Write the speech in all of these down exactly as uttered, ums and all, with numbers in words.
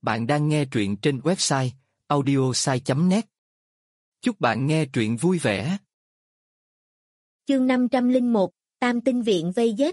Bạn đang nghe truyện trên website audiosai chấm net. Chúc bạn nghe truyện vui vẻ. Chương năm trăm lẻ một, Tam Tinh Viện vây giết.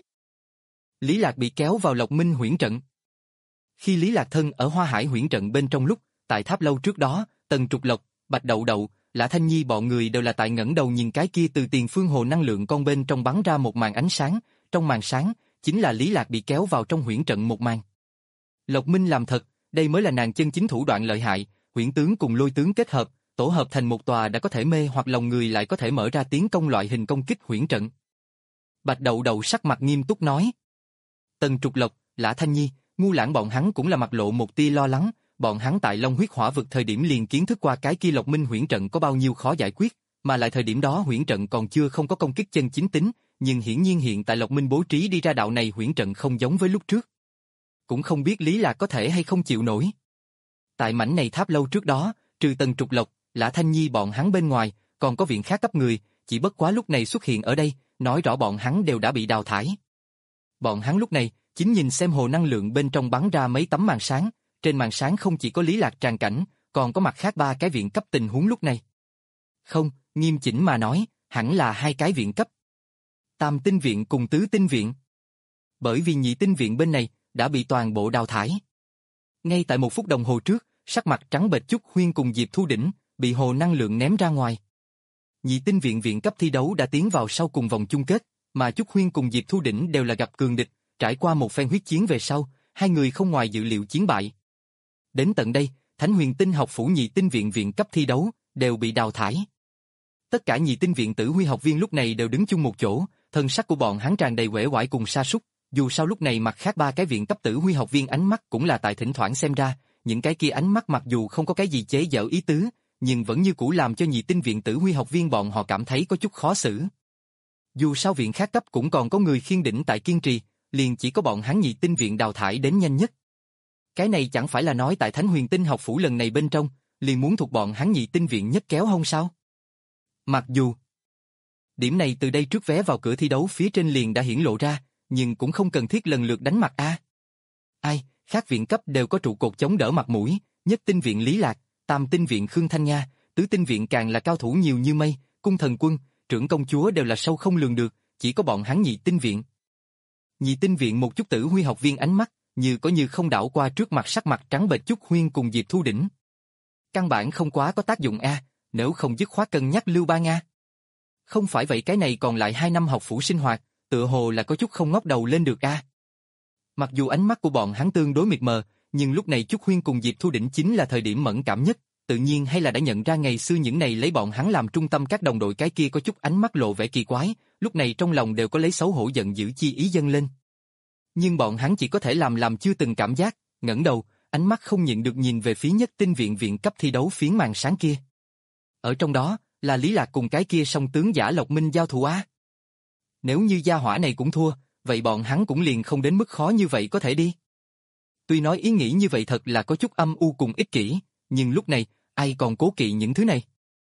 Lý Lạc bị kéo vào Lộc Minh huyễn trận. Khi Lý Lạc thân ở Hoa Hải huyễn trận bên trong lúc, tại tháp lâu trước đó, Tần Trục Lộc, Bạch Đậu Đậu, Lã Thanh Nhi bọn người đều là tại ngẩng đầu nhìn cái kia từ tiền phương hồ năng lượng con bên trong bắn ra một màn ánh sáng, trong màn sáng, chính là Lý Lạc bị kéo vào trong huyễn trận một màn. Lộc Minh làm thật, đây mới là nàng chân chính thủ đoạn lợi hại, huyễn tướng cùng lôi tướng kết hợp, tổ hợp thành một tòa đã có thể mê hoặc lòng người lại có thể mở ra tiến công loại hình công kích huyễn trận. Bạch Đậu Đậu sắc mặt nghiêm túc nói. Tần Trục Lộc, Lã Thanh Nhi, Ngu Lãng bọn hắn cũng là mặt lộ một tia lo lắng, bọn hắn tại Long Huyết Hỏa Vực thời điểm liền kiến thức qua cái kia Lộc Minh huyễn trận có bao nhiêu khó giải quyết, mà lại thời điểm đó huyễn trận còn chưa không có công kích chân chính tính, nhưng hiển nhiên hiện tại Lộc Minh bố trí đi ra đạo này huyễn trận không giống với lúc trước. Cũng không biết Lý Lạc có thể hay không chịu nổi. Tại mảnh này tháp lâu trước đó, trừ Tần Trục Lộc, Lã Thanh Nhi bọn hắn bên ngoài, còn có viện khác cấp người, chỉ bất quá lúc này xuất hiện ở đây, nói rõ bọn hắn đều đã bị đào thải. Bọn hắn lúc này, chính nhìn xem hồ năng lượng bên trong bắn ra mấy tấm màn sáng, trên màn sáng không chỉ có Lý Lạc tràn cảnh, còn có mặt khác ba cái viện cấp tình huống lúc này. Không, nghiêm chỉnh mà nói, hẳn là hai cái viện cấp. Tam Tinh Viện cùng Tứ Tinh Viện. Bởi vì Nhị Tinh Viện bên này, đã bị toàn bộ đào thải. Ngay tại một phút đồng hồ trước, sắc mặt trắng bệch Chúc Huyên cùng Diệp Thu Đỉnh, bị hồ năng lượng ném ra ngoài. Nhị Tinh Viện viện cấp thi đấu đã tiến vào sau cùng vòng chung kết, mà Chúc Huyên cùng Diệp Thu Đỉnh đều là gặp cường địch, trải qua một phen huyết chiến về sau, hai người không ngoài dự liệu chiến bại. Đến tận đây, Thánh Huyền Tinh học phủ Nhị Tinh Viện viện cấp thi đấu, đều bị đào thải. Tất cả Nhị Tinh Viện tử huy học viên lúc này đều đứng chung một chỗ, thân sắc của bọn hắn tràn đầy uể oải cùng sa sút. Dù sao lúc này mặt khác ba cái viện cấp tử huy học viên ánh mắt cũng là tại thỉnh thoảng xem ra, những cái kia ánh mắt mặc dù không có cái gì chế giễu ý tứ, nhưng vẫn như cũ làm cho Nhị Tinh Viện tử huy học viên bọn họ cảm thấy có chút khó xử. Dù sao viện khác cấp cũng còn có người khiên đỉnh tại kiên trì, liền chỉ có bọn hắn Nhị Tinh Viện đào thải đến nhanh nhất. Cái này chẳng phải là nói tại Thánh Huyền Tinh học phủ lần này bên trong, liền muốn thuộc bọn hắn Nhị Tinh Viện nhất kéo hông sao? Mặc dù điểm này từ đây trước vé vào cửa thi đấu phía trên liền đã hiển lộ ra, nhưng cũng không cần thiết lần lượt đánh mặt a. Ai, khác viện cấp đều có trụ cột chống đỡ mặt mũi, Nhất Tinh Viện Lý Lạc, Tam Tinh Viện Khương Thanh Nha, Tứ Tinh Viện càng là cao thủ nhiều như mây, Cung Thần Quân, Trưởng Công Chúa đều là sâu không lường được, chỉ có bọn hắn Nhị Tinh Viện. Nhị Tinh Viện một chút tử huy học viên ánh mắt, như có như không đảo qua trước mặt sắc mặt trắng bệch Chúc Huyên cùng Diệp Thu Đỉnh. Căn bản không quá có tác dụng a, nếu không dứt khoát cân nhắc lưu ban a. Không phải vậy cái này còn lại hai năm học phủ sinh hoạt, tựa hồ là có chút không ngóc đầu lên được a. Mặc dù ánh mắt của bọn hắn tương đối mịt mờ, nhưng lúc này Chúc Huyên cùng Diệp Thu Đỉnh chính là thời điểm mẫn cảm nhất, tự nhiên hay là đã nhận ra ngày xưa những này lấy bọn hắn làm trung tâm các đồng đội cái kia có chút ánh mắt lộ vẻ kỳ quái, lúc này trong lòng đều có lấy xấu hổ giận dữ chi ý dâng lên. Nhưng bọn hắn chỉ có thể làm làm chưa từng cảm giác, ngẩng đầu, ánh mắt không nhịn được nhìn về phía Nhất Tinh Viện viện cấp thi đấu phiến màn sáng kia. Ở trong đó, là Lý Lạc cùng cái kia song tướng giả Lộc Minh giao thủ á. Nếu như gia hỏa này cũng thua, vậy bọn hắn cũng liền không đến mức khó như vậy có thể đi. Tuy nói ý nghĩ như vậy thật là có chút âm u cùng ích kỷ, nhưng lúc này, ai còn cố kỵ những thứ này.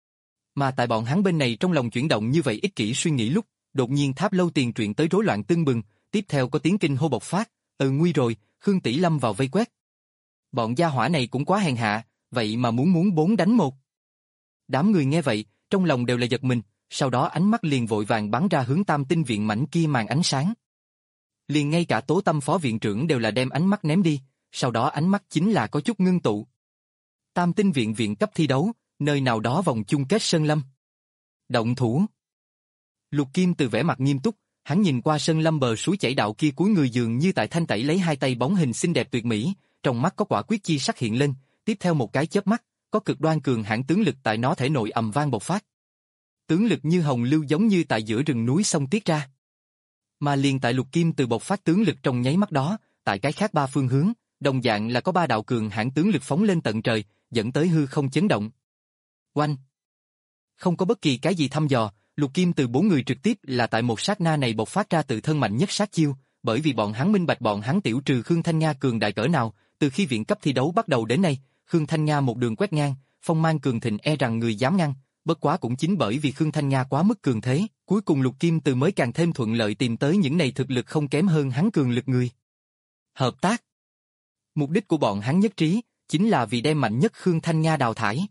Mà tại bọn hắn bên này trong lòng chuyển động như vậy ích kỷ suy nghĩ lúc, đột nhiên tháp lâu tiền truyện tới rối loạn tưng bừng, tiếp theo có tiếng kinh hô bộc phát, ừ nguy rồi, Khương Tỷ Lâm vào vây quét. Bọn gia hỏa này cũng quá hèn hạ, vậy mà muốn muốn bốn đánh một. Đám người nghe vậy, trong lòng đều là giật mình, sau đó ánh mắt liền vội vàng bắn ra hướng Tam Tinh Viện mảnh kia màn ánh sáng. Liền ngay cả Tố Tâm phó viện trưởng đều là đem ánh mắt ném đi, sau đó ánh mắt chính là có chút ngưng tụ. Tam Tinh Viện viện cấp thi đấu, nơi nào đó vòng chung kết Sơn Lâm. Động thủ. Lục Kim từ vẻ mặt nghiêm túc, hắn nhìn qua Sơn Lâm bờ suối chảy đạo kia cuối người dường như tại thanh tẩy lấy hai tay bóng hình xinh đẹp tuyệt mỹ, trong mắt có quả quyết chi sắc hiện lên, tiếp theo một cái chớp mắt, có cực đoan cường hãn tướng lực tại nó thể nội ầm vang bộc phát. Tướng lực như hồng lưu giống như tại giữa rừng núi sông tiết ra. Mà liền tại Lục Kim từ bộc phát tướng lực trong nháy mắt đó, tại cái khác ba phương hướng, đồng dạng là có ba đạo cường hãn tướng lực phóng lên tận trời, dẫn tới hư không chấn động. Oanh! Không có bất kỳ cái gì thăm dò, Lục Kim từ bốn người trực tiếp là tại một sát na này bộc phát ra tự thân mạnh nhất sát chiêu, bởi vì bọn hắn minh bạch bọn hắn tiểu trừ Khương Thanh Nga cường đại cỡ nào, từ khi viện cấp thi đấu bắt đầu đến nay, Khương Thanh Nga một đường quét ngang, phong mang cường thịnh e rằng người dám ngăn, bất quá cũng chính bởi vì Khương Thanh Nga quá mức cường thế, cuối cùng Lục Kim từ mới càng thêm thuận lợi tìm tới những này thực lực không kém hơn hắn cường lực người. Hợp tác. Mục đích của bọn hắn nhất trí, chính là vì đem mạnh nhất Khương Thanh Nga đào thải.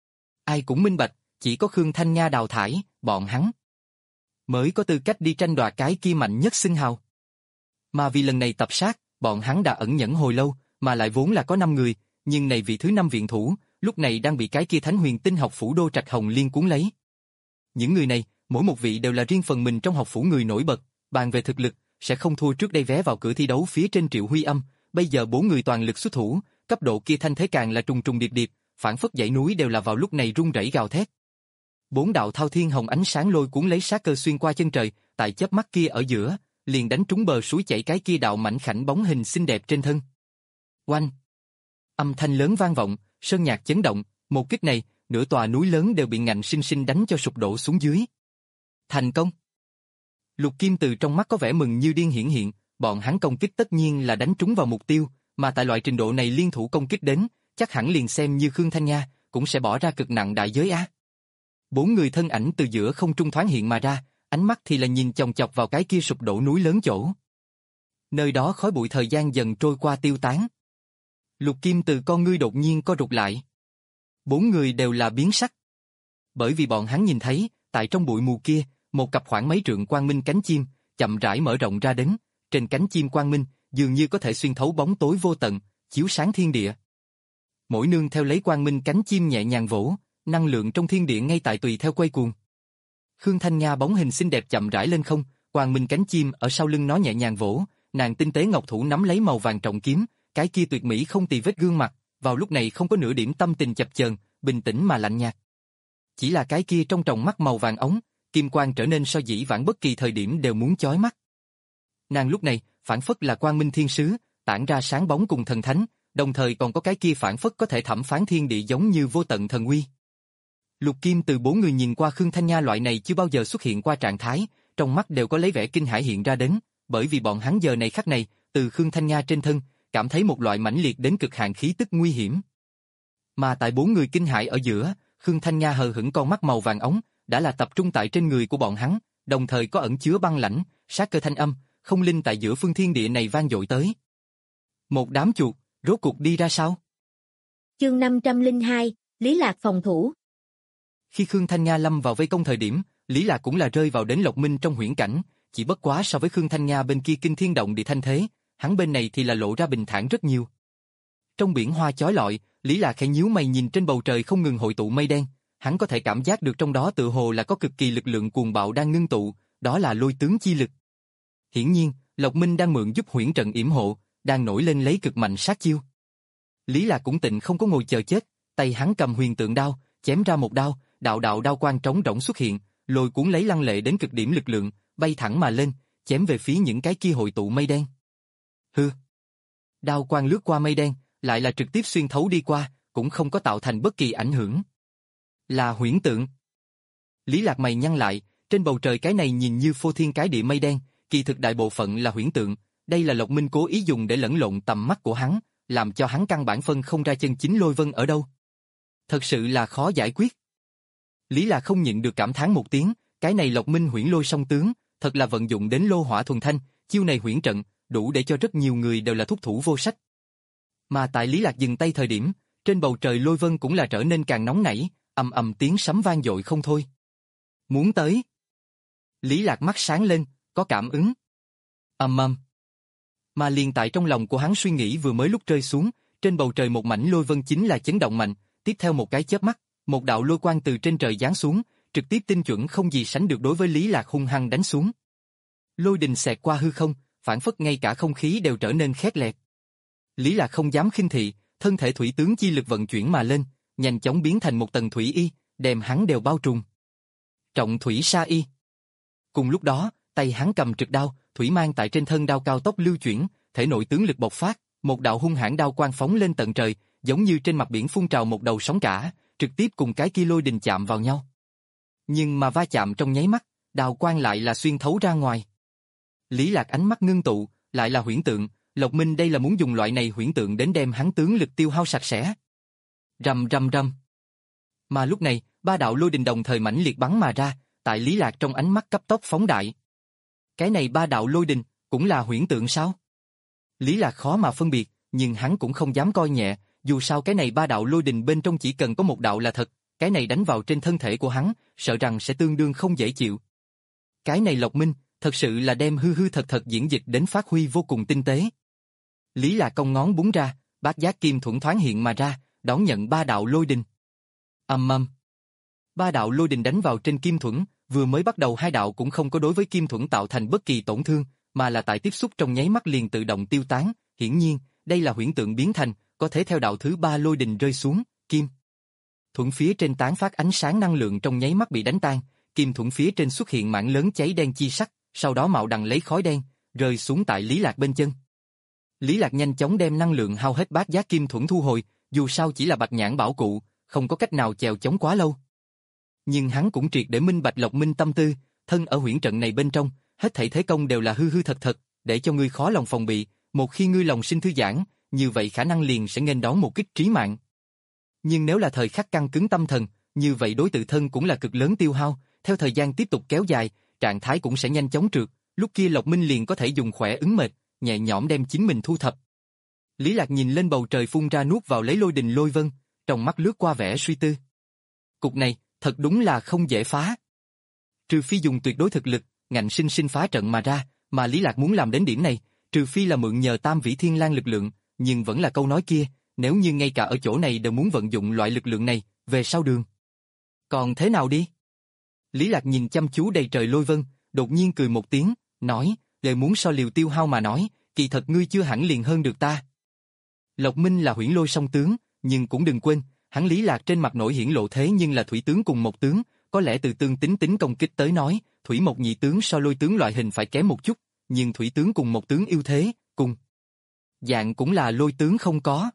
Ai cũng minh bạch, chỉ có Khương Thanh Nga đào thải, bọn hắn mới có tư cách đi tranh đoạt cái kia mạnh nhất xưng hào. Mà vì lần này tập sát, bọn hắn đã ẩn nhẫn hồi lâu, mà lại vốn là có năm người, nhưng này vị thứ năm viện thủ, lúc này đang bị cái kia Thánh Huyền Tinh học phủ Đô Trạch Hồng Liên cuốn lấy. Những người này, mỗi một vị đều là riêng phần mình trong học phủ người nổi bật, bàn về thực lực, sẽ không thua trước đây vé vào cửa thi đấu phía trên Triệu Huy Âm, bây giờ bốn người toàn lực xuất thủ, cấp độ kia thanh thế càng là trùng trùng điệp điệp, phản phất dãy núi đều là vào lúc này rung rẩy gào thét. Bốn đạo thao thiên hồng ánh sáng lôi cuốn lấy sát cơ xuyên qua chân trời, tại chớp mắt kia ở giữa, liền đánh trúng bờ suối chảy cái kia đạo mảnh khảnh bóng hình xinh đẹp trên thân. Oanh! Âm thanh lớn vang vọng, sơn nhạc chấn động, một kích này, nửa tòa núi lớn đều bị ngạnh sinh sinh đánh cho sụp đổ xuống dưới. Thành công! Lục Kim từ trong mắt có vẻ mừng như điên hiển hiện, bọn hắn công kích tất nhiên là đánh trúng vào mục tiêu, mà tại loại trình độ này liên thủ công kích đến, chắc hẳn liền xem như Khương Thanh Nga, cũng sẽ bỏ ra cực nặng đại giới á. Bốn người thân ảnh từ giữa không trung thoáng hiện mà ra, ánh mắt thì là nhìn chòng chọc vào cái kia sụp đổ núi lớn chỗ. Nơi đó khói bụi thời gian dần trôi qua tiêu tán. Lục Kim từ con ngươi đột nhiên co rụt lại. Bốn người đều là biến sắc. Bởi vì bọn hắn nhìn thấy, tại trong bụi mù kia, một cặp khoảng mấy trượng quang minh cánh chim, chậm rãi mở rộng ra đến, trên cánh chim quang minh, dường như có thể xuyên thấu bóng tối vô tận, chiếu sáng thiên địa. Mỗi nương theo lấy quang minh cánh chim nhẹ nhàng vỗ, năng lượng trong thiên địa ngay tại tùy theo quay cuồng. Khương Thanh Nga bóng hình xinh đẹp chậm rãi lên không, quang minh cánh chim ở sau lưng nó nhẹ nhàng vỗ, nàng tinh tế ngọc thủ nắm lấy màu vàng trọng kiếm, cái kia tuyệt mỹ không tì vết gương mặt, vào lúc này không có nửa điểm tâm tình chập chờn, bình tĩnh mà lạnh nhạt. Chỉ là cái kia trong tròng mắt màu vàng ống, kim quang trở nên so dĩ vãng bất kỳ thời điểm đều muốn chói mắt. Nàng lúc này, phản phất là quang minh thiên sứ, tản ra sáng bóng cùng thần thánh, đồng thời còn có cái kia phản phất có thể thẩm phán thiên địa giống như vô tận thần uy. Lục Kim từ bốn người nhìn qua Khương Thanh Nga loại này chưa bao giờ xuất hiện qua trạng thái, trong mắt đều có lấy vẻ kinh hãi hiện ra đến, bởi vì bọn hắn giờ này khắc này, từ Khương Thanh Nga trên thân, cảm thấy một loại mãnh liệt đến cực hạn khí tức nguy hiểm. Mà tại bốn người kinh hãi ở giữa, Khương Thanh Nga hờ hững con mắt màu vàng ống, đã là tập trung tại trên người của bọn hắn, đồng thời có ẩn chứa băng lãnh, sát cơ thanh âm, không linh tại giữa phương thiên địa này vang dội tới. Một đám chuột, rốt cuộc đi ra sao? Chương năm trăm lẻ hai, Lý Lạc phòng thủ. Khi Khương Thanh Nga lâm vào vây công thời điểm, Lý Lạc cũng là rơi vào đến Lộc Minh trong huyễn cảnh, chỉ bất quá so với Khương Thanh Nga bên kia kinh thiên động địa thanh thế, hắn bên này thì là lộ ra bình thản rất nhiều. Trong biển hoa chói lọi, Lý Lạc khẽ nhíu mày nhìn trên bầu trời không ngừng hội tụ mây đen, hắn có thể cảm giác được trong đó tự hồ là có cực kỳ lực lượng cuồng bạo đang ngưng tụ, đó là lôi tướng chi lực. Hiển nhiên, Lộc Minh đang mượn giúp huyễn trận yểm hộ, đang nổi lên lấy cực mạnh sát chiêu. Lý Lạc cũng tịnh không có ngồi chờ chết, tay hắn cầm huyền tượng đao, chém ra một đao, đạo đạo đao quang trống rỗng xuất hiện, lôi cuốn lấy lăng lệ đến cực điểm lực lượng, bay thẳng mà lên, chém về phía những cái kia hội tụ mây đen. Hư! Đao quang lướt qua mây đen, lại là trực tiếp xuyên thấu đi qua, cũng không có tạo thành bất kỳ ảnh hưởng. Là huyễn tượng. Lý Lạc mày nhăn lại, trên bầu trời cái này nhìn như phô thiên cái địa mây đen, kỳ thực đại bộ phận là huyễn tượng, đây là Lộc Minh cố ý dùng để lẫn lộn tầm mắt của hắn, làm cho hắn căn bản phân không ra chân chính lôi vân ở đâu. Thật sự là khó giải quyết. Lý Lạc không nhịn được cảm thán một tiếng, cái này Lộc Minh huyễn lôi song tướng, thật là vận dụng đến lô hỏa thuần thanh, chiêu này huyễn trận, đủ để cho rất nhiều người đều là thúc thủ vô sách. Mà tại Lý Lạc dừng tay thời điểm, trên bầu trời lôi vân cũng là trở nên càng nóng nảy, ầm ầm tiếng sấm vang dội không thôi. Muốn tới. Lý Lạc mắt sáng lên, có cảm ứng. Ầm ầm. Mà liền tại trong lòng của hắn suy nghĩ vừa mới lúc rơi xuống, trên bầu trời một mảnh lôi vân chính là chấn động mạnh, tiếp theo một cái chớp mắt, một đạo lôi quang từ trên trời giáng xuống, trực tiếp tinh chuẩn không gì sánh được đối với Lý Lạc hung hăng đánh xuống. Lôi đình xẹt qua hư không, phản phất ngay cả không khí đều trở nên khét lẹt. Lý Lạc không dám khinh thị, thân thể thủy tướng chi lực vận chuyển mà lên, nhanh chóng biến thành một tầng thủy y, đem hắn đều bao trùm. Trọng thủy sa y. Cùng lúc đó, tay hắn cầm trực đao, thủy mang tại trên thân đao cao tốc lưu chuyển, thể nội tướng lực bộc phát, một đạo hung hãn đao quang phóng lên tận trời, giống như trên mặt biển phun trào một đầu sóng cả, trực tiếp cùng cái kia lôi đình chạm vào nhau. Nhưng mà va chạm trong nháy mắt, đao quang lại là xuyên thấu ra ngoài. Lý Lạc ánh mắt ngưng tụ, lại là huyễn tượng, Lộc Minh đây là muốn dùng loại này huyễn tượng đến đem hắn tướng lực tiêu hao sạch sẽ. Rầm rầm rầm. Mà lúc này, ba đạo lôi đình đồng thời mãnh liệt bắn mà ra, tại Lý Lạc trong ánh mắt cấp tốc phóng đại. Cái này ba đạo lôi đình, cũng là huyễn tượng sao? Lý Lạc khó mà phân biệt, nhưng hắn cũng không dám coi nhẹ, dù sao cái này ba đạo lôi đình bên trong chỉ cần có một đạo là thật, cái này đánh vào trên thân thể của hắn, sợ rằng sẽ tương đương không dễ chịu. Cái này Lộc Minh, thật sự là đem hư hư thật thật diễn dịch đến phát huy vô cùng tinh tế. Lý Lạc cong ngón búng ra, bát giác kim thuẫn thoáng hiện mà ra, đón nhận ba đạo lôi đình. Ầm ầm. Ba đạo lôi đình đánh vào trên kim thuẫn, vừa mới bắt đầu hai đạo cũng không có đối với kim thuẫn tạo thành bất kỳ tổn thương, mà là tại tiếp xúc trong nháy mắt liền tự động tiêu tán, hiển nhiên, đây là huyễn tượng biến thành, có thể theo đạo thứ ba lôi đình rơi xuống, kim thuẫn phía trên tán phát ánh sáng năng lượng trong nháy mắt bị đánh tan, kim thuẫn phía trên xuất hiện mảng lớn cháy đen chi sắc, sau đó mạo đằng lấy khói đen, rơi xuống tại Lý Lạc bên chân. Lý Lạc nhanh chóng đem năng lượng hao hết bát giác kim thuẫn thu hồi, dù sao chỉ là bạch nhãn bảo cụ, không có cách nào chèo chống quá lâu. Nhưng hắn cũng triệt để minh bạch Lộc Minh tâm tư, thân ở huyễn trận này bên trong, hết thảy thế công đều là hư hư thật thật, để cho ngươi khó lòng phòng bị, một khi ngươi lòng sinh thư giãn, như vậy khả năng liền sẽ nghênh đón một kích trí mạng. Nhưng nếu là thời khắc căng cứng tâm thần, như vậy đối tự thân cũng là cực lớn tiêu hao, theo thời gian tiếp tục kéo dài, trạng thái cũng sẽ nhanh chóng trượt, lúc kia Lộc Minh liền có thể dùng khỏe ứng mệt, nhẹ nhõm đem chính mình thu thập. Lý Lạc nhìn lên bầu trời phun ra nuốt vào lấy lôi đình lôi vân, trong mắt lướt qua vẻ suy tư. Cục này, thật đúng là không dễ phá. Trừ phi dùng tuyệt đối thực lực, ngạnh sinh sinh phá trận mà ra, mà Lý Lạc muốn làm đến điểm này, trừ phi là mượn nhờ tam vĩ thiên lang lực lượng, nhưng vẫn là câu nói kia, nếu như ngay cả ở chỗ này đều muốn vận dụng loại lực lượng này, về sau đường. Còn thế nào đi? Lý Lạc nhìn chăm chú đầy trời lôi vân, đột nhiên cười một tiếng, nói, lời muốn so liều tiêu hao mà nói, kỳ thật ngươi chưa hẳn liền hơn được ta. Lộc Minh là huyễn lôi song tướng, nhưng cũng đừng quên, hắn Lý Lạc trên mặt nổi hiển lộ thế nhưng là thủy tướng cùng một tướng, có lẽ từ tương tính tính công kích tới nói, thủy một nhị tướng so lôi tướng loại hình phải kém một chút, nhưng thủy tướng cùng một tướng ưu thế, cùng dạng cũng là lôi tướng không có.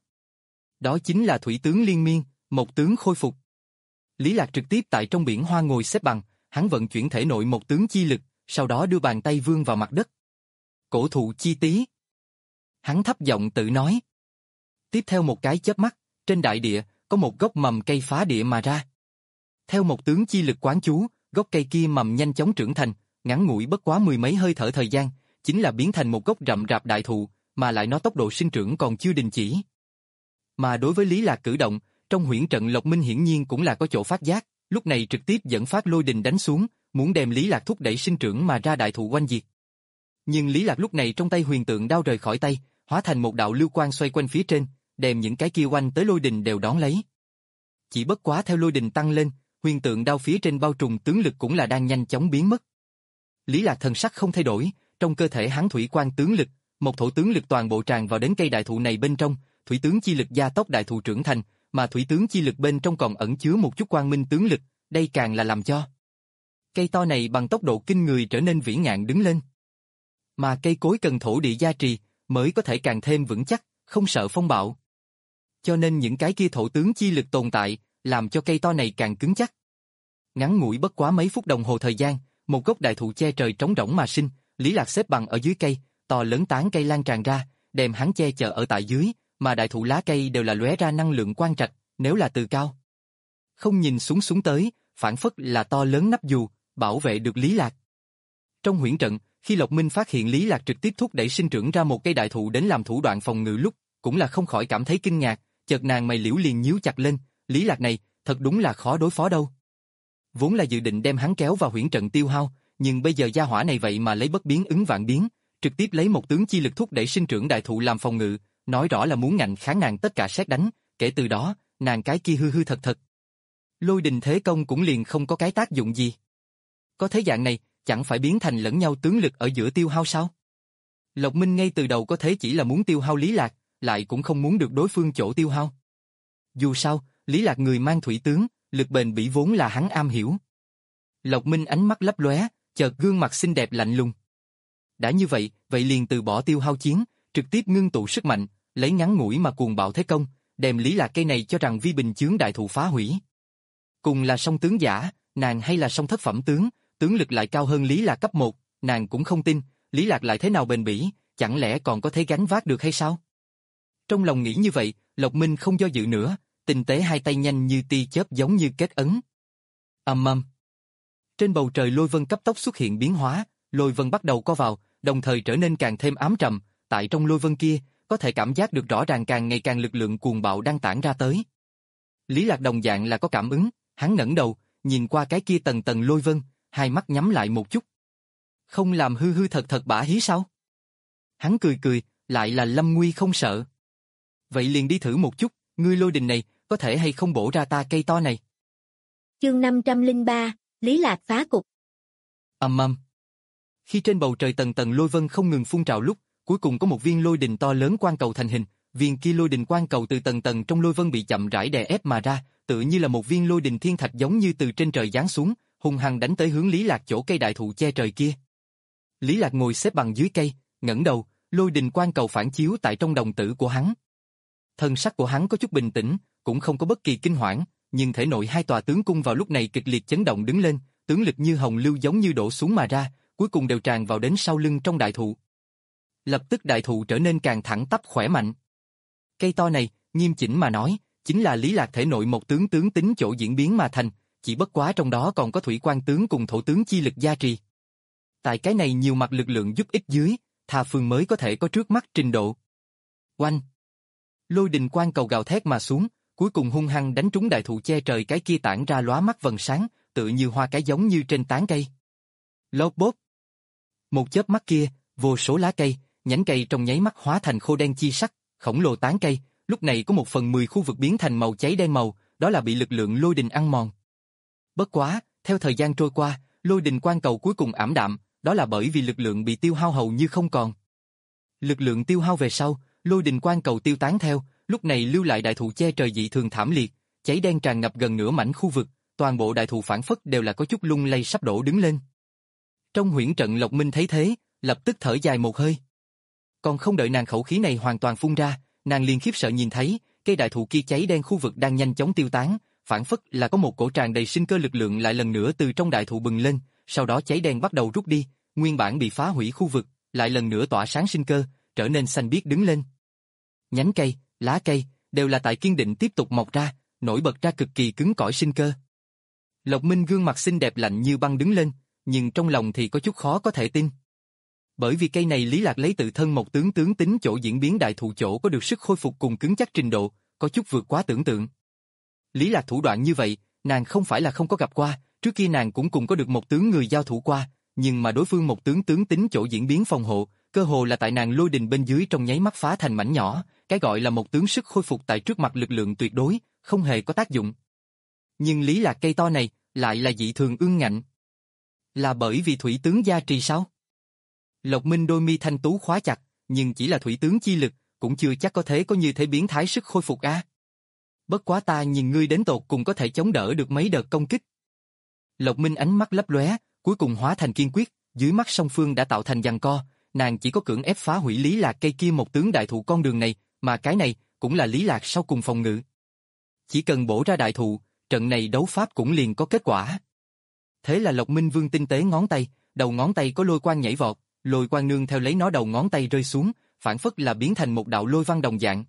Đó chính là thủy tướng liên miên, một tướng khôi phục. Lý Lạc trực tiếp tại trong biển hoa ngồi xếp bằng, hắn vận chuyển thể nội một tướng chi lực, sau đó đưa bàn tay vươn vào mặt đất. Cổ thụ chi tí. Hắn thấp giọng tự nói. Tiếp theo một cái chớp mắt, trên đại địa, có một gốc mầm cây phá địa mà ra. Theo một tướng chi lực quán chú, gốc cây kia mầm nhanh chóng trưởng thành, ngắn ngủi bất quá mười mấy hơi thở thời gian, chính là biến thành một gốc rậm rạp đại thụ, mà lại nó tốc độ sinh trưởng còn chưa đình chỉ. Mà đối với Lý Lạc cử động, trong huyễn trận Lộc Minh hiển nhiên cũng là có chỗ phát giác, lúc này trực tiếp dẫn phát lôi đình đánh xuống, muốn đem Lý Lạc thúc đẩy sinh trưởng mà ra đại thụ oanh diệt. Nhưng Lý Lạc lúc này trong tay huyền tượng đao rời khỏi tay, hóa thành một đạo lưu quang xoay quanh phía trên, đem những cái kia oanh tới lôi đình đều đón lấy. Chỉ bất quá theo lôi đình tăng lên, huyền tượng đao phía trên bao trùm tướng lực cũng là đang nhanh chóng biến mất. Lý Lạc thần sắc không thay đổi, trong cơ thể hắn thủy quan tướng lực, một thổ tướng lực toàn bộ tràn vào đến cây đại thụ này bên trong, thủy tướng chi lực gia tốc đại thụ trưởng thành, mà thủy tướng chi lực bên trong còn ẩn chứa một chút quang minh tướng lực, đây càng là làm cho cây to này bằng tốc độ kinh người trở nên vĩ ngạn đứng lên. Mà cây cối cần thổ địa gia trì, mới có thể càng thêm vững chắc, không sợ phong bạo. Cho nên những cái kia thổ tướng chi lực tồn tại, làm cho cây to này càng cứng chắc. Ngắn ngủi bất quá mấy phút đồng hồ thời gian, một gốc đại thụ che trời trống rỗng mà sinh, Lý Lạc xếp bằng ở dưới cây, to lớn tán cây lan tràn ra, đem hắn che chở ở tại dưới, mà đại thụ lá cây đều là lóe ra năng lượng quang trạch, nếu là từ cao không nhìn xuống xuống tới, phản phất là to lớn nắp dù, bảo vệ được Lý Lạc. Trong huyễn trận, khi Lộc Minh phát hiện Lý Lạc trực tiếp thúc đẩy sinh trưởng ra một cây đại thụ đến làm thủ đoạn phòng ngự lúc, cũng là không khỏi cảm thấy kinh ngạc, chợt nàng mày liễu liền nhíu chặt lên, Lý Lạc này, thật đúng là khó đối phó đâu. Vốn là dự định đem hắn kéo vào huyễn trận tiêu hao, nhưng bây giờ gia hỏa này vậy mà lấy bất biến ứng vạn biến, trực tiếp lấy một tướng chi lực thúc đẩy sinh trưởng đại thụ làm phòng ngự, nói rõ là muốn ngạnh kháng nàng tất cả sét đánh, kể từ đó, nàng cái kia hư hư thật thật. Lôi đình thế công cũng liền không có cái tác dụng gì. Có thế dạng này, chẳng phải biến thành lẫn nhau tướng lực ở giữa tiêu hao sao? Lộc Minh ngay từ đầu có thế chỉ là muốn tiêu hao Lý Lạc, lại cũng không muốn được đối phương chỗ tiêu hao. Dù sao, Lý Lạc người mang thủy tướng, lực bền bỉ vốn là hắn am hiểu. Lộc Minh ánh mắt lấp lóe, chợt gương mặt xinh đẹp lạnh lùng. Đã như vậy, vậy liền từ bỏ tiêu hao chiến, trực tiếp ngưng tụ sức mạnh, lấy ngắn ngủi mà cuồng bạo thế công, đem Lý Lạc cây này cho rằng vi bình chướng đại thụ phá hủy. Cùng là song tướng giả, nàng hay là song thất phẩm tướng, tướng lực lại cao hơn Lý Lạc cấp một, nàng cũng không tin, Lý Lạc lại thế nào bền bỉ, chẳng lẽ còn có thể gánh vác được hay sao? Trong lòng nghĩ như vậy, Lộc Minh không do dự nữa, tinh tế hai tay nhanh như tia chớp giống như kết ấn. Ầm ầm. Trên bầu trời lôi vân cấp tốc xuất hiện biến hóa, lôi vân bắt đầu co vào, đồng thời trở nên càng thêm ám trầm, tại trong lôi vân kia, có thể cảm giác được rõ ràng càng ngày càng lực lượng cuồng bạo đang tản ra tới. Lý Lạc đồng dạng là có cảm ứng, hắn ngẩng đầu, nhìn qua cái kia tầng tầng lôi vân, hai mắt nhắm lại một chút. Không làm hư hư thật thật bả hí sao? Hắn cười cười, lại là lâm nguy không sợ. Vậy liền đi thử một chút, ngươi lôi đình này, có thể hay không bổ ra ta cây to này? Chương năm trăm lẻ ba, Lý Lạc phá cục. Ầm ầm. Khi trên bầu trời tầng tầng lôi vân không ngừng phun trào lúc, cuối cùng có một viên lôi đình to lớn quang cầu thành hình, viên kia lôi đình quang cầu từ tầng tầng trong lôi vân bị chậm rãi đè ép mà ra, tự như là một viên lôi đình thiên thạch giống như từ trên trời giáng xuống, hung hăng đánh tới hướng Lý Lạc chỗ cây đại thụ che trời kia. Lý Lạc ngồi xếp bằng dưới cây, ngẩng đầu, lôi đình quang cầu phản chiếu tại trong đồng tử của hắn. Thân sắc của hắn có chút bình tĩnh, cũng không có bất kỳ kinh hoảng, nhưng thể nội hai tòa tướng cung vào lúc này kịch liệt chấn động đứng lên, tướng lực như hồng lưu giống như đổ xuống mà ra, cuối cùng đều tràn vào đến sau lưng trong đại thụ. Lập tức đại thụ trở nên càng thẳng tắp khỏe mạnh. Cây to này, nghiêm chỉnh mà nói, chính là Lý Lạc thể nội một tướng tướng tính chỗ diễn biến mà thành, chỉ bất quá trong đó còn có thủy quan tướng cùng thổ tướng chi lực gia trì. Tại cái này nhiều mặt lực lượng giúp ích dưới, Tha Phương mới có thể có trước mắt trình độ. Oanh! Lôi đình quang cầu gào thét mà xuống, cuối cùng hung hăng đánh trúng đại thụ che trời cái kia tản ra lóa mắt vầng sáng, tự như hoa cái giống như trên tán cây. Lốp bốp! Một chớp mắt kia, vô số lá cây, nhánh cây trong nháy mắt hóa thành khô đen chi sắc, khổng lồ tán cây, lúc này có một phần mười khu vực biến thành màu cháy đen màu, đó là bị lực lượng lôi đình ăn mòn. Bất quá, theo thời gian trôi qua, lôi đình quang cầu cuối cùng ảm đạm, đó là bởi vì lực lượng bị tiêu hao hầu như không còn. Lực lượng tiêu hao về sau, lôi đình quang cầu tiêu tán theo, lúc này lưu lại đại thụ che trời dị thường thảm liệt, cháy đen tràn ngập gần nửa mảnh khu vực, toàn bộ đại thụ phản phất đều là có chút lung lay sắp đổ đứng lên. Trong huyễn trận Lộc Minh thấy thế, lập tức thở dài một hơi. Còn không đợi nàng khẩu khí này hoàn toàn phun ra, nàng liền khiếp sợ nhìn thấy, cây đại thụ kia cháy đen khu vực đang nhanh chóng tiêu tán, phản phất là có một cổ tràn đầy sinh cơ lực lượng lại lần nữa từ trong đại thụ bừng lên, sau đó cháy đen bắt đầu rút đi, nguyên bản bị phá hủy khu vực, lại lần nữa tỏa sáng sinh cơ, trở nên xanh biếc đứng lên. Nhánh cây, lá cây, đều là tại kiên định tiếp tục mọc ra, nổi bật ra cực kỳ cứng cỏi sinh cơ. Lộc Minh gương mặt xinh đẹp lạnh như băng đứng lên, nhưng trong lòng thì có chút khó có thể tin. Bởi vì cây này Lý Lạc lấy tự thân một tướng tướng tính chỗ diễn biến đại thụ chỗ có được sức khôi phục cùng cứng chắc trình độ, có chút vượt quá tưởng tượng. Lý Lạc thủ đoạn như vậy, nàng không phải là không có gặp qua, trước kia nàng cũng cùng có được một tướng người giao thủ qua, nhưng mà đối phương một tướng tướng tính chỗ diễn biến phòng hộ, cơ hồ là tại nàng lôi đình bên dưới trong nháy mắt phá thành mảnh nhỏ, cái gọi là một tướng sức khôi phục tại trước mặt lực lượng tuyệt đối, không hề có tác dụng. Nhưng Lý Lạc cây to này, lại là dị thường ương ngạnh. Là bởi vì thủy tướng gia trì sao? Lộc Minh đôi mi thanh tú khóa chặt, nhưng chỉ là thủy tướng chi lực, cũng chưa chắc có thể có như thế biến thái sức khôi phục a. Bất quá ta nhìn ngươi đến tột cùng có thể chống đỡ được mấy đợt công kích. Lộc Minh ánh mắt lấp lóe, cuối cùng hóa thành kiên quyết, dưới mắt song phương đã tạo thành giằng co, nàng chỉ có cưỡng ép phá hủy Lý Lạc cây kia một tướng đại thụ con đường này, mà cái này cũng là Lý Lạc sau cùng phòng ngự. Chỉ cần bổ ra đại thụ, trận này đấu pháp cũng liền có kết quả. Thế là Lộc Minh vương tinh tế ngón tay, đầu ngón tay có lôi quang nhảy vọt, lôi quang nương theo lấy nó đầu ngón tay rơi xuống, phản phất là biến thành một đạo lôi văn đồng dạng.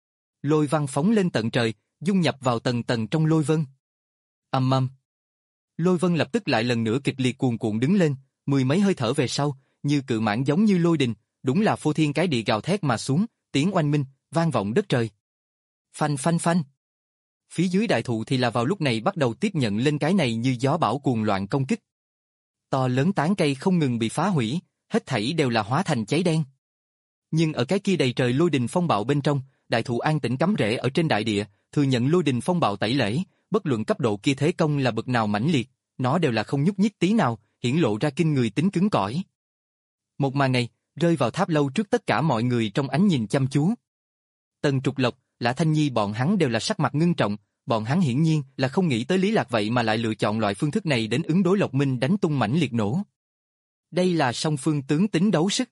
Lôi văn phóng lên tận trời, dung nhập vào tầng tầng trong lôi vân. Ầm ầm. Lôi vân lập tức lại lần nữa kịch liệt cuồn cuộn đứng lên, mười mấy hơi thở về sau, như cự mãng giống như lôi đình, đúng là phô thiên cái địa gào thét mà xuống, tiếng oanh minh, vang vọng đất trời. Phanh phanh phanh. Phía dưới đại thụ thì là vào lúc này bắt đầu tiếp nhận lên cái này như gió bão cuồng loạn công kích. To lớn tán cây không ngừng bị phá hủy, hết thảy đều là hóa thành cháy đen. Nhưng ở cái kia đầy trời lôi đình phong bạo bên trong, đại thụ an tĩnh cắm rễ ở trên đại địa, thừa nhận lôi đình phong bạo tẩy lễ, bất luận cấp độ kia thế công là bậc nào mãnh liệt, nó đều là không nhúc nhích tí nào, hiển lộ ra kinh người tính cứng cỏi. Một màn này, rơi vào tháp lâu trước tất cả mọi người trong ánh nhìn chăm chú. Tần Trục Lộc, Lã Thanh Nhi bọn hắn đều là sắc mặt ngưng trọng, bọn hắn hiển nhiên là không nghĩ tới Lý Lạc vậy mà lại lựa chọn loại phương thức này đến ứng đối Lộc Minh đánh tung mãnh liệt nổ. Đây là song phương tướng tính đấu sức.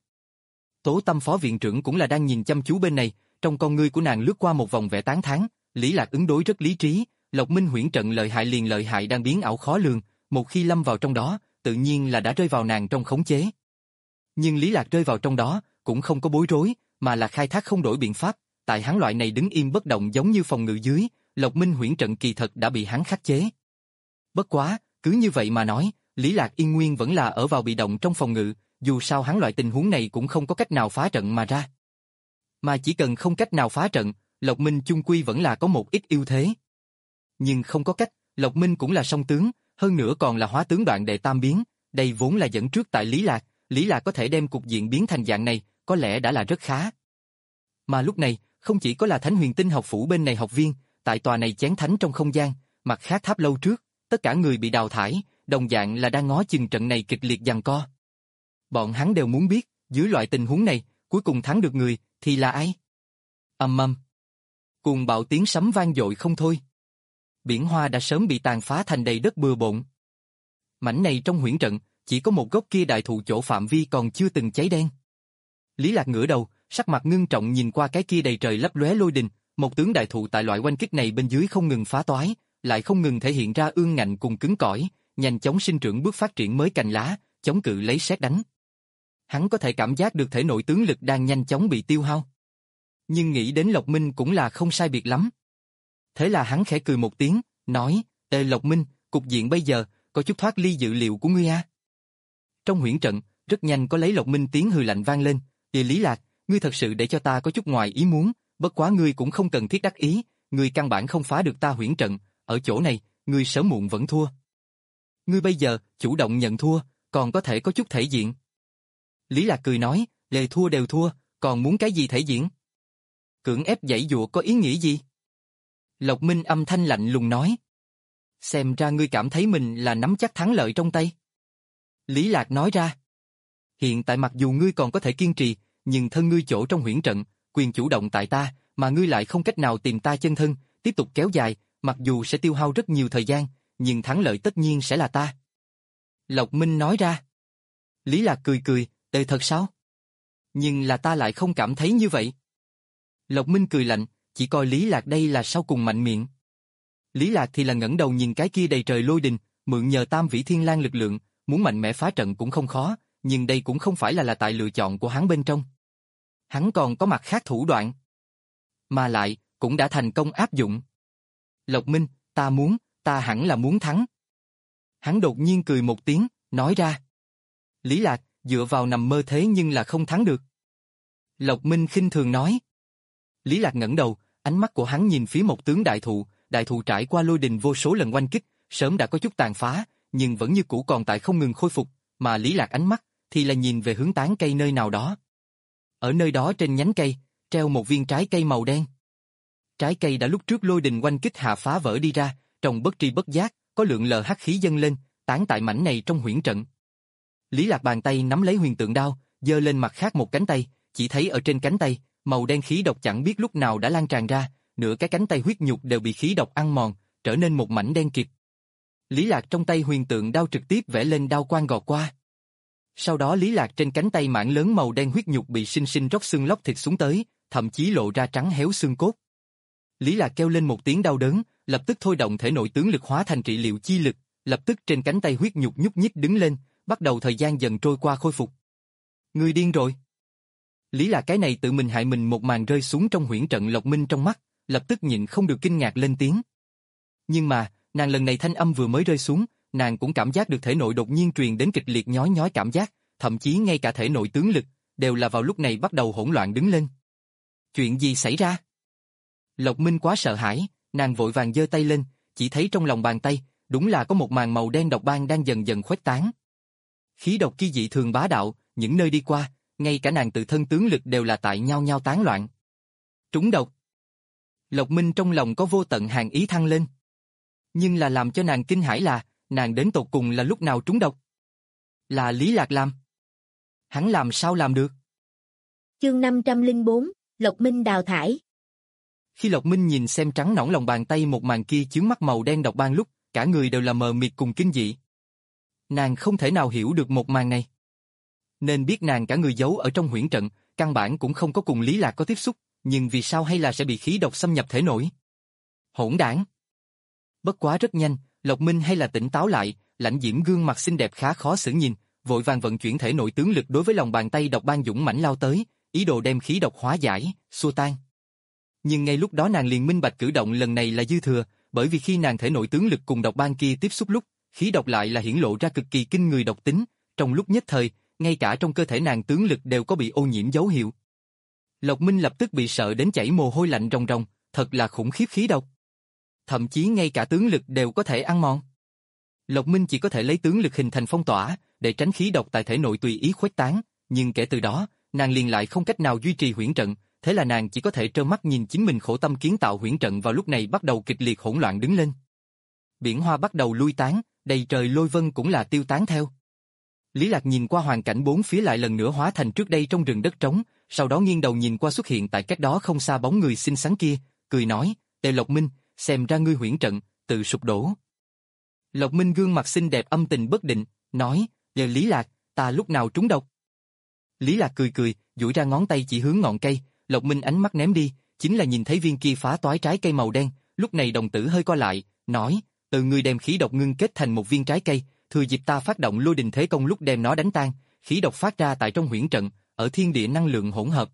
Tố Tâm phó viện trưởng cũng là đang nhìn chăm chú bên này, trong con ngươi của nàng lướt qua một vòng vẻ tán thán, Lý Lạc ứng đối rất lý trí, Lộc Minh huyễn trận lợi hại liền lợi hại đang biến ảo khó lường, một khi lâm vào trong đó, tự nhiên là đã rơi vào nàng trong khống chế. Nhưng Lý Lạc rơi vào trong đó, cũng không có bối rối, mà là khai thác không đổi biện pháp, tại hắn loại này đứng im bất động giống như phòng ngự dưới, Lộc Minh huyễn trận kỳ thật đã bị hắn khắc chế. Bất quá, cứ như vậy mà nói, Lý Lạc yên nguyên vẫn là ở vào bị động trong phòng ngự, dù sao hắn loại tình huống này cũng không có cách nào phá trận mà ra. Mà chỉ cần không cách nào phá trận, Lộc Minh chung quy vẫn là có một ít ưu thế. Nhưng không có cách, Lộc Minh cũng là song tướng, hơn nữa còn là hóa tướng đoạn đệ tam biến, đây vốn là dẫn trước tại Lý Lạc, Lý Lạc có thể đem cục diện biến thành dạng này, có lẽ đã là rất khá. Mà lúc này, không chỉ có là Thánh Huyền Tinh học phủ bên này học viên, tại tòa này chén thánh trong không gian, mặt khác tháp lâu trước, tất cả người bị đào thải, đồng dạng là đang ngó chừng trận này kịch liệt giằng co. Bọn hắn đều muốn biết, dưới loại tình huống này, cuối cùng thắng được người, thì là ai? Ầm ầm. Cuồng bạo tiếng sấm vang dội không thôi. Biển hoa đã sớm bị tàn phá thành đầy đất bừa bộn. Mảnh này trong huyễn trận, chỉ có một gốc kia đại thụ chỗ phạm vi còn chưa từng cháy đen. Lý Lạc ngửa đầu, sắc mặt ngưng trọng nhìn qua cái kia đầy trời lấp lóe lôi đình, một tướng đại thụ tại loại oanh kích này bên dưới không ngừng phá toái, lại không ngừng thể hiện ra ương ngạnh cùng cứng cỏi, nhanh chóng sinh trưởng bước phát triển mới cành lá, chống cự lấy sét đánh. Hắn có thể cảm giác được thể nội tướng lực đang nhanh chóng bị tiêu hao. Nhưng nghĩ đến Lộc Minh cũng là không sai biệt lắm. Thế là hắn khẽ cười một tiếng, nói, Ê Lộc Minh, cục diện bây giờ, có chút thoát ly dự liệu của ngươi a. Trong huyễn trận, rất nhanh có lấy Lộc Minh tiếng hừ lạnh vang lên, Ê Lý Lạc, ngươi thật sự để cho ta có chút ngoài ý muốn, bất quá ngươi cũng không cần thiết đắc ý, ngươi căn bản không phá được ta huyễn trận, ở chỗ này, ngươi sớm muộn vẫn thua. Ngươi bây giờ, chủ động nhận thua, còn có thể có chút thể diện. Lý Lạc cười nói, lề thua đều thua, còn muốn cái gì thể diện? Cưỡng ép giãy giụa có ý nghĩa gì? Lộc Minh âm thanh lạnh lùng nói. Xem ra ngươi cảm thấy mình là nắm chắc thắng lợi trong tay. Lý Lạc nói ra. Hiện tại mặc dù ngươi còn có thể kiên trì, nhưng thân ngươi chỗ trong huyễn trận, quyền chủ động tại ta, mà ngươi lại không cách nào tìm ta chân thân, tiếp tục kéo dài, mặc dù sẽ tiêu hao rất nhiều thời gian, nhưng thắng lợi tất nhiên sẽ là ta. Lộc Minh nói ra. Lý Lạc cười cười, Ê thật sao? Nhưng là ta lại không cảm thấy như vậy. Lộc Minh cười lạnh, chỉ coi Lý Lạc đây là sau cùng mạnh miệng. Lý Lạc thì là ngẩng đầu nhìn cái kia đầy trời lôi đình, mượn nhờ tam vĩ thiên lang lực lượng, muốn mạnh mẽ phá trận cũng không khó, nhưng đây cũng không phải là là tại lựa chọn của hắn bên trong. Hắn còn có mặt khác thủ đoạn. Mà lại, cũng đã thành công áp dụng. Lộc Minh, ta muốn, ta hẳn là muốn thắng. Hắn đột nhiên cười một tiếng, nói ra. Lý Lạc, dựa vào nằm mơ thế nhưng là không thắng được. Lộc Minh khinh thường nói. Lý Lạc ngẩng đầu, ánh mắt của hắn nhìn phía một tướng đại thụ, đại thụ trải qua lôi đình vô số lần oanh kích, sớm đã có chút tàn phá, nhưng vẫn như cũ còn tại không ngừng khôi phục, mà Lý Lạc ánh mắt thì là nhìn về hướng tán cây nơi nào đó. Ở nơi đó trên nhánh cây, treo một viên trái cây màu đen. Trái cây đã lúc trước lôi đình oanh kích hạ phá vỡ đi ra, trong bất tri bất giác, có lượng lờ hắc khí dâng lên, tán tại mảnh này trong huyễn trận. Lý Lạc bàn tay nắm lấy huyền tượng đao, giơ lên mặt khác một cánh tay, chỉ thấy ở trên cánh tay, màu đen khí độc chẳng biết lúc nào đã lan tràn ra, nửa cái cánh tay huyết nhục đều bị khí độc ăn mòn, trở nên một mảnh đen kịt. Lý Lạc trong tay huyền tượng đao trực tiếp vẽ lên đao quang gọt qua. Sau đó Lý Lạc trên cánh tay mảng lớn màu đen huyết nhục bị sinh sinh róc xương lóc thịt xuống tới, thậm chí lộ ra trắng héo xương cốt. Lý Lạc kêu lên một tiếng đau đớn, lập tức thôi động thể nội tướng lực hóa thành trị liệu chi lực, lập tức trên cánh tay huyết nhục nhúc nhích đứng lên, bắt đầu thời gian dần trôi qua khôi phục. Ngươi điên rồi. Lý Lạc cái này tự mình hại mình một màn rơi xuống trong huyễn trận Lộc Minh trong mắt, lập tức nhịn không được kinh ngạc lên tiếng. Nhưng mà, nàng lần này thanh âm vừa mới rơi xuống, nàng cũng cảm giác được thể nội đột nhiên truyền đến kịch liệt nhói nhói cảm giác, thậm chí ngay cả thể nội tướng lực, đều là vào lúc này bắt đầu hỗn loạn đứng lên. Chuyện gì xảy ra? Lộc Minh quá sợ hãi, nàng vội vàng giơ tay lên, chỉ thấy trong lòng bàn tay, đúng là có một màn màu đen độc ban đang dần dần khuếch tán. Khí độc kia dị thường bá đạo, những nơi đi qua, ngay cả nàng tự thân tướng lực đều là tại nhau nhau tán loạn. Trúng độc. Lộc Minh trong lòng có vô tận hàn ý thăng lên. Nhưng là làm cho nàng kinh hãi là, nàng đến tột cùng là lúc nào trúng độc? Là Lý Lạc làm. Hắn làm sao làm được? Chương năm trăm lẻ bốn, Lộc Minh đào thải. Khi Lộc Minh nhìn xem trắng nõn lòng bàn tay một màn kia chướng mắt màu đen độc ban lúc, cả người đều là mờ mịt cùng kinh dị. Nàng không thể nào hiểu được một màn này. Nên biết nàng cả người giấu ở trong huyễn trận, căn bản cũng không có cùng Lý Lạc có tiếp xúc, nhưng vì sao hay là sẽ bị khí độc xâm nhập thể nội? Hỗn đản! Bất quá rất nhanh, Lộc Minh hay là tỉnh táo lại, lãnh diễm gương mặt xinh đẹp khá khó xử nhìn, vội vàng vận chuyển thể nội tướng lực đối với lòng bàn tay độc ban dũng mãnh lao tới, ý đồ đem khí độc hóa giải, xua tan. Nhưng ngay lúc đó nàng liền minh bạch cử động lần này là dư thừa, bởi vì khi nàng thể nội tướng lực cùng độc ban kia tiếp xúc lúc, khí độc lại là hiển lộ ra cực kỳ kinh người độc tính, trong lúc nhất thời, ngay cả trong cơ thể nàng tướng lực đều có bị ô nhiễm dấu hiệu. Lộc Minh lập tức bị sợ đến chảy mồ hôi lạnh ròng ròng, thật là khủng khiếp khí độc. Thậm chí ngay cả tướng lực đều có thể ăn mòn. Lộc Minh chỉ có thể lấy tướng lực hình thành phong tỏa, để tránh khí độc tại thể nội tùy ý khuếch tán, nhưng kể từ đó, nàng liền lại không cách nào duy trì huyễn trận, thế là nàng chỉ có thể trơ mắt nhìn chính mình khổ tâm kiến tạo huyễn trận vào lúc này bắt đầu kịch liệt hỗn loạn đứng lên. Biển hoa bắt đầu lui tán, đầy trời lôi vân cũng là tiêu tán theo. Lý Lạc nhìn qua hoàn cảnh bốn phía lại lần nữa hóa thành trước đây trong rừng đất trống, sau đó nghiêng đầu nhìn qua xuất hiện tại cách đó không xa bóng người xinh xắn kia, cười nói, Tề Lộc Minh, xem ra ngươi huyễn trận, tự sụp đổ. Lộc Minh gương mặt xinh đẹp âm tình bất định, nói, giờ Lý Lạc, ta lúc nào trúng độc? Lý Lạc cười cười, duỗi ra ngón tay chỉ hướng ngọn cây, Lộc Minh ánh mắt ném đi, chính là nhìn thấy viên kia phá toái trái cây màu đen, lúc này đồng tử hơi co lại, nói, từ ngươi đem khí độc ngưng kết thành một viên trái cây, thừa dịp ta phát động lôi đình thế công lúc đem nó đánh tan, khí độc phát ra tại trong huyễn trận, ở thiên địa năng lượng hỗn hợp.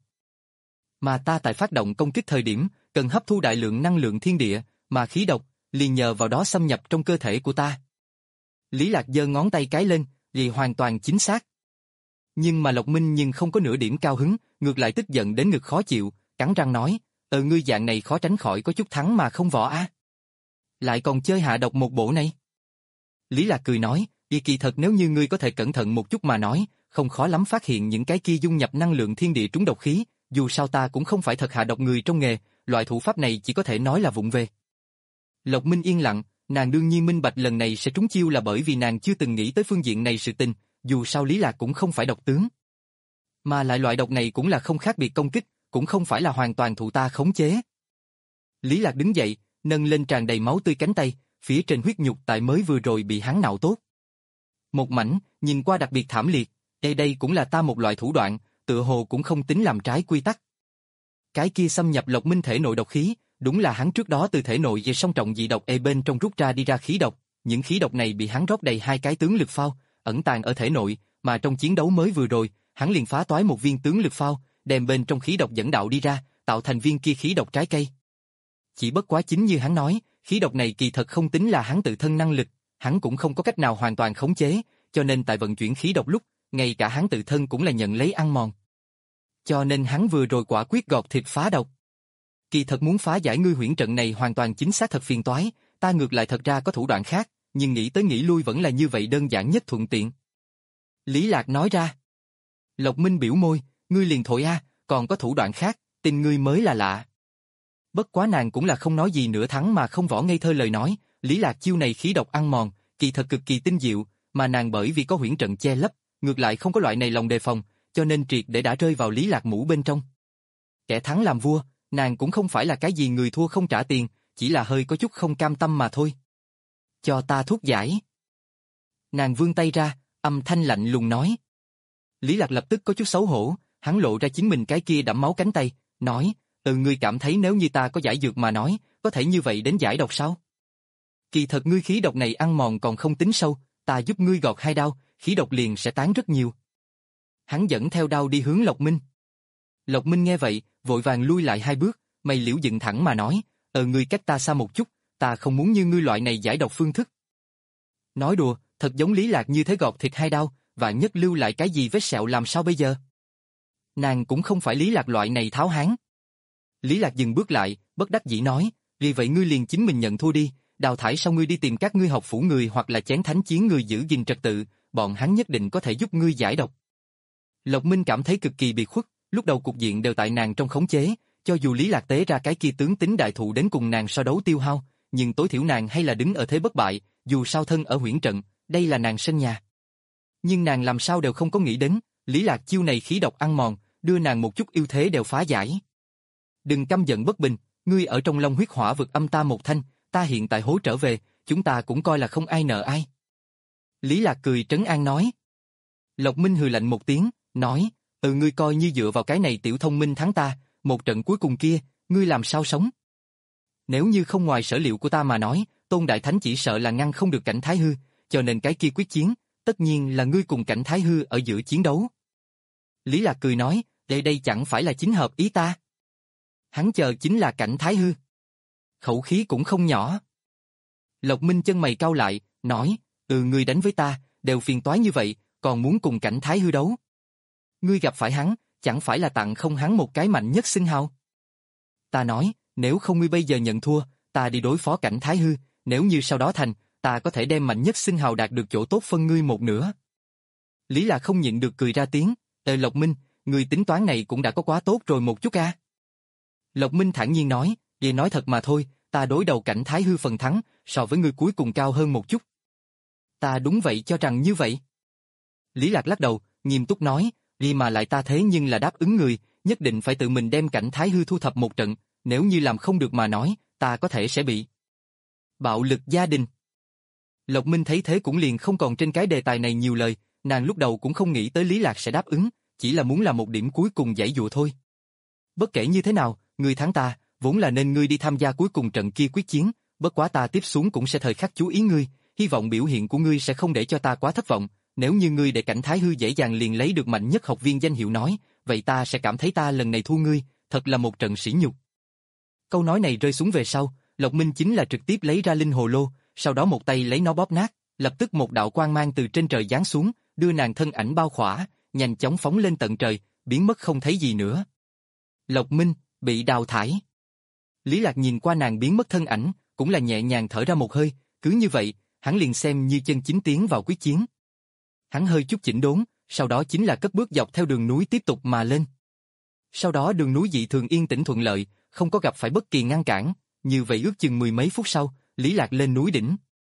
Mà ta tại phát động công kích thời điểm, cần hấp thu đại lượng năng lượng thiên địa, mà khí độc, liền nhờ vào đó xâm nhập trong cơ thể của ta. Lý Lạc giơ ngón tay cái lên, vì hoàn toàn chính xác. Nhưng mà Lộc Minh nhưng không có nửa điểm cao hứng, ngược lại tức giận đến ngực khó chịu, cắn răng nói, ờ ngươi dạng này khó tránh khỏi có chút thắng mà không võ á. Lại còn chơi hạ độc một bổ này. Lý Lạc cười nói, y kỳ thật nếu như ngươi có thể cẩn thận một chút mà nói, không khó lắm phát hiện những cái kia dung nhập năng lượng thiên địa trúng độc khí, dù sao ta cũng không phải thật hạ độc người trong nghề, loại thủ pháp này chỉ có thể nói là vụng về. Lộc Minh yên lặng, nàng đương nhiên minh bạch lần này sẽ trúng chiêu là bởi vì nàng chưa từng nghĩ tới phương diện này sự tình, dù sao Lý Lạc cũng không phải độc tướng. Mà lại loại độc này cũng là không khác biệt công kích, cũng không phải là hoàn toàn thụ ta khống chế. Lý Lạc đứng dậy, nâng lên tràn đầy máu tươi cánh tay, phía trên huyết nhục tại mới vừa rồi bị hắn nạo tốt. Một mảnh, nhìn qua đặc biệt thảm liệt, đây đây cũng là ta một loại thủ đoạn, tựa hồ cũng không tính làm trái quy tắc. Cái kia xâm nhập Lộc Minh thể nội độc khí, đúng là hắn trước đó từ thể nội về song trọng dị độc e bên trong rút ra đi ra khí độc, những khí độc này bị hắn rót đầy hai cái tướng lực phao, ẩn tàng ở thể nội, mà trong chiến đấu mới vừa rồi, hắn liền phá toái một viên tướng lực phao, đem bên trong khí độc dẫn đạo đi ra, tạo thành viên kia khí độc trái cây. Chỉ bất quá chính như hắn nói, khí độc này kỳ thật không tính là hắn tự thân năng lực, hắn cũng không có cách nào hoàn toàn khống chế, cho nên tại vận chuyển khí độc lúc, ngay cả hắn tự thân cũng là nhận lấy ăn mòn. Cho nên hắn vừa rồi quả quyết gọt thịt phá độc. Kỳ thật muốn phá giải ngươi huyễn trận này hoàn toàn chính xác thật phiền toái, ta ngược lại thật ra có thủ đoạn khác, nhưng nghĩ tới nghĩ lui vẫn là như vậy đơn giản nhất thuận tiện. Lý Lạc nói ra. Lộc Minh biểu môi, ngươi liền thổi a, còn có thủ đoạn khác, tin ngươi mới là lạ. Bất quá nàng cũng là không nói gì nửa thắng mà không võ ngây thơ lời nói, Lý Lạc chiêu này khí độc ăn mòn, kỳ thật cực kỳ tinh diệu, mà nàng bởi vì có huyễn trận che lấp, ngược lại không có loại này lòng đề phòng, cho nên triệt để đã rơi vào Lý Lạc mũ bên trong. Kẻ thắng làm vua, nàng cũng không phải là cái gì người thua không trả tiền, chỉ là hơi có chút không cam tâm mà thôi. Cho ta thuốc giải. Nàng vươn tay ra, âm thanh lạnh lùng nói. Lý Lạc lập tức có chút xấu hổ, hắn lộ ra chính mình cái kia đẫm máu cánh tay, nói, ừ ngươi cảm thấy nếu như ta có giải dược mà nói, có thể như vậy đến giải độc sao? Kỳ thật ngươi khí độc này ăn mòn còn không tính sâu, ta giúp ngươi gọt hai đao, khí độc liền sẽ tán rất nhiều. Hắn dẫn theo đao đi hướng Lộc Minh. Lộc Minh nghe vậy, vội vàng lui lại hai bước, mày liễu dựng thẳng mà nói, ờ ngươi cách ta xa một chút, ta không muốn như ngươi loại này giải độc phương thức. Nói đùa, thật giống Lý Lạc như thế gọt thịt hai đao, vạn nhất lưu lại cái gì vết sẹo làm sao bây giờ? Nàng cũng không phải Lý Lạc loại này tháo hán. Lý Lạc dừng bước lại, bất đắc dĩ nói, vì vậy ngươi liền chính mình nhận thua đi, đào thải sau ngươi đi tìm các ngươi học phủ người hoặc là chén thánh chiến người giữ gìn trật tự, bọn hắn nhất định có thể giúp ngươi giải độc. Lộc Minh cảm thấy cực kỳ bị khuất, lúc đầu cục diện đều tại nàng trong khống chế, cho dù Lý Lạc tế ra cái kia tướng tính đại thụ đến cùng nàng so đấu tiêu hao, nhưng tối thiểu nàng hay là đứng ở thế bất bại, dù sao thân ở huyễn trận, đây là nàng sân nhà. Nhưng nàng làm sao đều không có nghĩ đến, Lý Lạc chiêu này khí độc ăn mòn, đưa nàng một chút ưu thế đều phá giải. Đừng căm giận bất bình, ngươi ở trong long huyết hỏa vực âm ta một thanh, ta hiện tại hối trở về, chúng ta cũng coi là không ai nợ ai. Lý Lạc cười trấn an nói. Lộc Minh hừ lạnh một tiếng, nói, ừ ngươi coi như dựa vào cái này tiểu thông minh thắng ta, một trận cuối cùng kia, ngươi làm sao sống? Nếu như không ngoài sở liệu của ta mà nói, Tôn Đại Thánh chỉ sợ là ngăn không được cảnh Thái Hư, cho nên cái kia quyết chiến, tất nhiên là ngươi cùng cảnh Thái Hư ở giữa chiến đấu. Lý Lạc cười nói, đây đây chẳng phải là chính hợp ý ta. Hắn chờ chính là cảnh Thái Hư. Khẩu khí cũng không nhỏ. Lộc Minh chân mày cau lại, nói, ừ ngươi đánh với ta, đều phiền toái như vậy, còn muốn cùng cảnh Thái Hư đấu. Ngươi gặp phải hắn, chẳng phải là tặng không hắn một cái mạnh nhất xưng hào. Ta nói, nếu không ngươi bây giờ nhận thua, ta đi đối phó Cảnh Thái Hư, nếu như sau đó thành, ta có thể đem mạnh nhất xưng hào đạt được chỗ tốt phân ngươi một nửa. Lý Lạc không nhịn được cười ra tiếng, "Ờ Lộc Minh, ngươi tính toán này cũng đã có quá tốt rồi một chút a." Lộc Minh thản nhiên nói, "Vậy nói thật mà thôi, ta đối đầu Cảnh Thái Hư phần thắng, so với ngươi cuối cùng cao hơn một chút." "Ta đúng vậy cho rằng như vậy." Lý Lạc lắc đầu, nghiêm túc nói, "Vì mà lại ta thế nhưng là đáp ứng người, nhất định phải tự mình đem Cảnh Thái Hư thu thập một trận, nếu như làm không được mà nói, ta có thể sẽ bị bạo lực gia đình." Lộc Minh thấy thế cũng liền không còn trên cái đề tài này nhiều lời, nàng lúc đầu cũng không nghĩ tới Lý Lạc sẽ đáp ứng, chỉ là muốn làm một điểm cuối cùng giãy dụa thôi. "Bất kể như thế nào, ngươi thắng ta, vốn là nên ngươi đi tham gia cuối cùng trận kia quyết chiến, bất quá ta tiếp xuống cũng sẽ thời khắc chú ý ngươi, hy vọng biểu hiện của ngươi sẽ không để cho ta quá thất vọng, nếu như ngươi để Cảnh Thái Hư dễ dàng liền lấy được mạnh nhất học viên danh hiệu nói, vậy ta sẽ cảm thấy ta lần này thua ngươi, thật là một trận sỉ nhục." Câu nói này rơi xuống về sau, Lộc Minh chính là trực tiếp lấy ra linh hồ lô, sau đó một tay lấy nó bóp nát, lập tức một đạo quang mang từ trên trời giáng xuống, đưa nàng thân ảnh bao khỏa, nhanh chóng phóng lên tận trời, biến mất không thấy gì nữa. Lộc Minh bị đào thải. Lý Lạc nhìn qua nàng biến mất thân ảnh, cũng là nhẹ nhàng thở ra một hơi, cứ như vậy, hắn liền xem như chân chính tiến vào quyết chiến. Hắn hơi chút chỉnh đốn, sau đó chính là cất bước dọc theo đường núi tiếp tục mà lên. Sau đó đường núi dị thường yên tĩnh thuận lợi, không có gặp phải bất kỳ ngăn cản, như vậy ước chừng mười mấy phút sau, Lý Lạc lên núi đỉnh.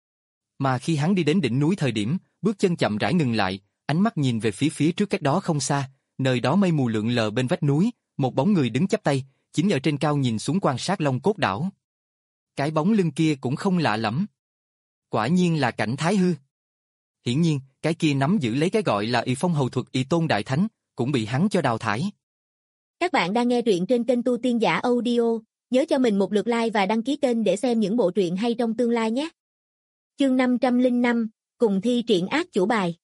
Mà khi hắn đi đến đỉnh núi thời điểm, bước chân chậm rãi ngừng lại, ánh mắt nhìn về phía phía trước cách đó không xa, nơi đó mây mù lượn lờ bên vách núi, một bóng người đứng chắp tay, chính ở trên cao nhìn xuống quan sát Long Cốt đảo. Cái bóng lưng kia cũng không lạ lắm. Quả nhiên là Cảnh Thái Hư. Hiển nhiên, cái kia nắm giữ lấy cái gọi là Y Phong Hầu Thuật Y Tôn Đại Thánh, cũng bị hắn cho đào thải. Các bạn đang nghe truyện trên kênh Tu Tiên Giả Audio, nhớ cho mình một lượt like và đăng ký kênh để xem những bộ truyện hay trong tương lai nhé. Chương năm trăm lẻ năm, cùng thi triển ác chủ bài.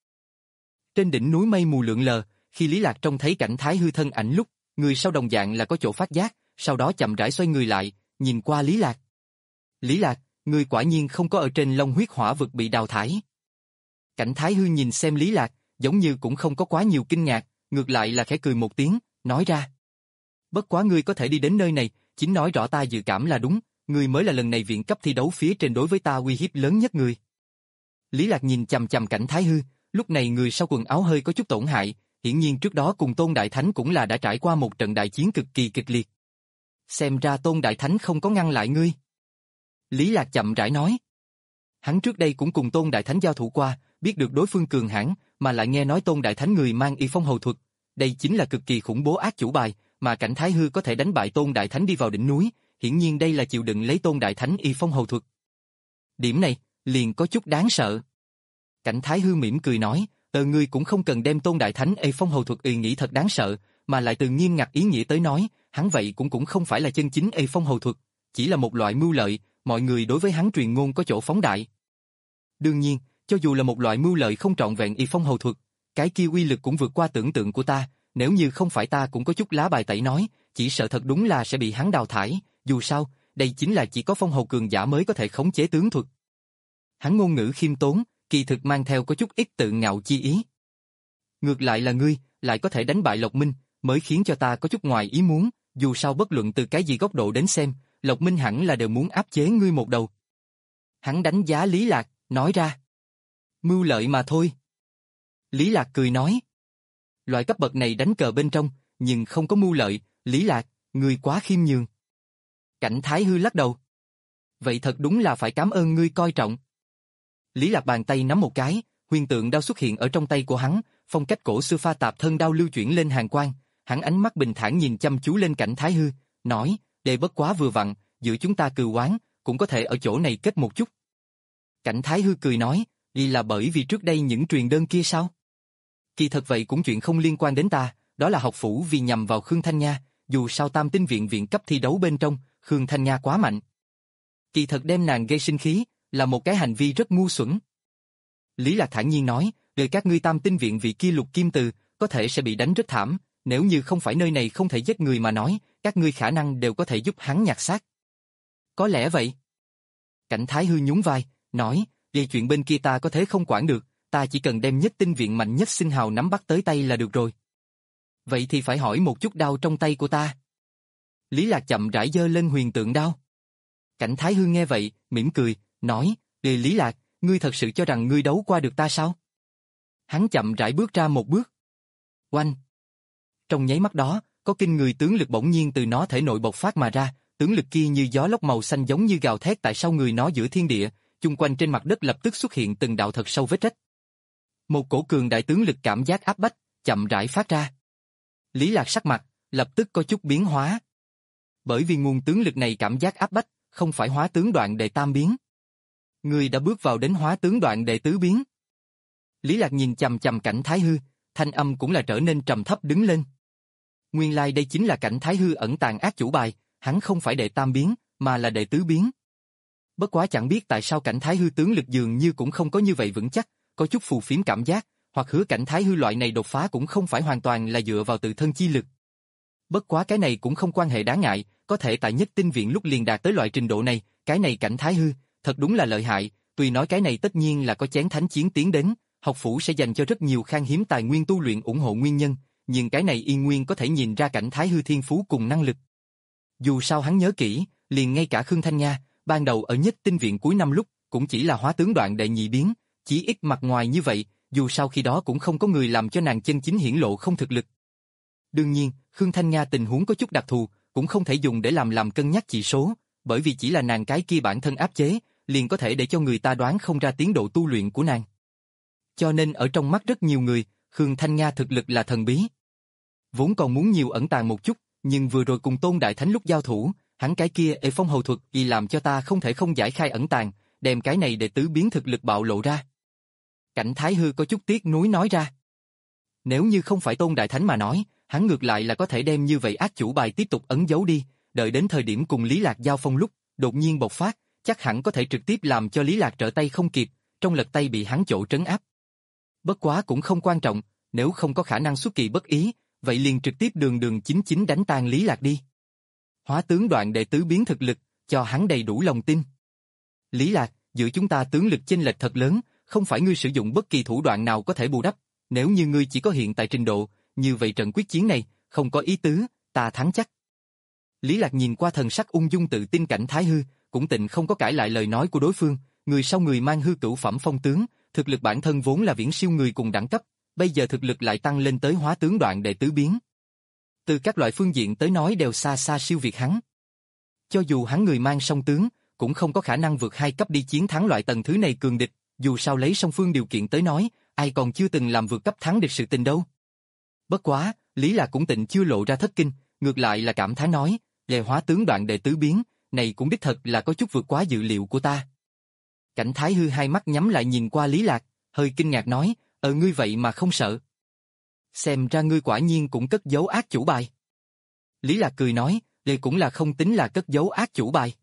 Trên đỉnh núi mây mù lượn lờ, khi Lý Lạc trông thấy Cảnh Thái Hư thân ảnh lúc, người sau đồng dạng là có chỗ phát giác, sau đó chậm rãi xoay người lại, nhìn qua Lý Lạc. "Lý Lạc, ngươi quả nhiên không có ở trên Long Huyết Hỏa Vực bị đào thải." Cảnh Thái Hư nhìn xem Lý Lạc, giống như cũng không có quá nhiều kinh ngạc, ngược lại là khẽ cười một tiếng, nói ra. "Bất quá ngươi có thể đi đến nơi này, chính nói rõ ta dự cảm là đúng, ngươi mới là lần này viện cấp thi đấu phía trên đối với ta uy hiếp lớn nhất người." Lý Lạc nhìn chằm chằm Cảnh Thái Hư, lúc này người sau quần áo hơi có chút tổn hại, hiển nhiên trước đó cùng Tôn Đại Thánh cũng là đã trải qua một trận đại chiến cực kỳ kịch liệt. "Xem ra Tôn Đại Thánh không có ngăn lại ngươi." Lý Lạc chậm rãi nói. Hắn trước đây cũng cùng Tôn Đại Thánh giao thủ qua, biết được đối phương cường hãn, mà lại nghe nói Tôn Đại Thánh người mang Y Phong Hầu Thuật, đây chính là cực kỳ khủng bố ác chủ bài, mà Cảnh Thái Hư có thể đánh bại Tôn Đại Thánh đi vào đỉnh núi, hiển nhiên đây là chịu đựng lấy Tôn Đại Thánh Y Phong Hầu Thuật. Điểm này, liền có chút đáng sợ. Cảnh Thái Hư mỉm cười nói, "Ờ ngươi cũng không cần đem Tôn Đại Thánh Y Phong Hầu Thuật ý nghĩ thật đáng sợ, mà lại từ nghiêm ngặt ý nghĩa tới nói, hắn vậy cũng cũng không phải là chân chính Y Phong Hầu Thuật, chỉ là một loại mưu lợi, mọi người đối với hắn truyền ngôn có chỗ phóng đại. Đương nhiên, cho dù là một loại mưu lợi không trọn vẹn Y Phong Hầu Thuật, cái kia uy lực cũng vượt qua tưởng tượng của ta, nếu như không phải ta cũng có chút lá bài tẩy nói, chỉ sợ thật đúng là sẽ bị hắn đào thải, dù sao, đây chính là chỉ có phong hầu cường giả mới có thể khống chế tướng thuật." Hắn ngôn ngữ khiêm tốn, kỳ thực mang theo có chút ít tự ngạo chi ý. "Ngược lại là ngươi, lại có thể đánh bại Lộc Minh, mới khiến cho ta có chút ngoài ý muốn, dù sao bất luận từ cái gì góc độ đến xem, Lộc Minh hẳn là đều muốn áp chế ngươi một đầu." Hắn đánh giá Lý Lạc, nói ra. "Mưu lợi mà thôi." Lý Lạc cười nói. "Loại cấp bậc này đánh cờ bên trong, nhưng không có mưu lợi, Lý Lạc, ngươi quá khiêm nhường." Cảnh Thái Hư lắc đầu. "Vậy thật đúng là phải cảm ơn ngươi coi trọng." Lý Lạc bàn tay nắm một cái, huyền tượng đao xuất hiện ở trong tay của hắn, phong cách cổ xưa pha tạp thân đao lưu chuyển lên hàn quang, hắn ánh mắt bình thản nhìn chăm chú lên Cảnh Thái Hư, nói, "Đây bất quá vừa vặn, giữa chúng ta cừu oán, cũng có thể ở chỗ này kết một chút." Cảnh Thái Hư cười nói, "Đi là bởi vì trước đây những truyền đơn kia sao?" "Kỳ thật vậy cũng chuyện không liên quan đến ta, đó là học phủ vì nhằm vào Khương Thanh Nha, dù sao Tam Tinh viện viện cấp thi đấu bên trong, Khương Thanh Nha quá mạnh. Kỳ thật đem nàng gây sinh khí, là một cái hành vi rất ngu xuẩn." Lý Lạc thản nhiên nói, "Đời các ngươi Tam Tinh viện vị kia Lục Kim Từ, có thể sẽ bị đánh rất thảm, nếu như không phải nơi này không thể giết người mà nói, các ngươi khả năng đều có thể giúp hắn nhặt xác." "Có lẽ vậy." Cảnh Thái Hư nhún vai, nói, "Về chuyện bên kia ta có thể không quản được, ta chỉ cần đem Nhất Tinh viện mạnh nhất sinh hào nắm bắt tới tay là được rồi." Vậy thì phải hỏi một chút đao trong tay của ta. Lý Lạc chậm rãi giơ lên huyền tượng đao. Cảnh Thái Hư nghe vậy, mỉm cười, nói, Ê Lý Lạc, ngươi thật sự cho rằng ngươi đấu qua được ta sao? Hắn chậm rãi bước ra một bước. Oanh! Trong nháy mắt đó, có kinh người tướng lực bỗng nhiên từ nó thể nội bộc phát mà ra, tướng lực kia như gió lốc màu xanh giống như gào thét tại sau người nó giữa thiên địa, chung quanh trên mặt đất lập tức xuất hiện từng đạo thật sâu vết rách. Một cổ cường đại tướng lực cảm giác áp bách, chậm rãi phát ra. Lý Lạc sắc mặt, lập tức có chút biến hóa. Bởi vì nguồn tướng lực này cảm giác áp bách, không phải hóa tướng đoạn đệ tam biến. Người đã bước vào đến hóa tướng đoạn đệ tứ biến. Lý Lạc nhìn chằm chằm Cảnh Thái Hư, thanh âm cũng là trở nên trầm thấp đứng lên. Nguyên lai đây chính là Cảnh Thái Hư ẩn tàng ác chủ bài, hắn không phải đệ tam biến, mà là đệ tứ biến. Bất quá chẳng biết tại sao Cảnh Thái Hư tướng lực dường như cũng không có như vậy vững chắc, có chút phù phiếm cảm giác, hoặc hứa Cảnh Thái Hư loại này đột phá cũng không phải hoàn toàn là dựa vào tự thân chi lực. Bất quá cái này cũng không quan hệ đáng ngại, có thể tại Nhất Tinh Viện lúc liền đạt tới loại trình độ này, cái này Cảnh Thái Hư, thật đúng là lợi hại, tuy nói cái này tất nhiên là có chén thánh chiến tiến đến, học phủ sẽ dành cho rất nhiều khan hiếm tài nguyên tu luyện ủng hộ nguyên nhân, nhưng cái này Yên Nguyên có thể nhìn ra Cảnh Thái Hư thiên phú cùng năng lực. Dù sao hắn nhớ kỹ, liền ngay cả Khương Thanh Nga, ban đầu ở Nhất Tinh Viện cuối năm lúc, cũng chỉ là hóa tướng đoạn đệ nhị biến, chỉ ít mặt ngoài như vậy, dù sao khi đó cũng không có người làm cho nàng chân chính hiển lộ không thực lực. Đương nhiên, Khương Thanh Nga tình huống có chút đặc thù, cũng không thể dùng để làm làm cân nhắc chỉ số, bởi vì chỉ là nàng cái kia bản thân áp chế, liền có thể để cho người ta đoán không ra tiến độ tu luyện của nàng. Cho nên ở trong mắt rất nhiều người, Khương Thanh Nga thực lực là thần bí. Vốn còn muốn nhiều ẩn tàng một chút, nhưng vừa rồi cùng Tôn Đại Thánh lúc giao thủ, hắn cái kia ê phong hầu thuật vì làm cho ta không thể không giải khai ẩn tàng, đem cái này để tứ biến thực lực bạo lộ ra. Cảnh Thái Hư có chút tiếc nuối nói ra. Nếu như không phải Tôn Đại Thánh mà nói, hắn ngược lại là có thể đem như vậy ác chủ bài tiếp tục ấn giấu đi, đợi đến thời điểm cùng Lý Lạc giao phong lúc, đột nhiên bộc phát, chắc hẳn có thể trực tiếp làm cho Lý Lạc trở tay không kịp, trong lật tay bị hắn chỗ trấn áp. Bất quá cũng không quan trọng, nếu không có khả năng xuất kỳ bất ý, vậy liền trực tiếp đường đường chính chính đánh tan Lý Lạc đi. Hóa tướng đoạn đệ tứ biến thực lực, cho hắn đầy đủ lòng tin. Lý Lạc, giữa chúng ta tướng lực chênh lệch thật lớn, không phải ngươi sử dụng bất kỳ thủ đoạn nào có thể bù đắp, nếu như ngươi chỉ có hiện tại trình độ, như vậy trận quyết chiến này, không có ý tứ, ta thắng chắc. Lý Lạc nhìn qua thần sắc ung dung tự tin Cảnh Thái Hư, cũng tịnh không có cãi lại lời nói của đối phương, người sau người mang hư cửu phẩm phong tướng, thực lực bản thân vốn là viễn siêu người cùng đẳng cấp, bây giờ thực lực lại tăng lên tới hóa tướng đoạn đệ tứ biến. Từ các loại phương diện tới nói đều xa xa siêu việt hắn. Cho dù hắn người mang song tướng, cũng không có khả năng vượt hai cấp đi chiến thắng loại tầng thứ này cường địch, dù sao lấy song phương điều kiện tới nói, ai còn chưa từng làm vượt cấp thắng địch sự tình đâu. Bất quá, Lý Lạc cũng tịnh chưa lộ ra thất kinh, ngược lại là cảm thán nói, về hóa tướng đoạn đệ tứ biến, này cũng đích thật là có chút vượt quá dự liệu của ta. Cảnh Thái Hư hai mắt nhắm lại nhìn qua Lý Lạc, hơi kinh ngạc nói, ờ ngươi vậy mà không sợ. Xem ra ngươi quả nhiên cũng cất giấu ác chủ bài. Lý Lạc cười nói, đây cũng là không tính là cất giấu ác chủ bài.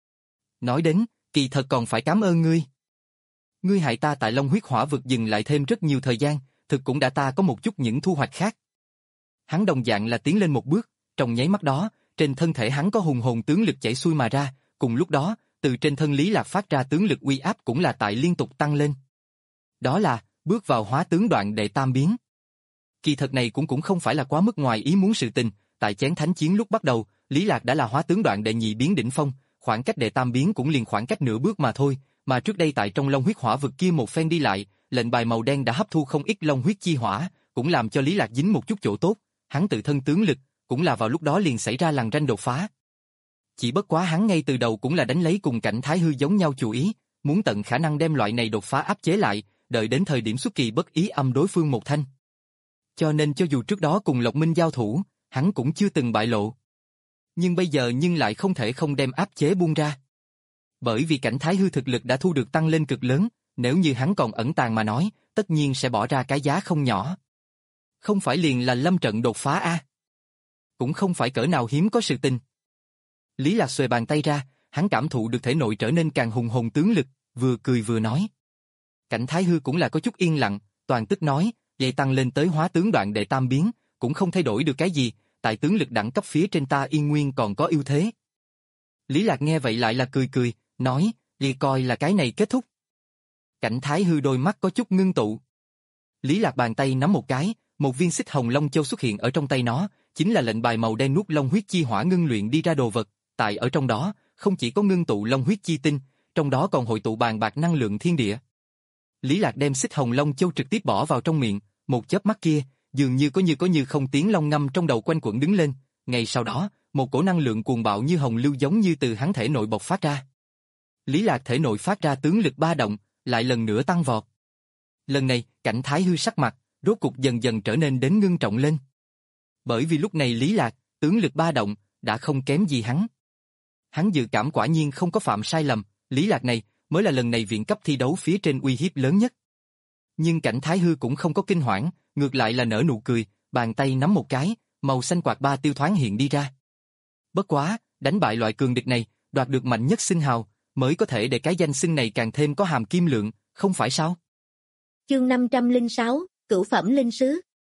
Nói đến, kỳ thật còn phải cảm ơn ngươi. Ngươi hại ta tại Long Huyết Hỏa Vực dừng lại thêm rất nhiều thời gian, thực cũng đã ta có một chút những thu hoạch khác. Hắn đồng dạng là tiến lên một bước, trong nháy mắt đó, trên thân thể hắn có hùng hồn tướng lực chảy xuôi mà ra, cùng lúc đó, từ trên thân Lý Lạc phát ra tướng lực uy áp cũng là tại liên tục tăng lên. Đó là, bước vào hóa tướng đoạn đệ tam biến. Kỳ thật này cũng cũng không phải là quá mức ngoài ý muốn sự tình, tại chén thánh chiến lúc bắt đầu, Lý Lạc đã là hóa tướng đoạn đệ nhị biến đỉnh phong, khoảng cách đệ tam biến cũng liền khoảng cách nửa bước mà thôi, mà trước đây tại trong Long Huyết Hỏa Vực kia một phen đi lại, lệnh bài màu đen đã hấp thu không ít Long huyết chi hỏa, cũng làm cho Lý Lạc dính một chút chỗ tốt, hắn tự thân tướng lực, cũng là vào lúc đó liền xảy ra lằn ranh đột phá. Chỉ bất quá hắn ngay từ đầu cũng là đánh lấy cùng Cảnh Thái Hư giống nhau chủ ý, muốn tận khả năng đem loại này đột phá áp chế lại, đợi đến thời điểm xuất kỳ bất ý âm đối phương một thanh. Cho nên cho dù trước đó cùng Lộc Minh giao thủ, hắn cũng chưa từng bại lộ. Nhưng bây giờ nhưng lại không thể không đem áp chế buông ra. Bởi vì Cảnh Thái Hư thực lực đã thu được tăng lên cực lớn, nếu như hắn còn ẩn tàng mà nói, tất nhiên sẽ bỏ ra cái giá không nhỏ. Không phải liền là lâm trận đột phá a? Cũng không phải cỡ nào hiếm có sự tình. Lý Lạc xuề bàn tay ra, hắn cảm thụ được thể nội trở nên càng hùng hồn tướng lực, vừa cười vừa nói. Cảnh Thái Hư cũng là có chút yên lặng, toàn tức nói, vậy tăng lên tới hóa tướng đoạn đệ tam biến, cũng không thay đổi được cái gì, tại tướng lực đẳng cấp phía trên ta Yên Nguyên còn có ưu thế. Lý Lạc nghe vậy lại là cười cười, nói, vậy coi là cái này kết thúc. Cảnh Thái Hư đôi mắt có chút ngưng tụ. Lý Lạc bàn tay nắm một cái, Một viên xích hồng long châu xuất hiện ở trong tay nó, chính là lệnh bài màu đen nuốt long huyết chi hỏa ngưng luyện đi ra đồ vật, tại ở trong đó, không chỉ có ngưng tụ long huyết chi tinh, trong đó còn hội tụ bàn bạc năng lượng thiên địa. Lý Lạc đem xích hồng long châu trực tiếp bỏ vào trong miệng, một chớp mắt kia, dường như có như có như không tiếng long ngâm trong đầu quanh quẩn đứng lên, ngay sau đó, một cổ năng lượng cuồng bạo như hồng lưu giống như từ hắn thể nội bộc phát ra. Lý Lạc thể nội phát ra tướng lực ba động, lại lần nữa tăng vọt. Lần này, Cảnh Thái Hư sắc mặt, rốt cục dần dần trở nên đến ngưng trọng lên. Bởi vì lúc này Lý Lạc, tướng lực ba động, đã không kém gì hắn. Hắn dự cảm quả nhiên không có phạm sai lầm, Lý Lạc này, mới là lần này viện cấp thi đấu phía trên uy hiếp lớn nhất. Nhưng Cảnh Thái Hư cũng không có kinh hoảng, ngược lại là nở nụ cười, bàn tay nắm một cái, màu xanh quạt ba tiêu thoáng hiện đi ra. Bất quá, đánh bại loại cường địch này, đoạt được mạnh nhất xưng hào, mới có thể để cái danh xưng này càng thêm có hàm kim lượng, không phải sao? Chương năm trăm lẻ sáu, Cửu phẩm linh sứ.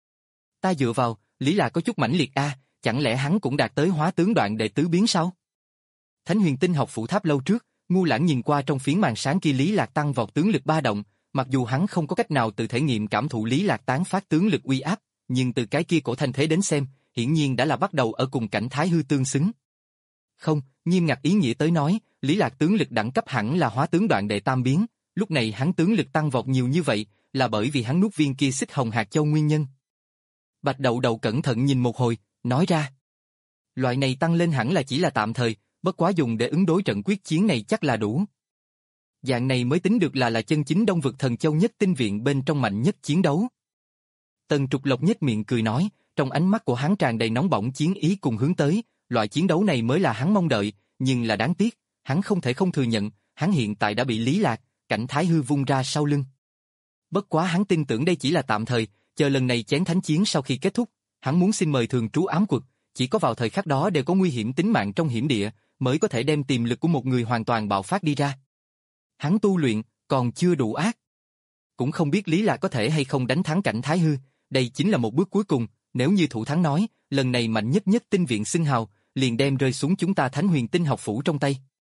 Ta dựa vào, Lý Lạc có chút mãnh liệt a, chẳng lẽ hắn cũng đạt tới hóa tướng đoạn đệ tứ biến sao? Thánh Huyền Tinh học phủ tháp lâu trước, Ngu Lãng nhìn qua trong phiến màn sáng kia Lý Lạc tăng vọt tướng lực ba động, mặc dù hắn không có cách nào tự thể nghiệm cảm thụ Lý Lạc tán phát tướng lực uy áp, nhưng từ cái kia cổ thanh thế đến xem, hiển nhiên đã là bắt đầu ở cùng Cảnh Thái Hư tương xứng. Không, nghiêm ngặt ý nghĩa tới nói, Lý Lạc tướng lực đẳng cấp hẳn là hóa tướng đoạn đệ tam biến, lúc này hắn tướng lực tăng vọt nhiều như vậy, là bởi vì hắn nuốt viên kia xích hồng hạt châu nguyên nhân. Bạch Đậu Đậu cẩn thận nhìn một hồi, nói ra. Loại này tăng lên hẳn là chỉ là tạm thời, bất quá dùng để ứng đối trận quyết chiến này chắc là đủ. Dạng này mới tính được là là chân chính Đông Vực Thần Châu nhất tinh viện bên trong mạnh nhất chiến đấu. Tần Trục Lộc nhếch miệng cười nói, trong ánh mắt của hắn tràn đầy nóng bỏng chiến ý cùng hướng tới, loại chiến đấu này mới là hắn mong đợi, nhưng là đáng tiếc, hắn không thể không thừa nhận, hắn hiện tại đã bị Lý Lạc, Cảnh Thái Hư vung ra sau lưng. Bất quá hắn tin tưởng đây chỉ là tạm thời, chờ lần này chén thánh chiến sau khi kết thúc, hắn muốn xin mời thường trú ám quật, chỉ có vào thời khắc đó đều có nguy hiểm tính mạng trong hiểm địa, mới có thể đem tiềm lực của một người hoàn toàn bạo phát đi ra. Hắn tu luyện, còn chưa đủ ác. Cũng không biết Lý Lạc có thể hay không đánh thắng Cảnh Thái Hư, đây chính là một bước cuối cùng, nếu như thủ thắng nói, lần này mạnh nhất nhất tinh viện xưng hào, liền đem rơi xuống chúng ta Thánh Huyền Tinh học phủ trong tay.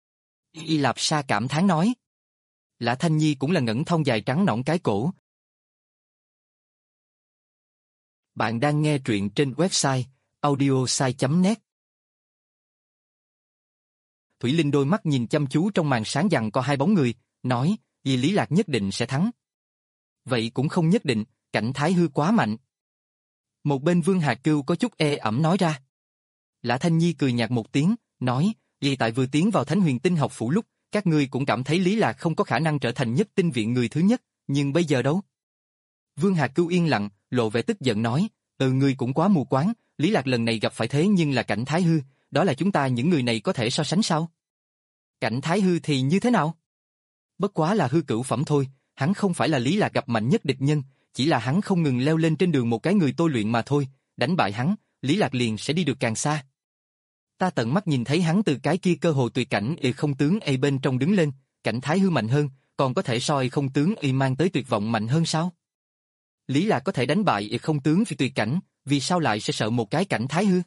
Y Lạp Sa cảm thán nói. Lã Thanh Nhi cũng là ngẩng thong dài trắng nõn cái cổ. Bạn đang nghe truyện trên website audiosai chấm net. Thủy Linh đôi mắt nhìn chăm chú trong màn sáng giằng co hai bóng người, nói, vì Lý Lạc nhất định sẽ thắng. Vậy cũng không nhất định, Cảnh Thái Hư quá mạnh. Một bên Vương Hà Cưu có chút e ẩm nói ra. Lã Thanh Nhi cười nhạt một tiếng, nói, vì tại vừa tiến vào Thánh Huyền Tinh học phủ lúc, các ngươi cũng cảm thấy Lý Lạc không có khả năng trở thành nhất tinh viện người thứ nhất, nhưng bây giờ đâu? Vương Hà Cưu yên lặng, lộ vẻ tức giận nói, ừ ngươi cũng quá mù quáng, Lý Lạc lần này gặp phải thế nhưng là Cảnh Thái Hư, đó là chúng ta những người này có thể so sánh sao? Cảnh Thái Hư thì như thế nào? Bất quá là hư cửu phẩm thôi, hắn không phải là Lý Lạc gặp mạnh nhất địch nhân, chỉ là hắn không ngừng leo lên trên đường một cái người tôi luyện mà thôi, đánh bại hắn, Lý Lạc liền sẽ đi được càng xa. Ta tận mắt nhìn thấy hắn từ cái kia cơ hồ tuyệt cảnh y không tướng y bên trong đứng lên, Cảnh Thái Hư mạnh hơn, còn có thể so y không tướng y mang tới tuyệt vọng mạnh hơn sao? Lý Lạc có thể đánh bại y không tướng vì tuyệt cảnh, vì sao lại sẽ sợ một cái Cảnh Thái Hư?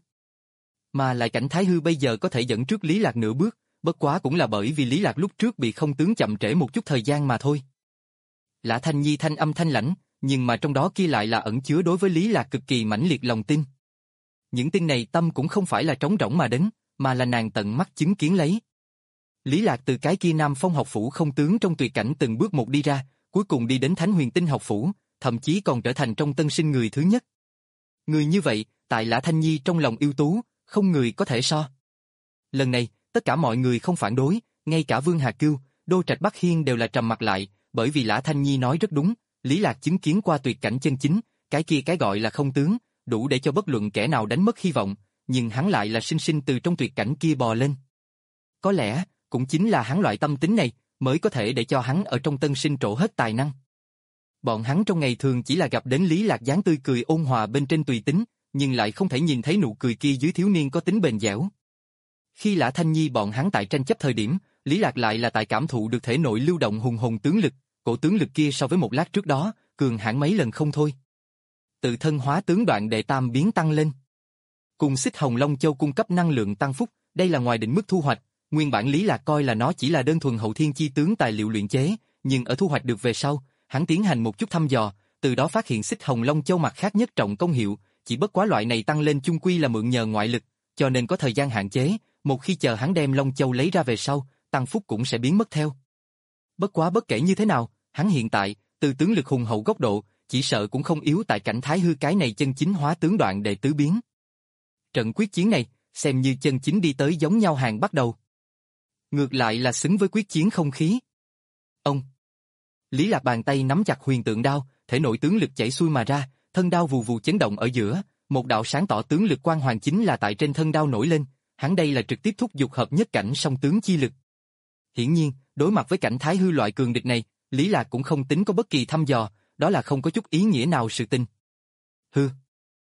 Mà lại Cảnh Thái Hư bây giờ có thể dẫn trước Lý Lạc nửa bước, bất quá cũng là bởi vì Lý Lạc lúc trước bị không tướng chậm trễ một chút thời gian mà thôi. Lã Thanh Nhi thanh âm thanh lãnh, nhưng mà trong đó kia lại là ẩn chứa đối với Lý Lạc cực kỳ mãnh liệt lòng tin. Những tin này tâm cũng không phải là trống rỗng mà đến, mà là nàng tận mắt chứng kiến lấy. Lý Lạc từ cái kia Nam Phong học phủ không tướng trong tuyệt cảnh từng bước một đi ra, cuối cùng đi đến Thánh Huyền Tinh học phủ, thậm chí còn trở thành trong tân sinh người thứ nhất. Người như vậy, tại Lã Thanh Nhi trong lòng yêu tú, không người có thể so. Lần này, tất cả mọi người không phản đối, ngay cả Vương Hà Cưu, Đô Trạch Bắc Hiên đều là trầm mặt lại, bởi vì Lã Thanh Nhi nói rất đúng, Lý Lạc chứng kiến qua tuyệt cảnh chân chính, cái kia cái gọi là không tướng, đủ để cho bất luận kẻ nào đánh mất hy vọng, nhưng hắn lại là sinh sinh từ trong tuyệt cảnh kia bò lên. Có lẽ, cũng chính là hắn loại tâm tính này, mới có thể để cho hắn ở trong tân sinh trổ hết tài năng. Bọn hắn trong ngày thường chỉ là gặp đến Lý Lạc dáng tươi cười ôn hòa bên trên tùy tính, nhưng lại không thể nhìn thấy nụ cười kia dưới thiếu niên có tính bền dẻo. Khi Lã Thanh Nhi bọn hắn tại tranh chấp thời điểm, Lý Lạc lại là tại cảm thụ được thể nội lưu động hùng hồn tướng lực, cổ tướng lực kia so với một lát trước đó, cường hãn mấy lần không thôi. Tự thân hóa tướng đoạn đệ tam biến tăng lên. Cùng xích hồng long châu cung cấp năng lượng tăng phúc, đây là ngoài định mức thu hoạch, nguyên bản Lý Lạc coi là nó chỉ là đơn thuần hậu thiên chi tướng tài liệu luyện chế, nhưng ở thu hoạch được về sau, hắn tiến hành một chút thăm dò, từ đó phát hiện xích hồng long châu mặt khác nhất trọng công hiệu, chỉ bất quá loại này tăng lên chung quy là mượn nhờ ngoại lực, cho nên có thời gian hạn chế, một khi chờ hắn đem long châu lấy ra về sau, tăng phúc cũng sẽ biến mất theo. Bất quá bất kể như thế nào, hắn hiện tại, từ tướng lực hùng hậu góc độ, chỉ sợ cũng không yếu tại cảnh thái hư cái này chân chính hóa tướng đoạn đệ tứ biến. Trận quyết chiến này, xem như chân chính đi tới giống nhau hàng bắt đầu. Ngược lại là xứng với quyết chiến không khí. Ông Lý Lạc bàn tay nắm chặt huyền tượng đao, thể nội tướng lực chảy xuôi mà ra, thân đao vù vù chấn động ở giữa, một đạo sáng tỏ tướng lực quang hoàng chính là tại trên thân đao nổi lên, hắn đây là trực tiếp thúc giục hợp nhất cảnh song tướng chi lực. Hiển nhiên, đối mặt với cảnh thái hư loại cường địch này, Lý Lạc cũng không tính có bất kỳ thăm dò, đó là không có chút ý nghĩa nào sự tình. Hư.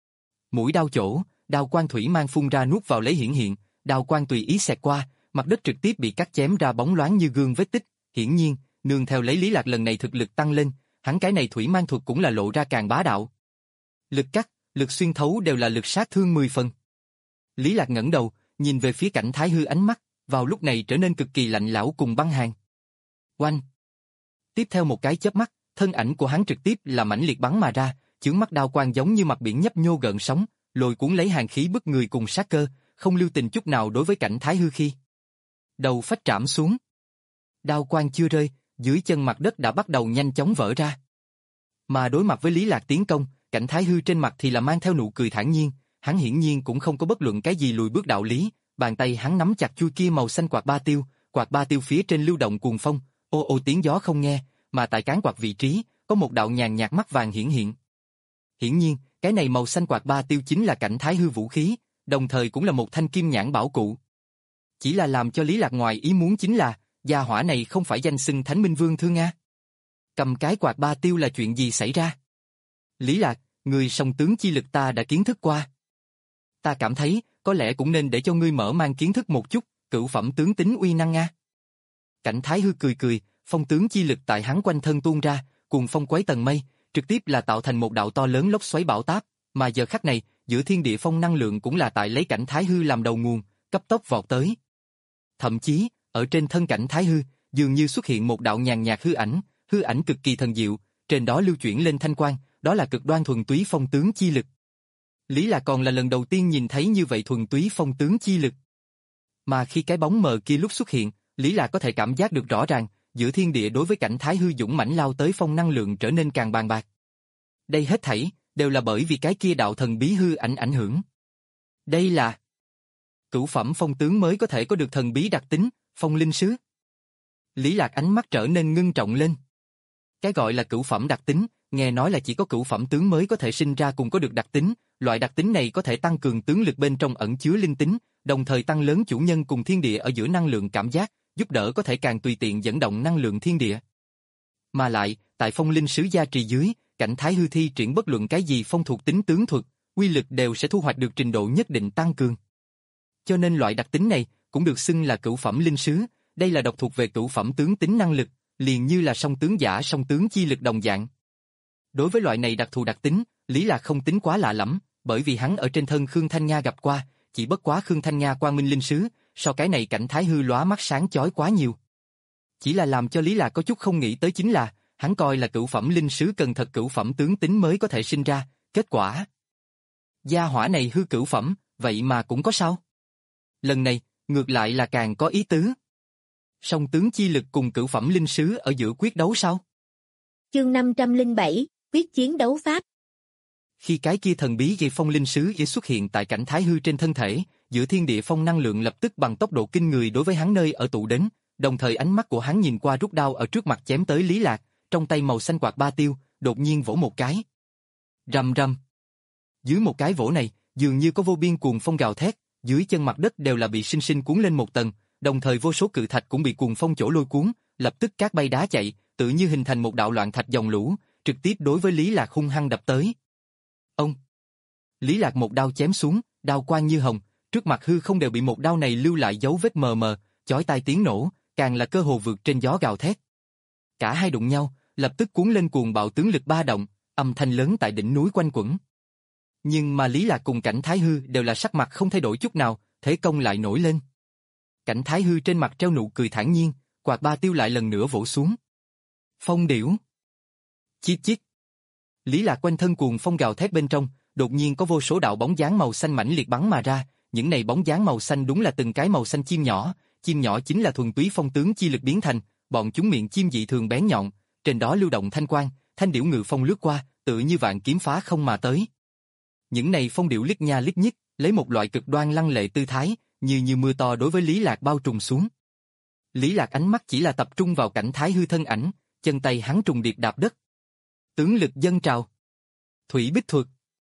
Mũi đao chỗ, đao quang thủy mang phun ra nuốt vào lấy hiển hiện, đao quang tùy ý xẹt qua, mặt đất trực tiếp bị cắt chém ra bóng loáng như gương vết tích, hiển nhiên, nương theo lấy Lý Lạc lần này thực lực tăng lên, hắn cái này thủy mang thuật cũng là lộ ra càng bá đạo. Lực cắt, lực xuyên thấu đều là lực sát thương mười phần. Lý Lạc ngẩng đầu, nhìn về phía cảnh thái hư, ánh mắt vào lúc này trở nên cực kỳ lạnh lẽo cùng băng hàn. Oanh! Tiếp theo một cái chớp mắt, thân ảnh của hắn trực tiếp là mãnh liệt bắn mà ra, chướng mắt đao quang giống như mặt biển nhấp nhô gợn sóng, lôi cuốn lấy hàn khí bức người cùng sát cơ, không lưu tình chút nào đối với cảnh thái hư khi. Đầu phách trảm xuống. Đao quang chưa rơi, dưới chân mặt đất đã bắt đầu nhanh chóng vỡ ra. Mà đối mặt với Lý Lạc tiến công, cảnh thái hư trên mặt thì là mang theo nụ cười thản nhiên, hắn hiển nhiên cũng không có bất luận cái gì lùi bước đạo lý, bàn tay hắn nắm chặt chuôi kia màu xanh quạt ba tiêu, quạt ba tiêu phía trên lưu động cuồng phong, ô ô tiếng gió không nghe, mà tại cán quạt vị trí, có một đạo nhàn nhạt mắt vàng hiển hiện. Hiển nhiên, cái này màu xanh quạt ba tiêu chính là cảnh thái hư vũ khí, đồng thời cũng là một thanh kim nhãn bảo cụ. Chỉ là làm cho Lý Lạc ngoài ý muốn chính là, gia hỏa này không phải danh xưng Thánh Minh Vương Thương Nga. Cầm cái quạt ba tiêu là chuyện gì xảy ra? Lý Lạc, người song tướng chi lực ta đã kiến thức qua. Ta cảm thấy, có lẽ cũng nên để cho ngươi mở mang kiến thức một chút, cửu phẩm tướng tính uy năng Nga. Cảnh thái hư cười cười, phong tướng chi lực tại hắn quanh thân tuôn ra, cùng phong quấy tầng mây, trực tiếp là tạo thành một đạo to lớn lốc xoáy bão táp, mà giờ khắc này, giữa thiên địa phong năng lượng cũng là tại lấy cảnh thái hư làm đầu nguồn, cấp tốc vọt tới. Thậm chí, ở trên thân cảnh thái hư, dường như xuất hiện một đạo nhàn nhạt hư ảnh, hư ảnh cực kỳ thần diệu, trên đó lưu chuyển lên thanh quang, đó là cực đoan thuần túy phong tướng chi lực. Lý Lạc còn là lần đầu tiên nhìn thấy như vậy thuần túy phong tướng chi lực. Mà khi cái bóng mờ kia lúc xuất hiện, Lý Lạc có thể cảm giác được rõ ràng, giữa thiên địa đối với cảnh thái hư dũng mãnh lao tới phong năng lượng trở nên càng bàn bạc. Đây hết thảy đều là bởi vì cái kia đạo thần bí hư ảnh ảnh hưởng. Đây là cửu phẩm phong tướng mới có thể có được thần bí đặc tính, phong linh sứ. Lý Lạc ánh mắt trở nên ngưng trọng lên. Cái gọi là cửu phẩm đặc tính, nghe nói là chỉ có cửu phẩm tướng mới có thể sinh ra cùng có được đặc tính, loại đặc tính này có thể tăng cường tướng lực bên trong ẩn chứa linh tính, đồng thời tăng lớn chủ nhân cùng thiên địa ở giữa năng lượng cảm giác, giúp đỡ có thể càng tùy tiện dẫn động năng lượng thiên địa. Mà lại, tại phong linh sứ gia trì dưới, cảnh thái hư thi triển bất luận cái gì phong thuộc tính tướng thuật, uy lực đều sẽ thu hoạch được trình độ nhất định tăng cường. Cho nên loại đặc tính này cũng được xưng là cửu phẩm linh sứ, đây là độc thuộc về cửu phẩm tướng tính năng lực, liền như là song tướng giả song tướng chi lực đồng dạng. Đối với loại này đặc thù đặc tính, Lý Lạc không tính quá lạ lẫm, bởi vì hắn ở trên thân Khương Thanh Nga gặp qua, chỉ bất quá Khương Thanh Nga quang minh linh sứ, so cái này cảnh thái hư lóa mắt sáng chói quá nhiều. Chỉ là làm cho Lý Lạc có chút không nghĩ tới chính là, hắn coi là cửu phẩm linh sứ cần thật cửu phẩm tướng tính mới có thể sinh ra, kết quả gia hỏa này hư cửu phẩm, vậy mà cũng có sao? Lần này, ngược lại là càng có ý tứ. Song tướng chi lực cùng cửu phẩm linh sứ ở giữa quyết đấu sao? Chương năm trăm lẻ bảy, quyết chiến đấu pháp. Khi cái kia thần bí dây phong linh sứ chỉ xuất hiện tại cảnh thái hư trên thân thể, giữa thiên địa phong năng lượng lập tức bằng tốc độ kinh người đối với hắn nơi ở tụ đến, đồng thời ánh mắt của hắn nhìn qua rút đao ở trước mặt chém tới Lý Lạc, trong tay màu xanh quạt ba tiêu, đột nhiên vỗ một cái. Rầm rầm. Dưới một cái vỗ này, dường như có vô biên cuồng phong gào thét, dưới chân mặt đất đều là bị sinh sinh cuốn lên một tầng, đồng thời vô số cự thạch cũng bị cuồng phong chỗ lôi cuốn, lập tức cát bay đá chạy, tự như hình thành một đạo loạn thạch dòng lũ, trực tiếp đối với Lý Lạc hung hăng đập tới. Ông! Lý Lạc một đao chém xuống, đao quang như hồng, trước mặt hư không đều bị một đao này lưu lại dấu vết mờ mờ, chói tai tiếng nổ, càng là cơ hồ vượt trên gió gào thét. Cả hai đụng nhau, lập tức cuốn lên cuồng bạo tướng lực ba động, âm thanh lớn tại đỉnh núi quanh quẩn. Nhưng mà Lý Lạc cùng cảnh thái hư đều là sắc mặt không thay đổi chút nào, thế công lại nổi lên. Cảnh thái hư trên mặt treo nụ cười thản nhiên, quạt ba tiêu lại lần nữa vỗ xuống. Phong điểu. Chít chít. Lý Lạc quanh thân cuồng phong gào thét bên trong, đột nhiên có vô số đạo bóng dáng màu xanh mãnh liệt bắn mà ra, những này bóng dáng màu xanh đúng là từng cái màu xanh chim nhỏ, chim nhỏ chính là thuần túy phong tướng chi lực biến thành, bọn chúng miệng chim dị thường bén nhọn, trên đó lưu động thanh quang, thanh điểu ngự phong lướt qua, tựa như vạn kiếm phá không mà tới. Những này phong điểu liếc nha liếc nhích, lấy một loại cực đoan lăng lệ tư thái, như như mưa to đối với Lý Lạc bao trùm xuống. Lý Lạc ánh mắt chỉ là tập trung vào cảnh thái hư thân ảnh, chân tay hắn trùng điệp đạp đất. Tướng lực dâng trào. Thủy bích thuật.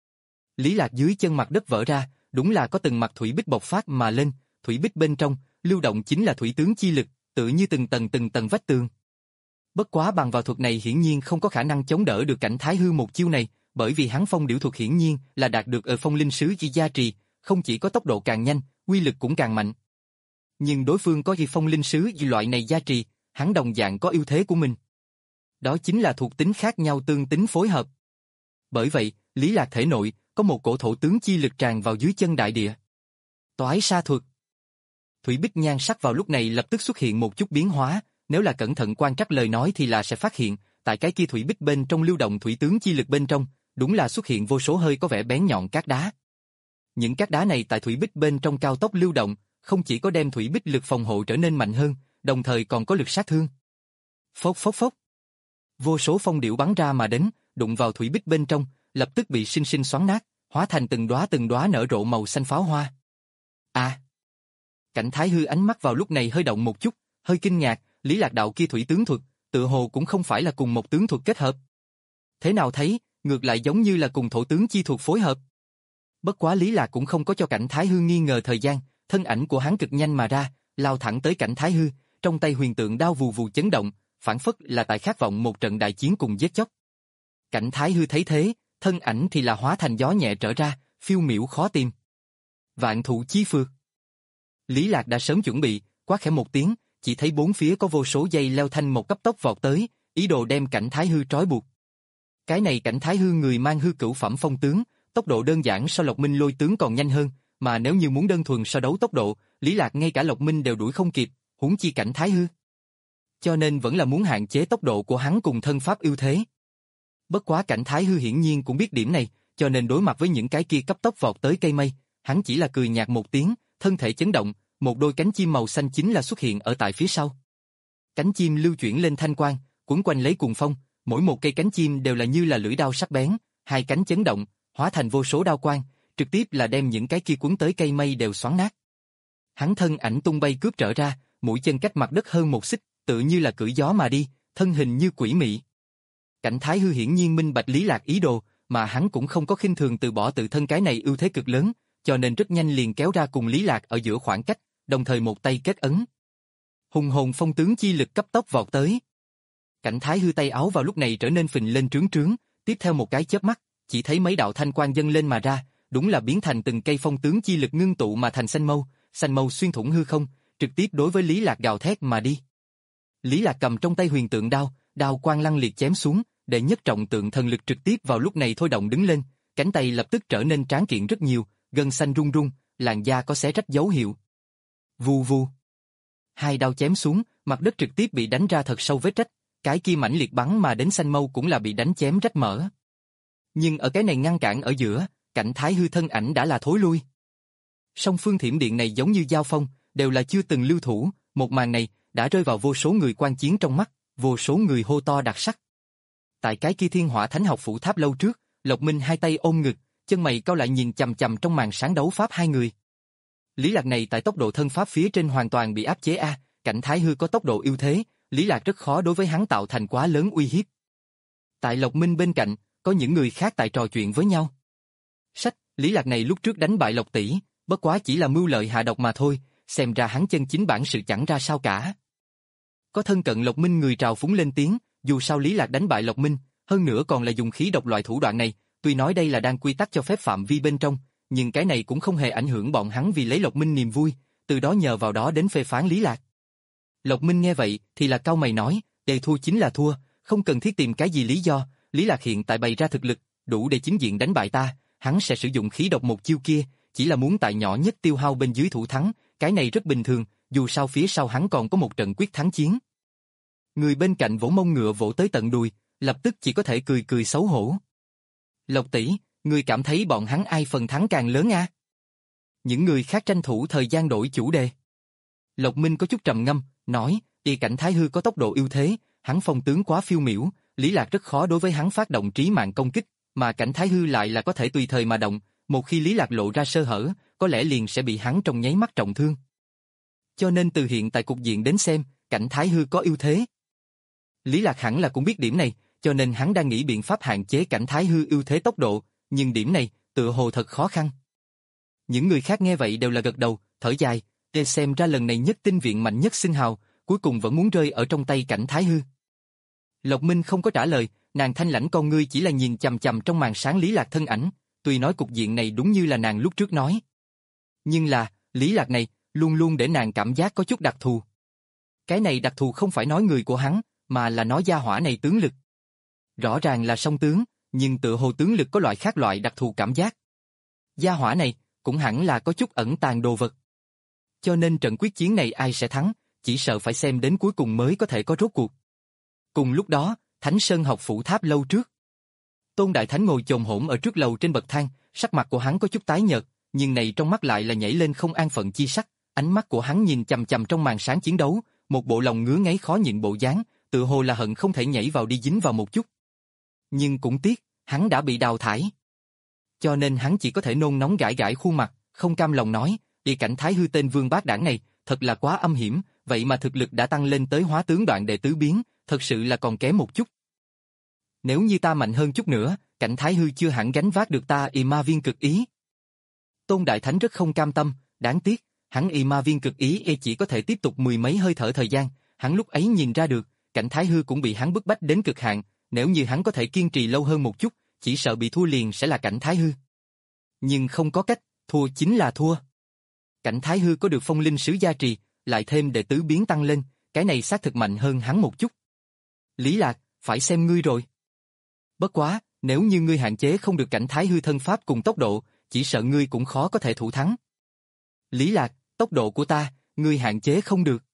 Lý Lạc dưới chân mặt đất vỡ ra, đúng là có từng mặt thủy bích bộc phát mà lên, thủy bích bên trong, lưu động chính là thủy tướng chi lực, tựa như từng tầng từng tầng vách tường. Bất quá bằng vào thuật này hiển nhiên không có khả năng chống đỡ được cảnh thái hư một chiêu này, bởi vì hắn phong điểu thuật hiển nhiên là đạt được ở phong linh sứ chi gia trì, không chỉ có tốc độ càng nhanh, uy lực cũng càng mạnh. Nhưng đối phương có gì phong linh sứ gì loại này gia trì, hắn đồng dạng có ưu thế của mình. Đó chính là thuộc tính khác nhau tương tính phối hợp. Bởi vậy, Lý Lạc thể nội có một cổ thổ tướng chi lực tràn vào dưới chân đại địa. Toái sa thuật. Thủy bích nhan sắc vào lúc này lập tức xuất hiện một chút biến hóa, nếu là cẩn thận quan trắc lời nói thì là sẽ phát hiện, tại cái kia thủy bích bên trong lưu động thủy tướng chi lực bên trong, đúng là xuất hiện vô số hơi có vẻ bén nhọn cát đá. Những cát đá này tại thủy bích bên trong cao tốc lưu động, không chỉ có đem thủy bích lực phòng hộ trở nên mạnh hơn, đồng thời còn có lực sát thương. Phốc phốc phốc. Vô số phong điểu bắn ra mà đến, đụng vào thủy bích bên trong, lập tức bị sinh sinh xoắn nát, hóa thành từng đóa từng đóa nở rộ màu xanh pháo hoa. À! Cảnh thái hư ánh mắt vào lúc này hơi động một chút, hơi kinh ngạc, Lý Lạc đạo kia thủy tướng thuật, tự hồ cũng không phải là cùng một tướng thuật kết hợp. Thế nào thấy, ngược lại giống như là cùng thổ tướng chi thuật phối hợp. Bất quá Lý Lạc cũng không có cho cảnh thái hư nghi ngờ thời gian, thân ảnh của hắn cực nhanh mà ra, lao thẳng tới cảnh thái hư, trong tay huyền tượng đao vù vù chấn động, phản phất là tại khát vọng một trận đại chiến cùng giết chóc. Cảnh thái hư thấy thế, thân ảnh thì là hóa thành gió nhẹ trở ra, phiêu miểu khó tìm. Vạn thụ chi phược. Lý Lạc đã sớm chuẩn bị, quát khẽ một tiếng, chỉ thấy bốn phía có vô số dây leo thanh một cấp tốc vọt tới, ý đồ đem cảnh thái hư trói buộc. Cái này cảnh thái hư người mang hư cửu phẩm phong tướng, tốc độ đơn giản so Lộc Minh lôi tướng còn nhanh hơn, mà nếu như muốn đơn thuần so đấu tốc độ, Lý Lạc ngay cả Lộc Minh đều đuổi không kịp, huống chi cảnh thái hư. Cho nên vẫn là muốn hạn chế tốc độ của hắn cùng thân pháp ưu thế. Bất quá cảnh thái hư hiển nhiên cũng biết điểm này, cho nên đối mặt với những cái kia cấp tốc vọt tới cây mây, hắn chỉ là cười nhạt một tiếng, thân thể chấn động, một đôi cánh chim màu xanh chính là xuất hiện ở tại phía sau. Cánh chim lưu chuyển lên thanh quang, quấn quanh lấy cuồng phong, mỗi một cây cánh chim đều là như là lưỡi đao sắc bén, hai cánh chấn động, hóa thành vô số đao quang, trực tiếp là đem những cái kia cuốn tới cây mây đều xoắn nát. Hắn thân ảnh tung bay cướp trở ra, mũi chân cách mặt đất hơn một xích, tự như là cưỡi gió mà đi, thân hình như quỷ mị. Cảnh thái hư hiển nhiên minh bạch Lý Lạc ý đồ, mà hắn cũng không có khinh thường từ bỏ tự thân cái này ưu thế cực lớn, cho nên rất nhanh liền kéo ra cùng Lý Lạc ở giữa khoảng cách, đồng thời một tay kết ấn. Hùng hồn phong tướng chi lực cấp tốc vọt tới. Cảnh thái hư tay áo vào lúc này trở nên phình lên trướng trướng, tiếp theo một cái chớp mắt, chỉ thấy mấy đạo thanh quang dâng lên mà ra, đúng là biến thành từng cây phong tướng chi lực ngưng tụ mà thành xanh mâu, xanh mâu xuyên thủng hư không, trực tiếp đối với Lý Lạc gào thét mà đi. Lý Lạc cầm trong tay huyền tượng đao, đao quang lăng liệt chém xuống, đệ nhất trọng tượng thần lực trực tiếp vào lúc này thôi động đứng lên, cánh tay lập tức trở nên tráng kiện rất nhiều, gân xanh rung rung, làn da có xé rách dấu hiệu. Vù vù. Hai đao chém xuống, mặt đất trực tiếp bị đánh ra thật sâu vết rách, cái kia mãnh liệt bắn mà đến xanh mâu cũng là bị đánh chém rách mở. Nhưng ở cái này ngăn cản ở giữa, cảnh thái hư thân ảnh đã là thối lui. Song phương thiểm điện này giống như giao phong, đều là chưa từng lưu thủ, một màn này đã rơi vào vô số người quan chiến trong mắt, vô số người hô to đặc sắc. Tại cái kia Thiên Hỏa Thánh học phủ tháp lâu trước, Lộc Minh hai tay ôm ngực, chân mày cau lại nhìn chằm chằm trong màn sáng đấu pháp hai người. Lý Lạc này tại tốc độ thân pháp phía trên hoàn toàn bị áp chế a, cảnh thái hư có tốc độ ưu thế, Lý Lạc rất khó đối với hắn tạo thành quá lớn uy hiếp. Tại Lộc Minh bên cạnh, có những người khác tại trò chuyện với nhau. Sách, Lý Lạc này lúc trước đánh bại Lộc tỷ, bất quá chỉ là mưu lợi hạ độc mà thôi, xem ra hắn chân chính bản sự chẳng ra sao cả. Có thân cận Lộc Minh người trào phúng lên tiếng, dù sao Lý Lạc đánh bại Lộc Minh, hơn nữa còn là dùng khí độc loại thủ đoạn này, tuy nói đây là đang quy tắc cho phép phạm vi bên trong, nhưng cái này cũng không hề ảnh hưởng bọn hắn vì lấy Lộc Minh niềm vui, từ đó nhờ vào đó đến phê phán Lý Lạc. Lộc Minh nghe vậy thì là cau mày nói, để thua chính là thua, không cần thiết tìm cái gì lý do, Lý Lạc hiện tại bày ra thực lực, đủ để chính diện đánh bại ta, hắn sẽ sử dụng khí độc một chiêu kia, chỉ là muốn tại nhỏ nhất tiêu hao bên dưới thủ thắng, cái này rất bình thường, dù sao phía sau hắn còn có một trận quyết thắng chiến. Người bên cạnh vỗ mông ngựa vỗ tới tận đùi, lập tức chỉ có thể cười cười xấu hổ. Lộc tỷ, ngươi cảm thấy bọn hắn ai phần thắng càng lớn a? Những người khác tranh thủ thời gian đổi chủ đề. Lộc Minh có chút trầm ngâm, nói, y cảnh Thái Hư có tốc độ ưu thế, hắn phong tướng quá phiêu miểu, Lý Lạc rất khó đối với hắn phát động trí mạng công kích, mà cảnh Thái Hư lại là có thể tùy thời mà động, một khi Lý Lạc lộ ra sơ hở, có lẽ liền sẽ bị hắn trong nháy mắt trọng thương. Cho nên từ hiện tại cục diện đến xem, cảnh Thái Hư có ưu thế. Lý Lạc hẳn là cũng biết điểm này, cho nên hắn đang nghĩ biện pháp hạn chế cảnh Thái Hư ưu thế tốc độ, nhưng điểm này, tựa hồ thật khó khăn. Những người khác nghe vậy đều là gật đầu, thở dài, để xem ra lần này nhất tinh viện mạnh nhất sinh hào, cuối cùng vẫn muốn rơi ở trong tay cảnh Thái Hư. Lộc Minh không có trả lời, nàng thanh lãnh con ngươi chỉ là nhìn chằm chằm trong màn sáng Lý Lạc thân ảnh, tuy nói cục diện này đúng như là nàng lúc trước nói. Nhưng là, Lý Lạc này, luôn luôn để nàng cảm giác có chút đặc thù. Cái này đặc thù không phải nói người của hắn, mà là nói gia hỏa này tướng lực. Rõ ràng là song tướng, nhưng tựa hồ tướng lực có loại khác loại đặc thù cảm giác. Gia hỏa này, cũng hẳn là có chút ẩn tàng đồ vật. Cho nên trận quyết chiến này ai sẽ thắng, chỉ sợ phải xem đến cuối cùng mới có thể có rốt cuộc. Cùng lúc đó, Thánh Sơn học phủ tháp lâu trước. Tôn Đại Thánh ngồi chồm hổm ở trước lầu trên bậc thang, sắc mặt của hắn có chút tái nhợt, nhưng này trong mắt lại là nhảy lên không an phận chi sắc, ánh mắt của hắn nhìn chằm chằm trong màn sáng chiến đấu, một bộ lòng ngứa ngáy khó nhịn bộ dáng, tự hồ là hận không thể nhảy vào đi dính vào một chút. Nhưng cũng tiếc, hắn đã bị đào thải. Cho nên hắn chỉ có thể nôn nóng gãi gãi khuôn mặt, không cam lòng nói, đi cảnh Thái Hư tên vương bát đảng này, thật là quá âm hiểm, vậy mà thực lực đã tăng lên tới hóa tướng đoạn đệ tứ biến, thật sự là còn kém một chút. Nếu như ta mạnh hơn chút nữa, cảnh Thái Hư chưa hẳn gánh vác được ta y ma viên cực ý. Tôn Đại Thánh rất không cam tâm, đáng tiếc, hắn y ma viên cực ý e chỉ có thể tiếp tục mười mấy hơi thở thời gian, hắn lúc ấy nhìn ra được, cảnh Thái Hư cũng bị hắn bức bách đến cực hạn, nếu như hắn có thể kiên trì lâu hơn một chút, chỉ sợ bị thua liền sẽ là cảnh Thái Hư. Nhưng không có cách, thua chính là thua. Cảnh Thái Hư có được phong linh sứ gia trì, lại thêm đệ tứ biến tăng lên, cái này xác thực mạnh hơn hắn một chút. Lý Lạc, phải xem ngươi rồi. Bất quá, nếu như ngươi hạn chế không được cảnh Thái Hư thân pháp cùng tốc độ, chỉ sợ ngươi cũng khó có thể thủ thắng. Lý Lạc, tốc độ của ta, ngươi hạn chế không được.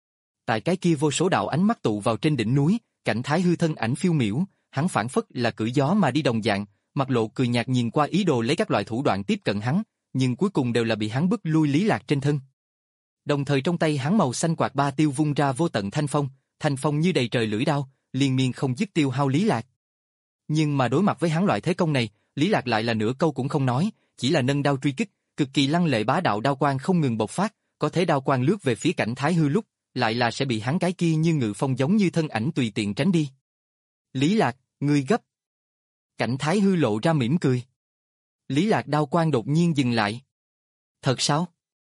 Tại cái kia vô số đạo ánh mắt tụ vào trên đỉnh núi, cảnh Thái Hư thân ảnh phiêu miểu, hắn phản phất là cưỡi gió mà đi đồng dạng, mặt lộ cười nhạt nhìn qua ý đồ lấy các loại thủ đoạn tiếp cận hắn, nhưng cuối cùng đều là bị hắn bức lui Lý Lạc trên thân. Đồng thời trong tay hắn màu xanh quạt ba tiêu vung ra vô tận thanh phong, thanh phong như đầy trời lưỡi đao, liên miên không dứt tiêu hao Lý Lạc. Nhưng mà đối mặt với hắn loại thế công này, Lý Lạc lại là nửa câu cũng không nói, chỉ là nâng đao truy kích, cực kỳ lăng lệ bá đạo đao quang không ngừng bộc phát, có thế đao quang lướt về phía cảnh Thái Hư lúc, lại là sẽ bị hắn cái kia như ngự phong giống như thân ảnh tùy tiện tránh đi. Lý Lạc, ngươi gấp. Cảnh Thái Hư lộ ra mỉm cười. Lý Lạc đao quang đột nhiên dừng lại. Thật sao?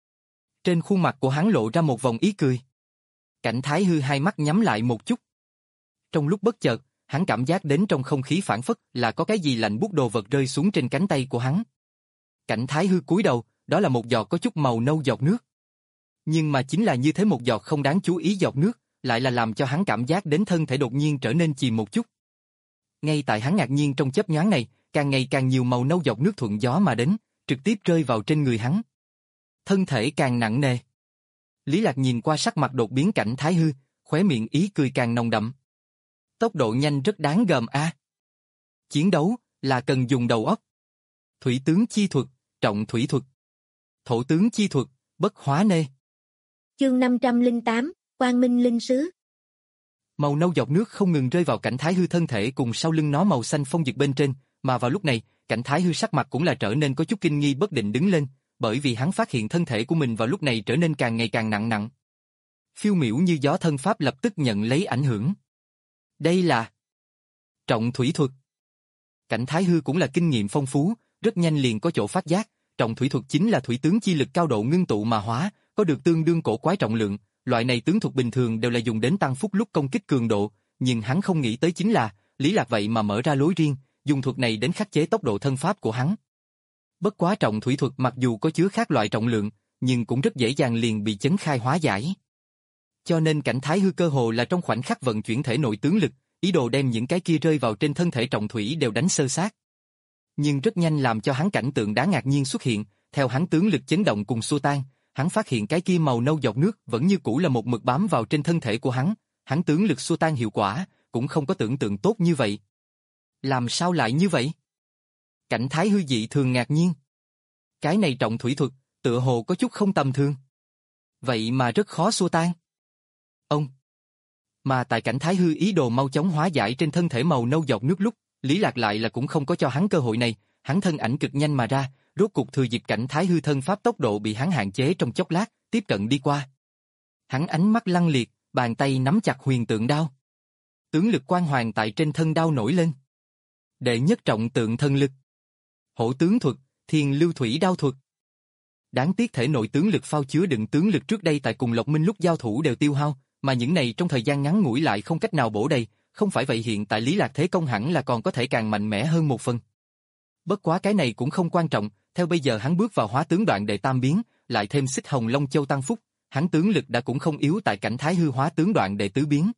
Trên khuôn mặt của hắn lộ ra một vòng ý cười. Cảnh Thái Hư hai mắt nhắm lại một chút. Trong lúc bất chợt, hắn cảm giác đến trong không khí phản phất là có cái gì lạnh buốt đồ vật rơi xuống trên cánh tay của hắn. Cảnh Thái Hư cúi đầu, đó là một giọt có chút màu nâu giọt nước. Nhưng mà chính là như thế một giọt không đáng chú ý giọt nước, lại là làm cho hắn cảm giác đến thân thể đột nhiên trở nên chìm một chút. Ngay tại hắn ngạc nhiên trong chớp nhoáng này, càng ngày càng nhiều màu nâu giọt nước thuận gió mà đến, trực tiếp rơi vào trên người hắn. Thân thể càng nặng nề. Lý Lạc nhìn qua sắc mặt đột biến cảnh Thái Hư, khóe miệng ý cười càng nồng đậm. Tốc độ nhanh rất đáng gờm a. À. Chiến đấu là cần dùng đầu óc. Thủy tướng chi thuật, trọng thủy thuật. Thổ tướng chi thuật, bất hóa nê. Chương năm trăm lẻ tám, Quang Minh Linh Sứ. Màu nâu giọt nước không ngừng rơi vào cảnh Thái Hư thân thể cùng sau lưng nó màu xanh phong dực bên trên, mà vào lúc này, cảnh Thái Hư sắc mặt cũng là trở nên có chút kinh nghi bất định đứng lên, bởi vì hắn phát hiện thân thể của mình vào lúc này trở nên càng ngày càng nặng nặng. Phiêu miểu như gió thân pháp lập tức nhận lấy ảnh hưởng. Đây là trọng thủy thuật. Cảnh Thái Hư cũng là kinh nghiệm phong phú, rất nhanh liền có chỗ phát giác, trọng thủy thuật chính là thủy tướng chi lực cao độ ngưng tụ mà hóa, có được tương đương cổ quái trọng lượng, loại này tướng thuật bình thường đều là dùng đến tăng phúc lúc công kích cường độ, nhưng hắn không nghĩ tới chính là, Lý Lạc vậy mà mở ra lối riêng, dùng thuật này đến khắc chế tốc độ thân pháp của hắn. Bất quá trọng thủy thuật mặc dù có chứa khác loại trọng lượng, nhưng cũng rất dễ dàng liền bị chấn khai hóa giải. Cho nên cảnh Thái Hư cơ hồ là trong khoảnh khắc vận chuyển thể nội tướng lực, ý đồ đem những cái kia rơi vào trên thân thể trọng thủy đều đánh sơ sát. Nhưng rất nhanh làm cho hắn cảnh tượng đáng ngạc nhiên xuất hiện, theo hắn tướng lực chấn động cùng xua tan, hắn phát hiện cái kia màu nâu giọt nước vẫn như cũ là một mực bám vào trên thân thể của hắn, hắn tướng lực xua tan hiệu quả, cũng không có tưởng tượng tốt như vậy. Làm sao lại như vậy? Cảnh Thái Hư dị thường ngạc nhiên. Cái này trọng thủy thuật, tựa hồ có chút không tầm thường. Vậy mà rất khó xua tan. Ông. Mà tại Cảnh Thái Hư ý đồ mau chóng hóa giải trên thân thể màu nâu giọt nước lúc, Lý Lạc lại là cũng không có cho hắn cơ hội này, hắn thân ảnh cực nhanh mà ra, rốt cục thừa dịp Cảnh Thái Hư thân pháp tốc độ bị hắn hạn chế trong chốc lát, tiếp cận đi qua. Hắn ánh mắt lăng liệt, bàn tay nắm chặt huyền tượng đao. Tướng lực quang hoàng tại trên thân đao nổi lên. Đệ nhất trọng tượng thân lực. Hổ tướng thuật, thiên lưu thủy đao thuật. Đáng tiếc thể nội tướng lực phao chứa đựng tướng lực trước đây tại cùng Lộc Minh lúc giao thủ đều tiêu hao, mà những này trong thời gian ngắn ngủi lại không cách nào bổ đầy, không phải vậy hiện tại Lý Lạc thế công hẳn là còn có thể càng mạnh mẽ hơn một phần. Bất quá cái này cũng không quan trọng, theo bây giờ hắn bước vào hóa tướng đoạn đệ tam biến, lại thêm xích hồng long châu tăng phúc, hắn tướng lực đã cũng không yếu tại Cảnh Thái Hư hóa tướng đoạn đệ tứ biến.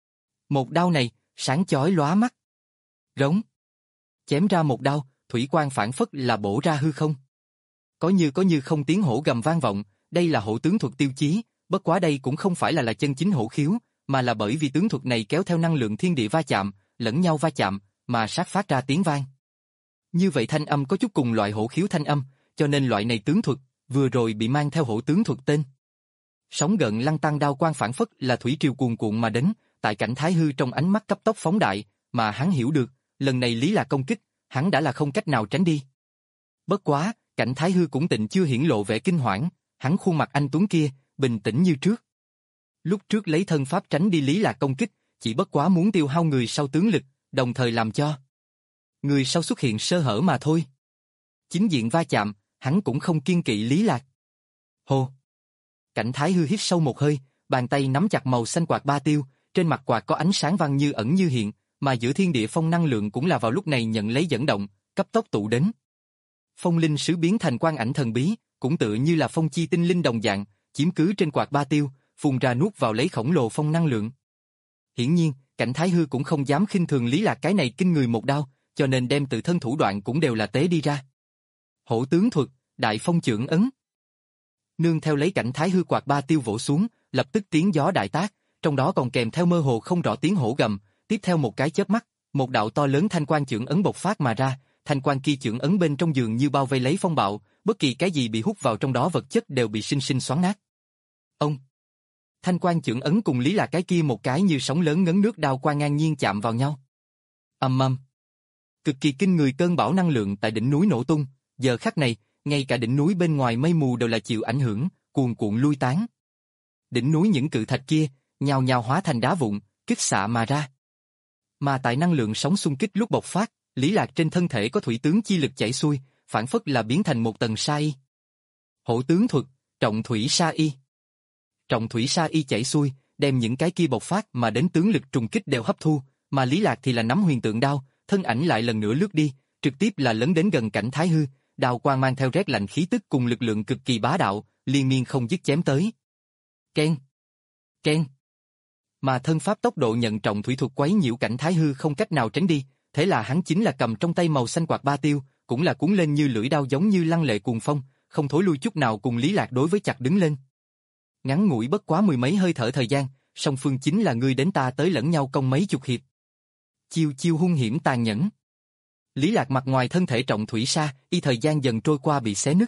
Một đao này, sáng chói lóa mắt. Rống. Chém ra một đao, thủy quang phản phất là bổ ra hư không. Có như có như không tiếng hổ gầm vang vọng, đây là hổ tướng thuật tiêu chí, bất quá đây cũng không phải là là chân chính hổ khiếu, mà là bởi vì tướng thuật này kéo theo năng lượng thiên địa va chạm, lẫn nhau va chạm, mà sát phát ra tiếng vang. Như vậy thanh âm có chút cùng loại hổ khiếu thanh âm, cho nên loại này tướng thuật, vừa rồi bị mang theo hổ tướng thuật tên. Sóng gợn lăng tăng đao quang phản phất là thủy triều cuồn cuộn mà đến, tại Cảnh Thái Hư trong ánh mắt cấp tốc phóng đại, mà hắn hiểu được, lần này Lý Lạc công kích, hắn đã là không cách nào tránh đi. Bất quá, Cảnh Thái Hư cũng tịnh chưa hiển lộ vẻ kinh hoảng, hắn khuôn mặt anh tuấn kia, bình tĩnh như trước. Lúc trước lấy thân pháp tránh đi Lý Lạc công kích, chỉ bất quá muốn tiêu hao người sau tướng lực, đồng thời làm cho người sau xuất hiện sơ hở mà thôi. Chính diện va chạm, hắn cũng không kiêng kỵ Lý Lạc. Hô! Cảnh Thái Hư hít sâu một hơi, bàn tay nắm chặt màu xanh quạt ba tiêu, trên mặt quạt có ánh sáng vàng như ẩn như hiện, mà giữa thiên địa phong năng lượng cũng là vào lúc này nhận lấy dẫn động, cấp tốc tụ đến. Phong linh sứ biến thành quang ảnh thần bí, cũng tựa như là phong chi tinh linh đồng dạng, chiếm cứ trên quạt ba tiêu, phun ra nuốt vào lấy khổng lồ phong năng lượng. Hiển nhiên, Cảnh Thái Hư cũng không dám khinh thường Lý Lạc cái này kinh người một đao, cho nên đem tự thân thủ đoạn cũng đều là tế đi ra. Hổ tướng thuật, đại phong chưởng ấn. Nương theo lấy Cảnh Thái Hư quạt ba tiêu vỗ xuống, lập tức tiếng gió đại tác, trong đó còn kèm theo mơ hồ không rõ tiếng hổ gầm, tiếp theo một cái chớp mắt, một đạo to lớn thanh quang chưởng ấn bộc phát mà ra, thanh quang kia chưởng ấn bên trong dường như bao vây lấy phong bạo, bất kỳ cái gì bị hút vào trong đó vật chất đều bị sinh sinh xoắn nát. Ông Thanh quang chưởng ấn cùng Lý Lạc cái kia một cái như sóng lớn ngấn nước đao quang ngang nhiên chạm vào nhau. Ầm ầm. Cực kỳ kinh người cơn bão năng lượng tại đỉnh núi nổ tung, giờ khắc này, ngay cả đỉnh núi bên ngoài mây mù đều là chịu ảnh hưởng, cuồn cuộn lui tán. Đỉnh núi những cự thạch kia, nhào nhào hóa thành đá vụn, kích xạ mà ra. Mà tại năng lượng sóng xung kích lúc bộc phát, Lý Lạc trên thân thể có thủy tướng chi lực chảy xuôi, phản phất là biến thành một tầng sa y. Hổ tướng thuật, trọng thủy sa y. Trọng thủy sa y chảy xuôi, đem những cái kia bộc phát mà đến tướng lực trùng kích đều hấp thu, mà Lý Lạc thì là nắm huyền tượng đao, thân ảnh lại lần nữa lướt đi, trực tiếp là lấn đến gần Cảnh Thái Hư, đao quang mang theo rét lạnh khí tức cùng lực lượng cực kỳ bá đạo, liên miên không dứt chém tới. Ken, ken. Mà thân pháp tốc độ nhận trọng thủy thuật quấy nhiễu Cảnh Thái Hư không cách nào tránh đi, thế là hắn chính là cầm trong tay màu xanh quạt ba tiêu, cũng là cuốn lên như lưỡi đao giống như lăng lệ cuồng phong, không thối lui chút nào cùng Lý Lạc đối với chặt đứng lên. Ngắn ngủi bất quá mười mấy hơi thở thời gian, song phương chính là ngươi đến ta tới lẫn nhau công mấy chục hiệp. Chiêu chiêu hung hiểm tàn nhẫn. Lý Lạc mặt ngoài thân thể trọng thủy sa, y thời gian dần trôi qua bị xé nứt.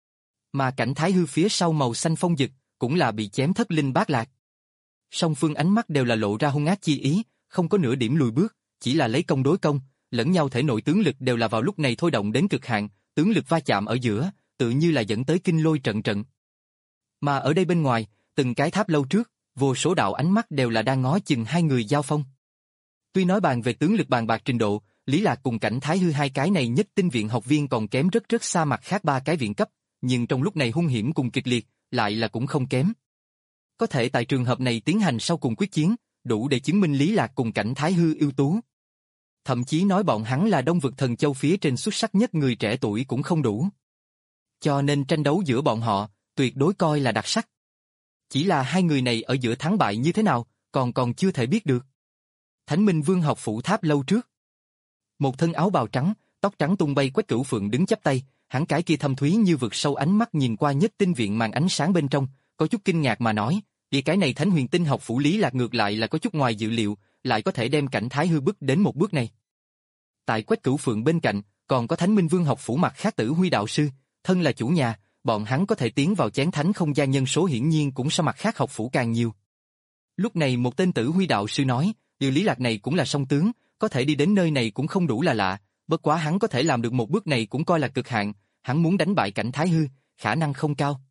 Mà Cảnh Thái Hư phía sau màu xanh phong dực, cũng là bị chém thất linh bát lạc. Song phương ánh mắt đều là lộ ra hung ác chi ý, không có nửa điểm lùi bước, chỉ là lấy công đối công, lẫn nhau thể nội tướng lực đều là vào lúc này thôi động đến cực hạn, tướng lực va chạm ở giữa, tự như là dẫn tới kinh lôi trận trận. Mà ở đây bên ngoài, từng cái tháp lâu trước, vô số đạo ánh mắt đều là đang ngó chừng hai người giao phong. Tuy nói bàn về tướng lực bàn bạc trình độ, Lý Lạc cùng Cảnh Thái Hư hai cái này nhất tinh viện học viên còn kém rất rất xa mặt khác ba cái viện cấp, nhưng trong lúc này hung hiểm cùng kịch liệt, lại là cũng không kém. Có thể tại trường hợp này tiến hành sau cùng quyết chiến, đủ để chứng minh Lý Lạc cùng Cảnh Thái Hư ưu tú. Thậm chí nói bọn hắn là Đông Vực Thần Châu phía trên xuất sắc nhất người trẻ tuổi cũng không đủ. Cho nên tranh đấu giữa bọn họ, tuyệt đối coi là đặc sắc. Chỉ là hai người này ở giữa thắng bại như thế nào, còn còn chưa thể biết được. Thánh Minh Vương học phủ tháp lâu trước. Một thân áo bào trắng, tóc trắng tung bay Quách Cửu Phượng đứng chắp tay, hắn cái kia thâm thúy như vực sâu ánh mắt nhìn qua nhất tinh viện màn ánh sáng bên trong, có chút kinh ngạc mà nói, vì cái này Thánh Huyền Tinh học phủ Lý Lạc ngược lại là có chút ngoài dự liệu, lại có thể đem Cảnh Thái Hư bước đến một bước này. Tại Quách Cửu Phượng bên cạnh, còn có Thánh Minh Vương học phủ mặt khác Tử Huy đạo sư, thân là chủ nhà, bọn hắn có thể tiến vào chén thánh không gian nhân số hiển nhiên cũng so mặt khác học phủ càng nhiều. Lúc này một tên Tử Huy đạo sư nói, điều Lý Lạc này cũng là song tướng, có thể đi đến nơi này cũng không đủ là lạ, bất quá hắn có thể làm được một bước này cũng coi là cực hạn, hắn muốn đánh bại Cảnh Thái Hư, khả năng không cao.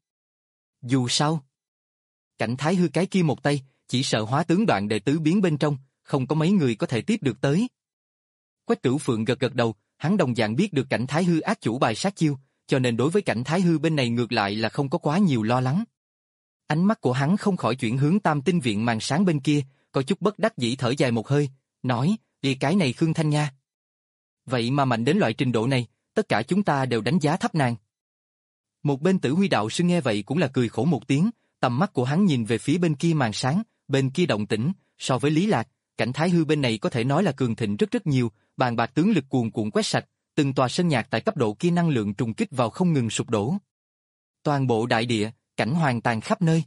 Dù sao, Cảnh Thái Hư cái kia một tay, chỉ sợ hóa tướng đoạn đệ tứ biến bên trong, không có mấy người có thể tiếp được tới. Quách Cửu Phượng gật gật đầu, hắn đồng dạng biết được Cảnh Thái Hư ác chủ bài sát chiêu, cho nên đối với Cảnh Thái Hư bên này ngược lại là không có quá nhiều lo lắng. Ánh mắt của hắn không khỏi chuyển hướng Tam Tinh Viện màn sáng bên kia, có chút bất đắc dĩ thở dài một hơi, nói, "Đi cái này Khương Thanh Nha. Vậy mà mạnh đến loại trình độ này, tất cả chúng ta đều đánh giá thấp nàng." Một bên Tử Huy đạo sư nghe vậy cũng là cười khổ một tiếng, tầm mắt của hắn nhìn về phía bên kia màn sáng, bên kia động tĩnh, so với Lý Lạc, Cảnh Thái Hư bên này có thể nói là cường thịnh rất rất nhiều, bàn bạc tướng lực cuồn cuộn quét sạch, từng tòa sơn nhạc tại cấp độ kia năng lượng trùng kích vào không ngừng sụp đổ. Toàn bộ đại địa, cảnh hoàng tàn khắp nơi.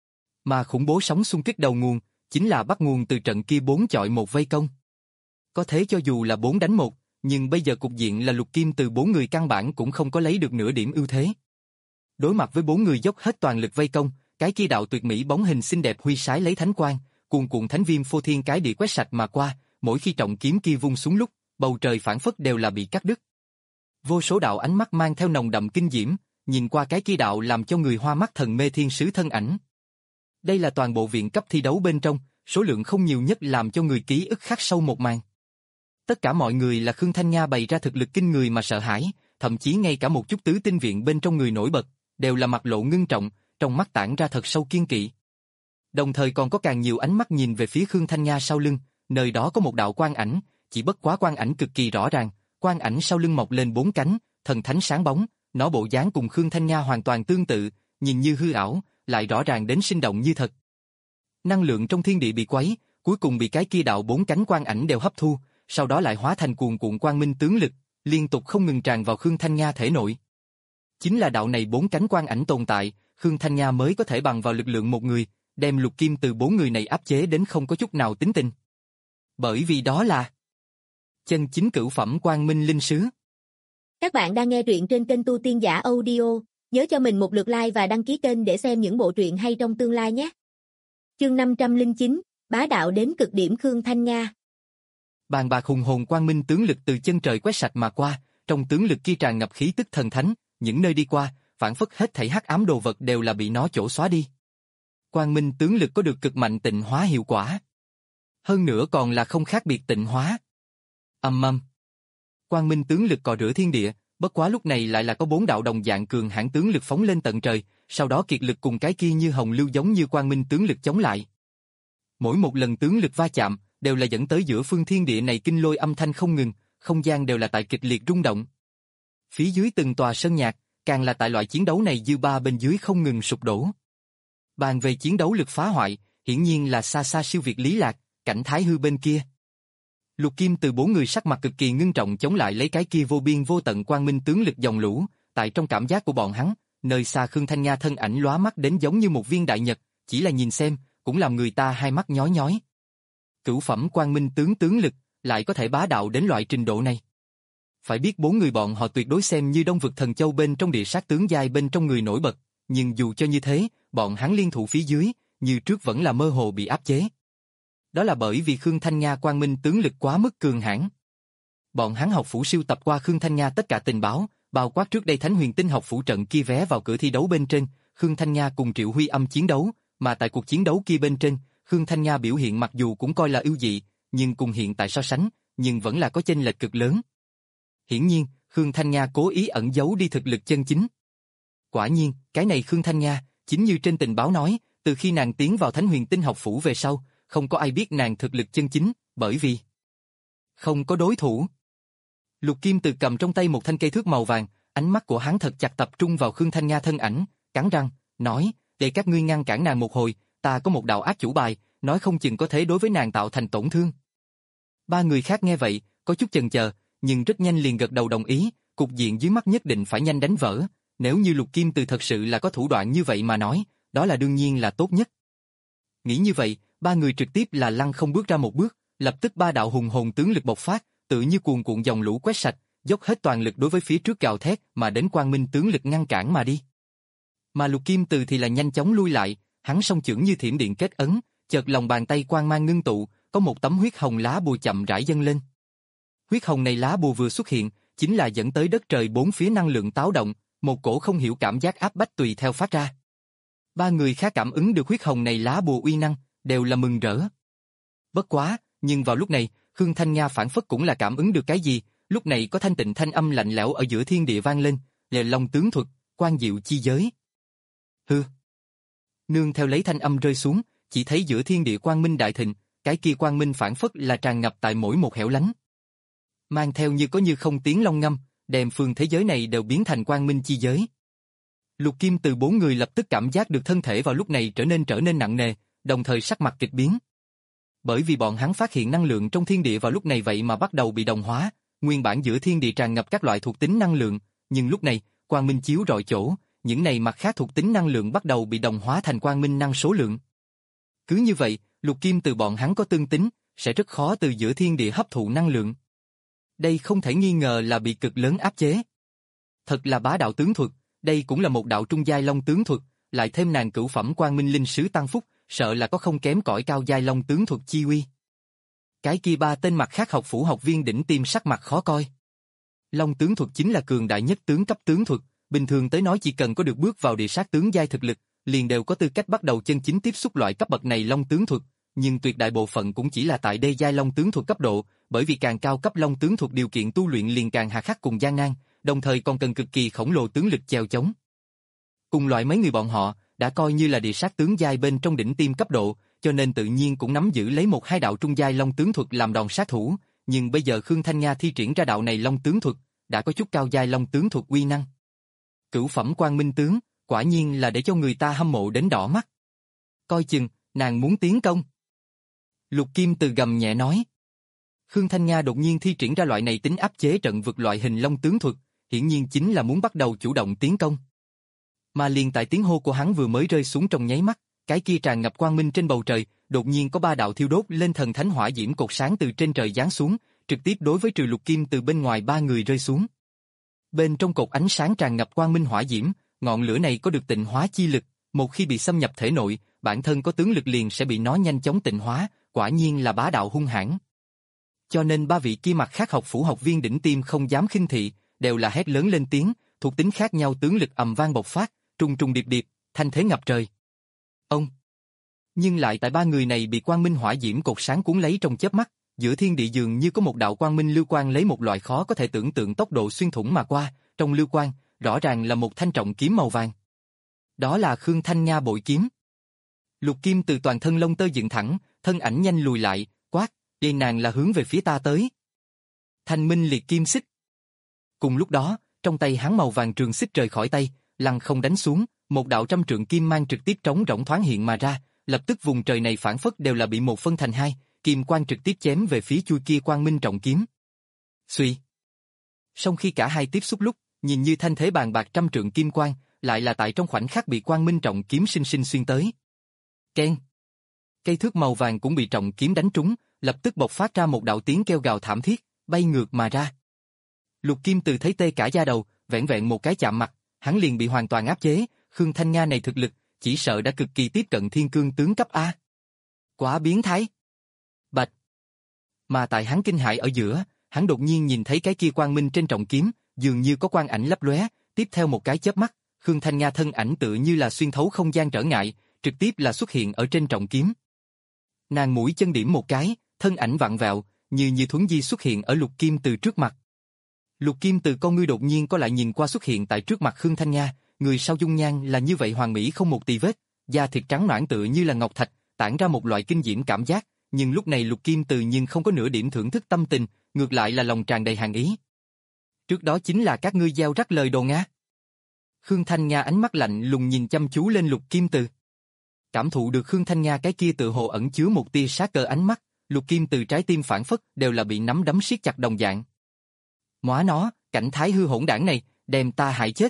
Mà khủng bố sóng xung kích đầu nguồn, chính là bắt nguồn từ trận kia bốn chọi một vây công. Có thế cho dù là bốn đánh một, nhưng bây giờ cục diện là Lục Kim từ bốn người căn bản cũng không có lấy được nửa điểm ưu thế. Đối mặt với bốn người dốc hết toàn lực vây công, cái kia đạo tuyệt mỹ bóng hình xinh đẹp huy sái lấy thánh quang, cuồn cuộn thánh viêm phô thiên cái địa quét sạch mà qua, mỗi khi trọng kiếm kia vung xuống lúc, bầu trời phảng phất đều là bị cắt đứt. Vô số đạo ánh mắt mang theo nồng đậm kinh diễm, nhìn qua cái kia đạo làm cho người hoa mắt thần mê thiên sứ thân ảnh. Đây là toàn bộ viện cấp thi đấu bên trong, số lượng không nhiều nhất làm cho người ký ức khắc sâu một màn. Tất cả mọi người là Khương Thanh Nha bày ra thực lực kinh người mà sợ hãi, thậm chí ngay cả một chút tứ tinh viện bên trong người nổi bật, đều là mặt lộ ngưng trọng, trong mắt tản ra thật sâu kiên kỵ. Đồng thời còn có càng nhiều ánh mắt nhìn về phía Khương Thanh Nha sau lưng, nơi đó có một đạo quang ảnh, chỉ bất quá quang ảnh cực kỳ rõ ràng, quang ảnh sau lưng mọc lên bốn cánh, thần thánh sáng bóng, nó bộ dáng cùng Khương Thanh Nha hoàn toàn tương tự, nhìn như hư ảo, lại rõ ràng đến sinh động như thật. Năng lượng trong thiên địa bị quấy, cuối cùng bị cái kia đạo bốn cánh quang ảnh đều hấp thu, sau đó lại hóa thành cuồn cuộn quang minh tướng lực, liên tục không ngừng tràn vào Khương Thanh Nha thể nội. Chính là đạo này bốn cánh quang ảnh tồn tại, Khương Thanh Nha mới có thể bằng vào lực lượng một người, đem Lục Kim từ bốn người này áp chế đến không có chút nào tính tình. Bởi vì đó là chân chính cửu phẩm quang minh linh sứ. Các bạn đang nghe truyện trên kênh Tu Tiên Giả Audio, nhớ cho mình một lượt like và đăng ký kênh để xem những bộ truyện hay trong tương lai nhé. Chương năm trăm lẻ chín, bá đạo đến cực điểm Khương Thanh Nha. Bàn bạc hùng hồn quang minh tướng lực từ chân trời quét sạch mà qua, trong tướng lực kia tràn ngập khí tức thần thánh, những nơi đi qua, phản phất hết thảy hắc ám đồ vật đều là bị nó chỗ xóa đi. Quang minh tướng lực có được cực mạnh tịnh hóa hiệu quả. Hơn nữa còn là không khác biệt tịnh hóa. Âm âm. Quang minh tướng lực cọ rửa thiên địa, bất quá lúc này lại là có bốn đạo đồng dạng cường hãn tướng lực phóng lên tận trời, sau đó kiệt lực cùng cái kia như hồng lưu giống như quang minh tướng lực chống lại. Mỗi một lần tướng lực va chạm, đều là dẫn tới giữa phương thiên địa này kinh lôi âm thanh không ngừng, không gian đều là tại kịch liệt rung động. Phía dưới từng tòa sơn nhạc, càng là tại loại chiến đấu này dư ba bên dưới không ngừng sụp đổ. Bàn về chiến đấu lực phá hoại, hiển nhiên là xa xa siêu việt Lý Lạc, Cảnh Thái Hư bên kia. Lục Kim từ bốn người sắc mặt cực kỳ ngưng trọng chống lại lấy cái kia vô biên vô tận quang minh tướng lực dòng lũ, tại trong cảm giác của bọn hắn, nơi xa Khương Thanh Nha thân ảnh lóa mắt đến giống như một viên đại nhật, chỉ là nhìn xem, cũng làm người ta hai mắt nhói nhói. Cửu phẩm quang minh tướng tướng lực, lại có thể bá đạo đến loại trình độ này. Phải biết bốn người bọn họ tuyệt đối xem như Đông vực thần châu bên trong địa sát tướng giai bên trong người nổi bật, nhưng dù cho như thế, bọn hắn liên thủ phía dưới, như trước vẫn là mơ hồ bị áp chế. Đó là bởi vì Khương Thanh Nha quang minh tướng lực quá mức cường hãn. Bọn hắn học phủ siêu tập qua Khương Thanh Nha tất cả tình báo, bao quát trước đây Thánh Huyền Tinh học phủ trận kia vé vào cửa thi đấu bên trên, Khương Thanh Nha cùng Triệu Huy Âm chiến đấu, mà tại cuộc chiến đấu kia bên trên, Khương Thanh Nha biểu hiện mặc dù cũng coi là ưu dị, nhưng cùng hiện tại so sánh, nhưng vẫn là có chênh lệch cực lớn. Hiển nhiên, Khương Thanh Nha cố ý ẩn giấu đi thực lực chân chính. Quả nhiên, cái này Khương Thanh Nha, chính như trên tình báo nói, từ khi nàng tiến vào Thánh Huyền Tinh học phủ về sau, không có ai biết nàng thực lực chân chính, bởi vì không có đối thủ. Lục Kim từ cầm trong tay một thanh cây thước màu vàng, ánh mắt của hắn thật chặt tập trung vào Khương Thanh Nha thân ảnh, cắn răng, nói, để các ngươi ngăn cản nàng một hồi, ta có một đạo ác chủ bài, nói không chừng có thể đối với nàng tạo thành tổn thương. Ba người khác nghe vậy, có chút chần chờ, nhưng rất nhanh liền gật đầu đồng ý, cục diện dưới mắt nhất định phải nhanh đánh vỡ, nếu như Lục Kim từ thật sự là có thủ đoạn như vậy mà nói, đó là đương nhiên là tốt nhất. Nghĩ như vậy, ba người trực tiếp là lăng không bước ra một bước, lập tức ba đạo hùng hồn tướng lực bộc phát, tự như cuồn cuộn dòng lũ quét sạch, dốc hết toàn lực đối với phía trước gào thét mà đến quang minh tướng lực ngăn cản mà đi. Mà Lục Kim Từ thì là nhanh chóng lui lại, hắn song chưởng như thiểm điện kết ấn, chợt lòng bàn tay quang mang ngưng tụ, có một tấm huyết hồng lá bùa chậm rãi dâng lên. Huyết hồng này lá bùa vừa xuất hiện, chính là dẫn tới đất trời bốn phía năng lượng táo động, một cổ không hiểu cảm giác áp bách tùy theo phát ra. Ba người khác cảm ứng được huyết hồng này lá bùa uy năng, đều là mừng rỡ. Bất quá, nhưng vào lúc này, Khương Thanh Nga phản phất cũng là cảm ứng được cái gì, lúc này có thanh tịnh thanh âm lạnh lẽo ở giữa thiên địa vang lên, là Long tướng thuật, quan diệu chi giới. Hư. Nương theo lấy thanh âm rơi xuống, chỉ thấy giữa thiên địa quang minh đại thịnh, cái kia quang minh phản phất là tràn ngập tại mỗi một hẻo lánh. Mang theo như có như không tiếng long ngâm, đem phương thế giới này đều biến thành quang minh chi giới. Lục Kim Từ bốn người lập tức cảm giác được thân thể vào lúc này trở nên trở nên nặng nề, đồng thời sắc mặt kịch biến. Bởi vì bọn hắn phát hiện năng lượng trong thiên địa vào lúc này vậy mà bắt đầu bị đồng hóa, nguyên bản giữa thiên địa tràn ngập các loại thuộc tính năng lượng, nhưng lúc này, quang minh chiếu rọi chỗ, những này mặt khác thuộc tính năng lượng bắt đầu bị đồng hóa thành quang minh năng số lượng. Cứ như vậy, Lục Kim Từ bọn hắn có tương tính, sẽ rất khó từ giữa thiên địa hấp thụ năng lượng. Đây không thể nghi ngờ là bị cực lớn áp chế. Thật là bá đạo tướng thuật, đây cũng là một đạo trung giai long tướng thuật, lại thêm nàng cửu phẩm quang minh linh sứ tăng phúc, sợ là có không kém cỏi cao giai long tướng thuật chi uy. Cái kia ba tên mặt khác học phủ học viên đỉnh tim sắc mặt khó coi. Long tướng thuật chính là cường đại nhất tướng cấp tướng thuật, bình thường tới nói chỉ cần có được bước vào địa sát tướng giai thực lực, liền đều có tư cách bắt đầu chân chính tiếp xúc loại cấp bậc này long tướng thuật, nhưng tuyệt đại bộ phận cũng chỉ là tại đê giai long tướng thuật cấp độ, bởi vì càng cao cấp long tướng thuật điều kiện tu luyện liền càng hà khắc cùng gian nan, đồng thời còn cần cực kỳ khổng lồ tướng lực chèo chống. Cùng loại mấy người bọn họ đã coi như là địa sát tướng giai bên trong đỉnh tiêm cấp độ, cho nên tự nhiên cũng nắm giữ lấy một hai đạo trung giai long tướng thuật làm đòn sát thủ, nhưng bây giờ Khương Thanh Nga thi triển ra đạo này long tướng thuật, đã có chút cao giai long tướng thuật uy năng. Cửu phẩm quang minh tướng, quả nhiên là để cho người ta hâm mộ đến đỏ mắt. Coi chừng, nàng muốn tiến công. Lục Kim Từ gầm nhẹ nói. Khương Thanh Nga đột nhiên thi triển ra loại này tính áp chế trận vực loại hình long tướng thuật, hiển nhiên chính là muốn bắt đầu chủ động tiến công. Mà liền tại tiếng hô của hắn vừa mới rơi xuống trong nháy mắt, cái kia tràn ngập quang minh trên bầu trời, đột nhiên có ba đạo thiêu đốt lên thần thánh hỏa diễm cột sáng từ trên trời giáng xuống, trực tiếp đối với trừ Lục Kim Từ bên ngoài ba người rơi xuống. Bên trong cột ánh sáng tràn ngập quang minh hỏa diễm, ngọn lửa này có được tịnh hóa chi lực, một khi bị xâm nhập thể nội, bản thân có tướng lực liền sẽ bị nó nhanh chóng tịnh hóa, quả nhiên là bá đạo hung hãn. Cho nên ba vị kia mặt khác học phủ học viên đỉnh tiêm không dám khinh thị, đều là hét lớn lên tiếng, thuộc tính khác nhau tướng lực ầm vang bộc phát, trùng trùng điệp điệp, thanh thế ngập trời. Ông. Nhưng lại tại ba người này bị quang minh hỏa diễm cột sáng cuốn lấy trong chớp mắt, giữa thiên địa dường như có một đạo quang minh lưu quang lấy một loại khó có thể tưởng tượng tốc độ xuyên thủng mà qua, trong lưu quang, rõ ràng là một thanh trọng kiếm màu vàng. Đó là Khương Thanh Nga bội kiếm. Lục Kim Từ toàn thân lông tơ dựng thẳng, thân ảnh nhanh lùi lại, quát, dây nàng là hướng về phía ta tới. Thanh minh liệt kim xích. Cùng lúc đó, trong tay hắn màu vàng trường xích rời khỏi tay, lăng không đánh xuống, một đạo trăm trượng kim mang trực tiếp trống rỗng thoáng hiện mà ra, lập tức vùng trời này phản phất đều là bị một phân thành hai, kim quang trực tiếp chém về phía chui kia quang minh trọng kiếm. Xuy. Song khi cả hai tiếp xúc lúc, nhìn như thanh thế bàn bạc trăm trượng kim quang, lại là tại trong khoảnh khắc bị quang minh trọng kiếm sinh sinh xuyên tới. Keng. Cây thước màu vàng cũng bị trọng kiếm đánh trúng, lập tức bộc phát ra một đạo tiếng kêu gào thảm thiết, bay ngược mà ra. Lục Kim Từ thấy tê cả da đầu, vẹn vẹn một cái chạm mặt, hắn liền bị hoàn toàn áp chế, Khương Thanh Nga này thực lực, chỉ sợ đã cực kỳ tiếp cận thiên cương tướng cấp A. Quá biến thái. Bạch. Mà tại hắn kinh hãi ở giữa, hắn đột nhiên nhìn thấy cái kia quang minh trên trọng kiếm, dường như có quang ảnh lấp lóe, tiếp theo một cái chớp mắt, Khương Thanh Nga thân ảnh tựa như là xuyên thấu không gian trở ngại, trực tiếp là xuất hiện ở trên trọng kiếm. Nàng mũi chân điểm một cái, thân ảnh vặn vẹo, như như thuấn di xuất hiện ở Lục Kim Từ trước mặt. Lục Kim Từ con ngươi đột nhiên có lại nhìn qua xuất hiện tại trước mặt Khương Thanh Nga, người sau dung nhan là như vậy hoàn mỹ không một tì vết, da thịt trắng nõn tựa như là ngọc thạch, tản ra một loại kinh diễm cảm giác, nhưng lúc này Lục Kim Từ nhưng không có nửa điểm thưởng thức tâm tình, ngược lại là lòng tràn đầy hàn ý. Trước đó chính là các ngươi gieo rắc lời đồn á. Khương Thanh Nga ánh mắt lạnh lùng nhìn chăm chú lên Lục Kim Từ. Cảm thụ được Khương Thanh Nga cái kia tự hồ ẩn chứa một tia sát cơ ánh mắt, Lục Kim Từ trái tim phản phất đều là bị nắm đấm siết chặt đồng dạng. Móa nó, cảnh thái hư hỗn đảng này, đem ta hại chết.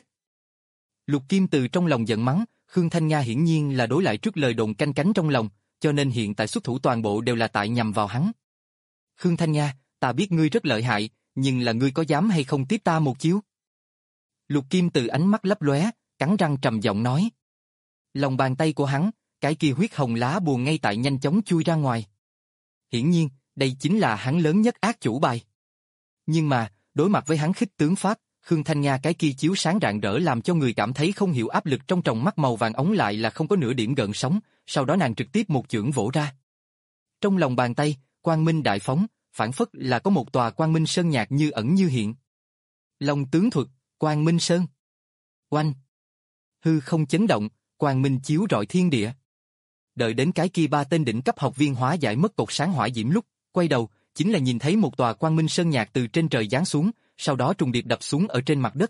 Lục Kim Từ trong lòng giận mắng, Khương Thanh Nga hiển nhiên là đối lại trước lời đồn canh cánh trong lòng, cho nên hiện tại xuất thủ toàn bộ đều là tại nhằm vào hắn. Khương Thanh Nga, ta biết ngươi rất lợi hại, nhưng là ngươi có dám hay không tiếp ta một chiếu? Lục Kim Từ ánh mắt lấp lóe, cắn răng trầm giọng nói. Lòng bàn tay của hắn, cái kia huyết hồng lá bùa ngay tại nhanh chóng chui ra ngoài. Hiển nhiên, đây chính là hắn lớn nhất ác chủ bài. Nhưng mà, đối mặt với hắn khích tướng pháp, Khương Thanh Nga cái kia chiếu sáng rạng rỡ làm cho người cảm thấy không hiểu áp lực trong tròng mắt màu vàng ống lại là không có nửa điểm gợn sóng, sau đó nàng trực tiếp một chưởng vỗ ra. Trong lòng bàn tay, quang minh đại phóng, phản phất là có một tòa quang minh sơn nhạt như ẩn như hiện. Long tướng thuật, Quang Minh Sơn. Oanh! Hư không chấn động, quang minh chiếu rọi thiên địa. Đợi đến cái kia ba tên đỉnh cấp học viên hóa giải mất cột sáng hỏa diễm lúc, quay đầu, chính là nhìn thấy một tòa quang minh sơn nhạc từ trên trời giáng xuống, sau đó trùng điệp đập xuống ở trên mặt đất.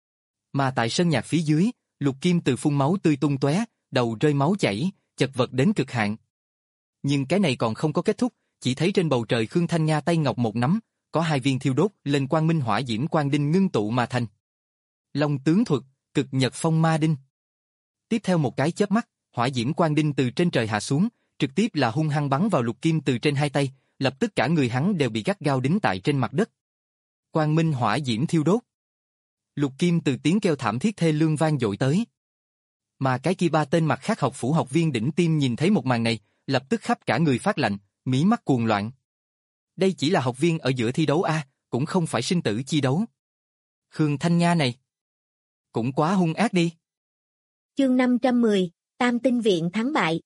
Mà tại sơn nhạc phía dưới, Lục Kim Từ phun máu tươi tung tóe, đầu rơi máu chảy, chật vật đến cực hạn. Nhưng cái này còn không có kết thúc, chỉ thấy trên bầu trời Khương Thanh Nga tay ngọc một nắm, có hai viên thiêu đốt lên quang minh hỏa diễm quang đinh ngưng tụ mà thành. Long tướng thuật, Cực Nhật Phong Ma Đinh. Tiếp theo một cái chớp mắt, hỏa diễm quang đinh từ trên trời hạ xuống, trực tiếp là hung hăng bắn vào Lục Kim Từ trên hai tay, lập tức cả người hắn đều bị gắt gao đính tại trên mặt đất. Quang minh hỏa diễm thiêu đốt. Lục Kim Từ tiếng kêu thảm thiết thê lương vang dội tới. Mà cái kia ba tên mặt khác học phủ học viên đỉnh tim nhìn thấy một màn này, lập tức khắp cả người phát lạnh, mí mắt cuồng loạn. Đây chỉ là học viên ở giữa thi đấu a, cũng không phải sinh tử chi đấu. Khương Thanh Nga này, cũng quá hung ác đi. Chương năm trăm mười, Tam Tinh Viện thắng bại.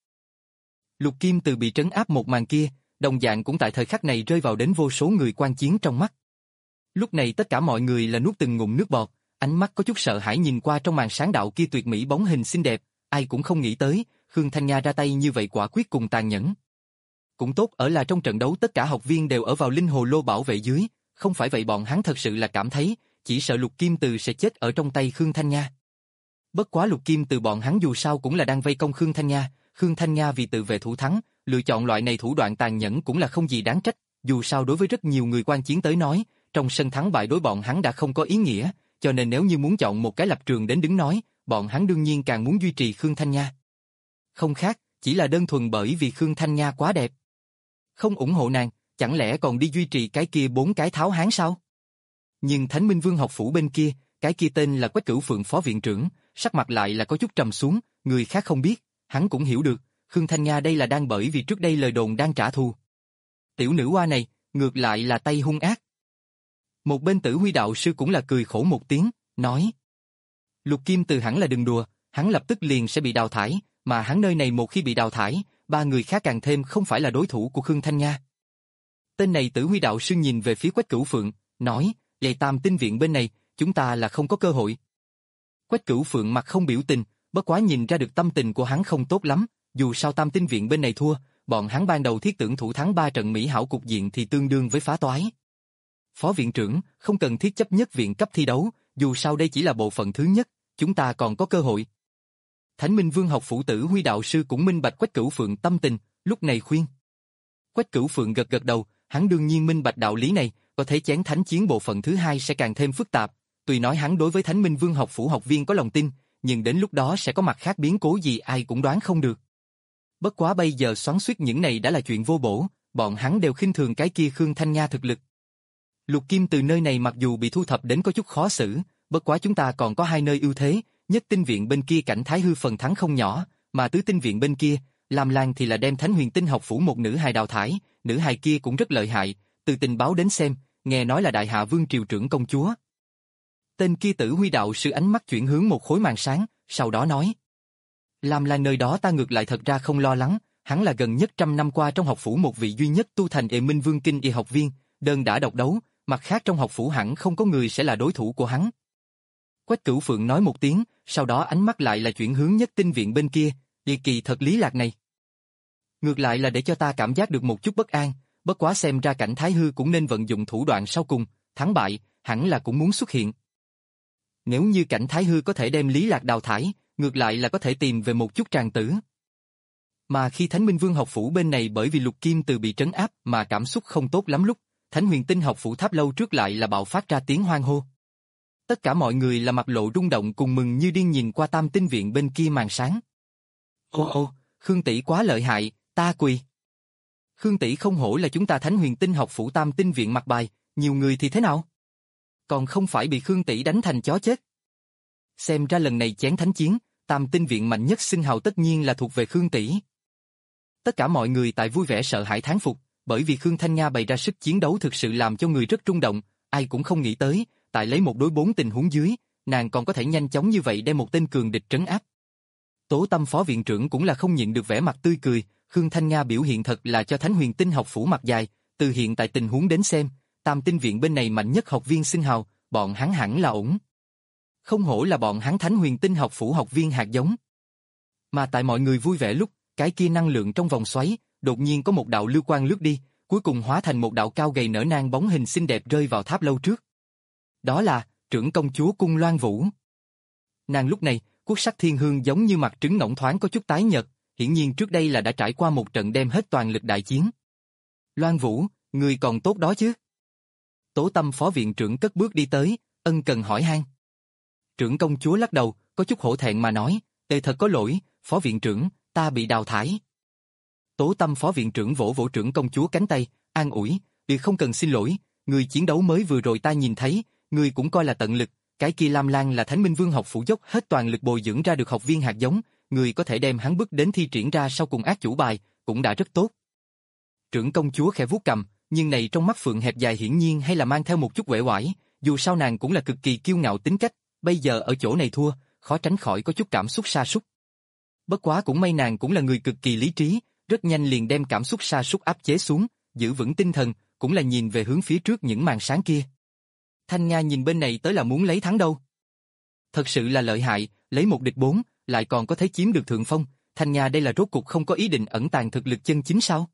Lục Kim Từ bị trấn áp một màn kia, đồng dạng cũng tại thời khắc này rơi vào đến vô số người quan chiến trong mắt. Lúc này tất cả mọi người là nuốt từng ngụm nước bọt, ánh mắt có chút sợ hãi nhìn qua trong màn sáng đạo kia tuyệt mỹ bóng hình xinh đẹp, ai cũng không nghĩ tới, Khương Thanh Nga ra tay như vậy quả quyết cùng tàn nhẫn. Cũng tốt ở là trong trận đấu tất cả học viên đều ở vào linh hồ lô bảo vệ dưới, không phải vậy bọn hắn thật sự là cảm thấy, chỉ sợ Lục Kim Từ sẽ chết ở trong tay Khương Thanh Nga. Bất quá Lục Kim Từ bọn hắn dù sao cũng là đang vây công Khương Thanh Nga, Khương Thanh Nga vì tự vệ thủ thắng, lựa chọn loại này thủ đoạn tàn nhẫn cũng là không gì đáng trách, dù sao đối với rất nhiều người quan chiến tới nói, trong sân thắng bại đối bọn hắn đã không có ý nghĩa, cho nên nếu như muốn chọn một cái lập trường đến đứng nói, bọn hắn đương nhiên càng muốn duy trì Khương Thanh Nga. Không khác, chỉ là đơn thuần bởi vì Khương Thanh Nga quá đẹp. Không ủng hộ nàng, chẳng lẽ còn đi duy trì cái kia bốn cái tháo hán sao? Nhưng Thánh Minh Vương học phủ bên kia, cái kia tên là Quách Cửu Phượng phó viện trưởng, sắc mặt lại là có chút trầm xuống, người khác không biết, hắn cũng hiểu được, Khương Thanh Nga đây là đang bởi vì trước đây lời đồn đang trả thù. Tiểu nữ hoa này, ngược lại là tay hung ác. Một bên Tử Huy đạo sư cũng là cười khổ một tiếng, nói: Lục Kim Từ hẳn là đừng đùa, hắn lập tức liền sẽ bị đào thải, mà hắn nơi này một khi bị đào thải, ba người khác càng thêm không phải là đối thủ của Khương Thanh Nga. Tên này Tử Huy đạo sư nhìn về phía Quách Cửu Phượng, nói: Lệ Tam Tinh Viện bên này, chúng ta là không có cơ hội. Quách Cửu Phượng mặt không biểu tình, bất quá nhìn ra được tâm tình của hắn không tốt lắm, dù sao Tam Tinh Viện bên này thua, bọn hắn ban đầu thiết tưởng thủ thắng ba trận mỹ hảo cục diện thì tương đương với phá toái. Phó viện trưởng, không cần thiết chấp nhất viện cấp thi đấu, dù sao đây chỉ là bộ phận thứ nhất, chúng ta còn có cơ hội. Thánh Minh Vương học phủ Tử Huy đạo sư cũng minh bạch Quách Cửu Phượng tâm tình, lúc này khuyên. Quách Cửu Phượng gật gật đầu, hắn đương nhiên minh bạch đạo lý này, có thể chén thánh chiến bộ phận thứ hai sẽ càng thêm phức tạp, tuy nói hắn đối với Thánh Minh Vương học phủ học viên có lòng tin, nhưng đến lúc đó sẽ có mặt khác biến cố gì ai cũng đoán không được. Bất quá bây giờ xoắn xuýt những này đã là chuyện vô bổ, bọn hắn đều khinh thường cái kia Khương Thanh Nga thực lực. Lục Kim Từ nơi này mặc dù bị thu thập đến có chút khó xử, bất quá chúng ta còn có hai nơi ưu thế, nhất tinh viện bên kia Cảnh Thái Hư phần thắng không nhỏ, mà tứ tinh viện bên kia, Lam Lan thì là đem Thánh Huyền Tinh học phủ một nữ hài đào thải, nữ hài kia cũng rất lợi hại, từ tình báo đến xem, nghe nói là Đại Hạ Vương triều trưởng công chúa. Tên kia Tử Huy đạo sư ánh mắt chuyển hướng một khối màn sáng, sau đó nói: Lam Lan nơi đó ta ngược lại thật ra không lo lắng, hắn là gần nhất trăm năm qua trong học phủ một vị duy nhất tu thành Ệ Minh Vương kinh y học viên, đơn đã độc đấu, mặt khác trong học phủ hẳn không có người sẽ là đối thủ của hắn. Quách Cửu Phượng nói một tiếng, sau đó ánh mắt lại là chuyển hướng nhất tinh viện bên kia, kỳ kỳ thật lý lạc này. Ngược lại là để cho ta cảm giác được một chút bất an, bất quá xem ra Cảnh Thái Hư cũng nên vận dụng thủ đoạn sau cùng, thắng bại, hẳn là cũng muốn xuất hiện. Nếu như Cảnh Thái Hư có thể đem Lý Lạc đào thải, ngược lại là có thể tìm về một chút tràng tử. Mà khi Thánh Minh Vương học phủ bên này bởi vì Lục Kim Từ bị trấn áp mà cảm xúc không tốt lắm lúc, Thánh Huyền Tinh học phủ tháp lâu trước lại là bạo phát ra tiếng hoan hô. Tất cả mọi người là mặt lộ rung động cùng mừng như điên nhìn qua Tam Tinh Viện bên kia màn sáng. Ô ô, Khương tỷ quá lợi hại, ta quỳ. Khương tỷ không hổ là chúng ta Thánh Huyền Tinh học phủ Tam Tinh Viện mặt bài, Nhiều người thì thế nào? Còn không phải bị Khương tỷ đánh thành chó chết. Xem ra lần này chén thánh chiến, Tam Tinh viện mạnh nhất xưng hào tất nhiên là thuộc về Khương tỷ. Tất cả mọi người tại vui vẻ sợ hãi thán phục, bởi vì Khương Thanh Nga bày ra sức chiến đấu thực sự làm cho người rất rung động, ai cũng không nghĩ tới, tại lấy một đối bốn tình huống dưới, nàng còn có thể nhanh chóng như vậy đem một tên cường địch trấn áp. Tố Tâm phó viện trưởng cũng là không nhịn được vẻ mặt tươi cười, Khương Thanh Nga biểu hiện thật là cho Thánh Huyền Tinh học phủ mặt dài, từ hiện tại tình huống đến xem, Tam Tinh viện bên này mạnh nhất học viên xưng hào, bọn hắn hẳn là ổn. Không hổ là bọn hắn Thánh Huyền Tinh học phủ học viên hạt giống. Mà tại mọi người vui vẻ lúc, cái kia năng lượng trong vòng xoáy, đột nhiên có một đạo lưu quang lướt đi, cuối cùng hóa thành một đạo cao gầy nở nang bóng hình xinh đẹp rơi vào tháp lâu trước. Đó là trưởng công chúa Cung Loan Vũ. Nàng lúc này, quốc sắc thiên hương giống như mặt trứng ngỗng thoáng có chút tái nhợt, hiển nhiên trước đây là đã trải qua một trận đem hết toàn lực đại chiến. Loan Vũ, người còn tốt đó chứ? Tố Tâm phó viện trưởng cất bước đi tới, ân cần hỏi han. Trưởng công chúa lắc đầu, có chút hổ thẹn mà nói, "Ê thật có lỗi, phó viện trưởng, ta bị đào thải." Tố Tâm phó viện trưởng vỗ vỗ trưởng công chúa cánh tay, an ủi, "Việc không cần xin lỗi, người chiến đấu mới vừa rồi ta nhìn thấy, người cũng coi là tận lực, cái kia Lam Lan là Thánh Minh Vương học phủ dốc hết toàn lực bồi dưỡng ra được học viên hạt giống, người có thể đem hắn bước đến thi triển ra sau cùng ác chủ bài, cũng đã rất tốt." Trưởng công chúa khẽ vuốt cằm, nhưng này trong mắt phượng hẹp dài hiển nhiên hay là mang theo một chút uể oải, dù sao nàng cũng là cực kỳ kiêu ngạo tính cách, bây giờ ở chỗ này thua, khó tránh khỏi có chút cảm xúc sa sút. Bất quá cũng may nàng cũng là người cực kỳ lý trí, rất nhanh liền đem cảm xúc sa sút áp chế xuống, giữ vững tinh thần, cũng là nhìn về hướng phía trước những màn sáng kia. Thanh Nga nhìn bên này tới là muốn lấy thắng đâu. Thật sự là lợi hại, lấy một địch bốn, lại còn có thể chiếm được thượng phong, Thanh Nga đây là rốt cuộc không có ý định ẩn tàng thực lực chân chính sao?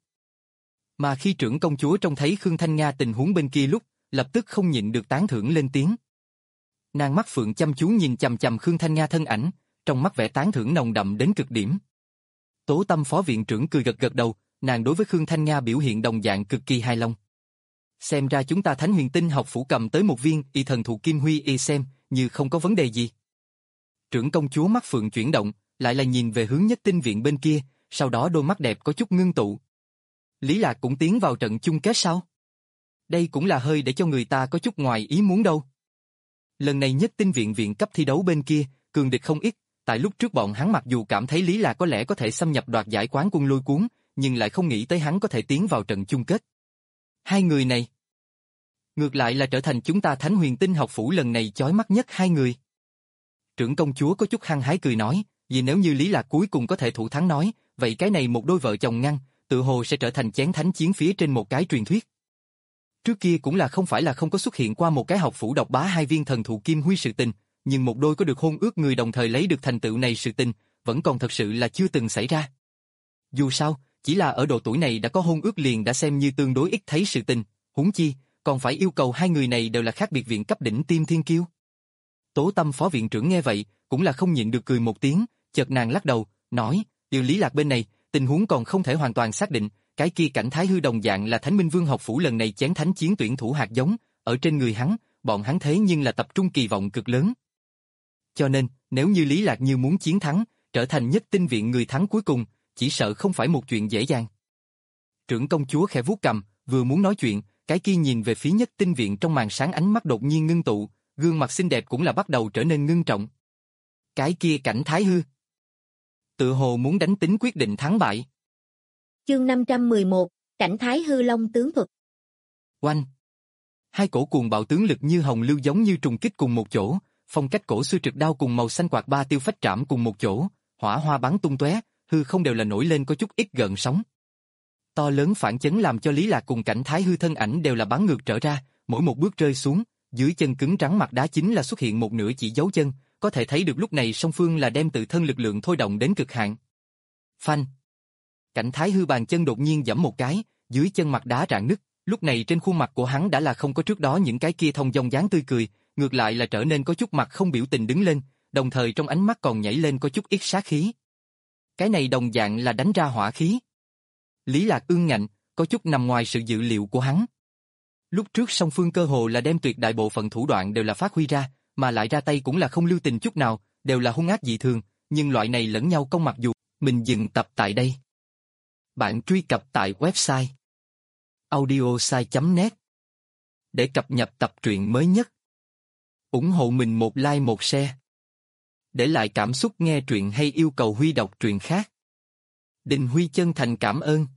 Mà khi trưởng công chúa trông thấy Khương Thanh Nga tình huống bên kia lúc, lập tức không nhịn được tán thưởng lên tiếng. Nàng mắt phượng chăm chú nhìn chằm chằm Khương Thanh Nga thân ảnh, trong mắt vẻ tán thưởng nồng đậm đến cực điểm. Tố Tâm phó viện trưởng cười gật gật đầu, nàng đối với Khương Thanh Nga biểu hiện đồng dạng cực kỳ hài lòng. Xem ra chúng ta Thánh Huyền Tinh học phủ cầm tới một viên y thần thụ kim huy y xem, như không có vấn đề gì. Trưởng công chúa mắt phượng chuyển động, lại là nhìn về hướng Nhất Tinh viện bên kia, sau đó đôi mắt đẹp có chút ngưng tụ. Lý Lạc cũng tiến vào trận chung kết sao? Đây cũng là hơi để cho người ta có chút ngoài ý muốn đâu. Lần này Nhất Tinh viện viện cấp thi đấu bên kia, cường địch không ít, tại lúc trước bọn hắn mặc dù cảm thấy Lý Lạc có lẽ có thể xâm nhập đoạt giải quán quân lôi cuốn, nhưng lại không nghĩ tới hắn có thể tiến vào trận chung kết. Hai người này, ngược lại là trở thành chúng ta Thánh Huyền Tinh học phủ lần này chói mắt nhất hai người. Trưởng công chúa có chút hăng hái cười nói, vì nếu như Lý Lạc cuối cùng có thể thủ thắng nói, vậy cái này một đôi vợ chồng ngăn, tự hồ sẽ trở thành chén thánh chiến phía trên một cái truyền thuyết. Trước kia cũng là không phải là không có xuất hiện qua một cái học phủ độc bá hai viên thần thụ kim huy sự tình, nhưng một đôi có được hôn ước người đồng thời lấy được thành tựu này sự tình, vẫn còn thật sự là chưa từng xảy ra. Dù sao, chỉ là ở độ tuổi này đã có hôn ước liền đã xem như tương đối ít thấy sự tình, huống chi, còn phải yêu cầu hai người này đều là khác biệt viện cấp đỉnh tiêm thiên kiêu. Tố Tâm phó viện trưởng nghe vậy, cũng là không nhịn được cười một tiếng, chợt nàng lắc đầu, nói, "Điều Lý Lạc bên này, tình huống còn không thể hoàn toàn xác định, cái kia Cảnh Thái Hư đồng dạng là Thánh Minh Vương học phủ lần này chén thánh chiến tuyển thủ hạt giống, ở trên người hắn, bọn hắn thế nhưng là tập trung kỳ vọng cực lớn. Cho nên, nếu như Lý Lạc như muốn chiến thắng, trở thành Nhất Tinh viện người thắng cuối cùng, chỉ sợ không phải một chuyện dễ dàng." Trưởng công chúa khẽ vuốt cằm, vừa muốn nói chuyện, cái kia nhìn về phía Nhất Tinh viện trong màn sáng ánh mắt đột nhiên ngưng tụ, gương mặt xinh đẹp cũng là bắt đầu trở nên ngưng trọng. Cái kia Cảnh Thái Hư, tự hồ muốn đánh tính quyết định thắng bại. Chương năm trăm mười một, Cảnh Thái Hư Long tướng thuật. Oanh! Hai cổ cuồng bạo tướng lực như hồng lưu giống như trùng kích cùng một chỗ, phong cách cổ xưa trực đao cùng màu xanh quạt ba tiêu phách trảm cùng một chỗ, hỏa hoa bắn tung tóe, hư không đều là nổi lên có chút ít gợn sóng. To lớn phản chấn làm cho Lý Lạc cùng Cảnh Thái Hư thân ảnh đều là bắn ngược trở ra, mỗi một bước rơi xuống, dưới chân cứng rắn mặt đá chính là xuất hiện một nửa chỉ dấu chân, có thể thấy được lúc này song phương là đem tự thân lực lượng thôi động đến cực hạn. Phanh! Cảnh Thái Hư bàn chân đột nhiên giẫm một cái, dưới chân mặt đá rạn nứt, lúc này trên khuôn mặt của hắn đã là không có trước đó những cái kia thông dong dáng tươi cười, ngược lại là trở nên có chút mặt không biểu tình đứng lên, đồng thời trong ánh mắt còn nhảy lên có chút ít sát khí. Cái này đồng dạng là đánh ra hỏa khí. Lý Lạc ương ngạnh, có chút nằm ngoài sự dự liệu của hắn. Lúc trước song phương cơ hồ là đem tuyệt đại bộ phận thủ đoạn đều là phát huy ra, mà lại ra tay cũng là không lưu tình chút nào, đều là hung ác dị thường, nhưng loại này lẫn nhau công mặc dù. Mình dừng tập tại đây. Bạn truy cập tại website audiosai chấm net để cập nhật tập truyện mới nhất. Ủng hộ mình một like một share. Để lại cảm xúc nghe truyện hay yêu cầu Huy đọc truyện khác. Đình Huy chân thành cảm ơn.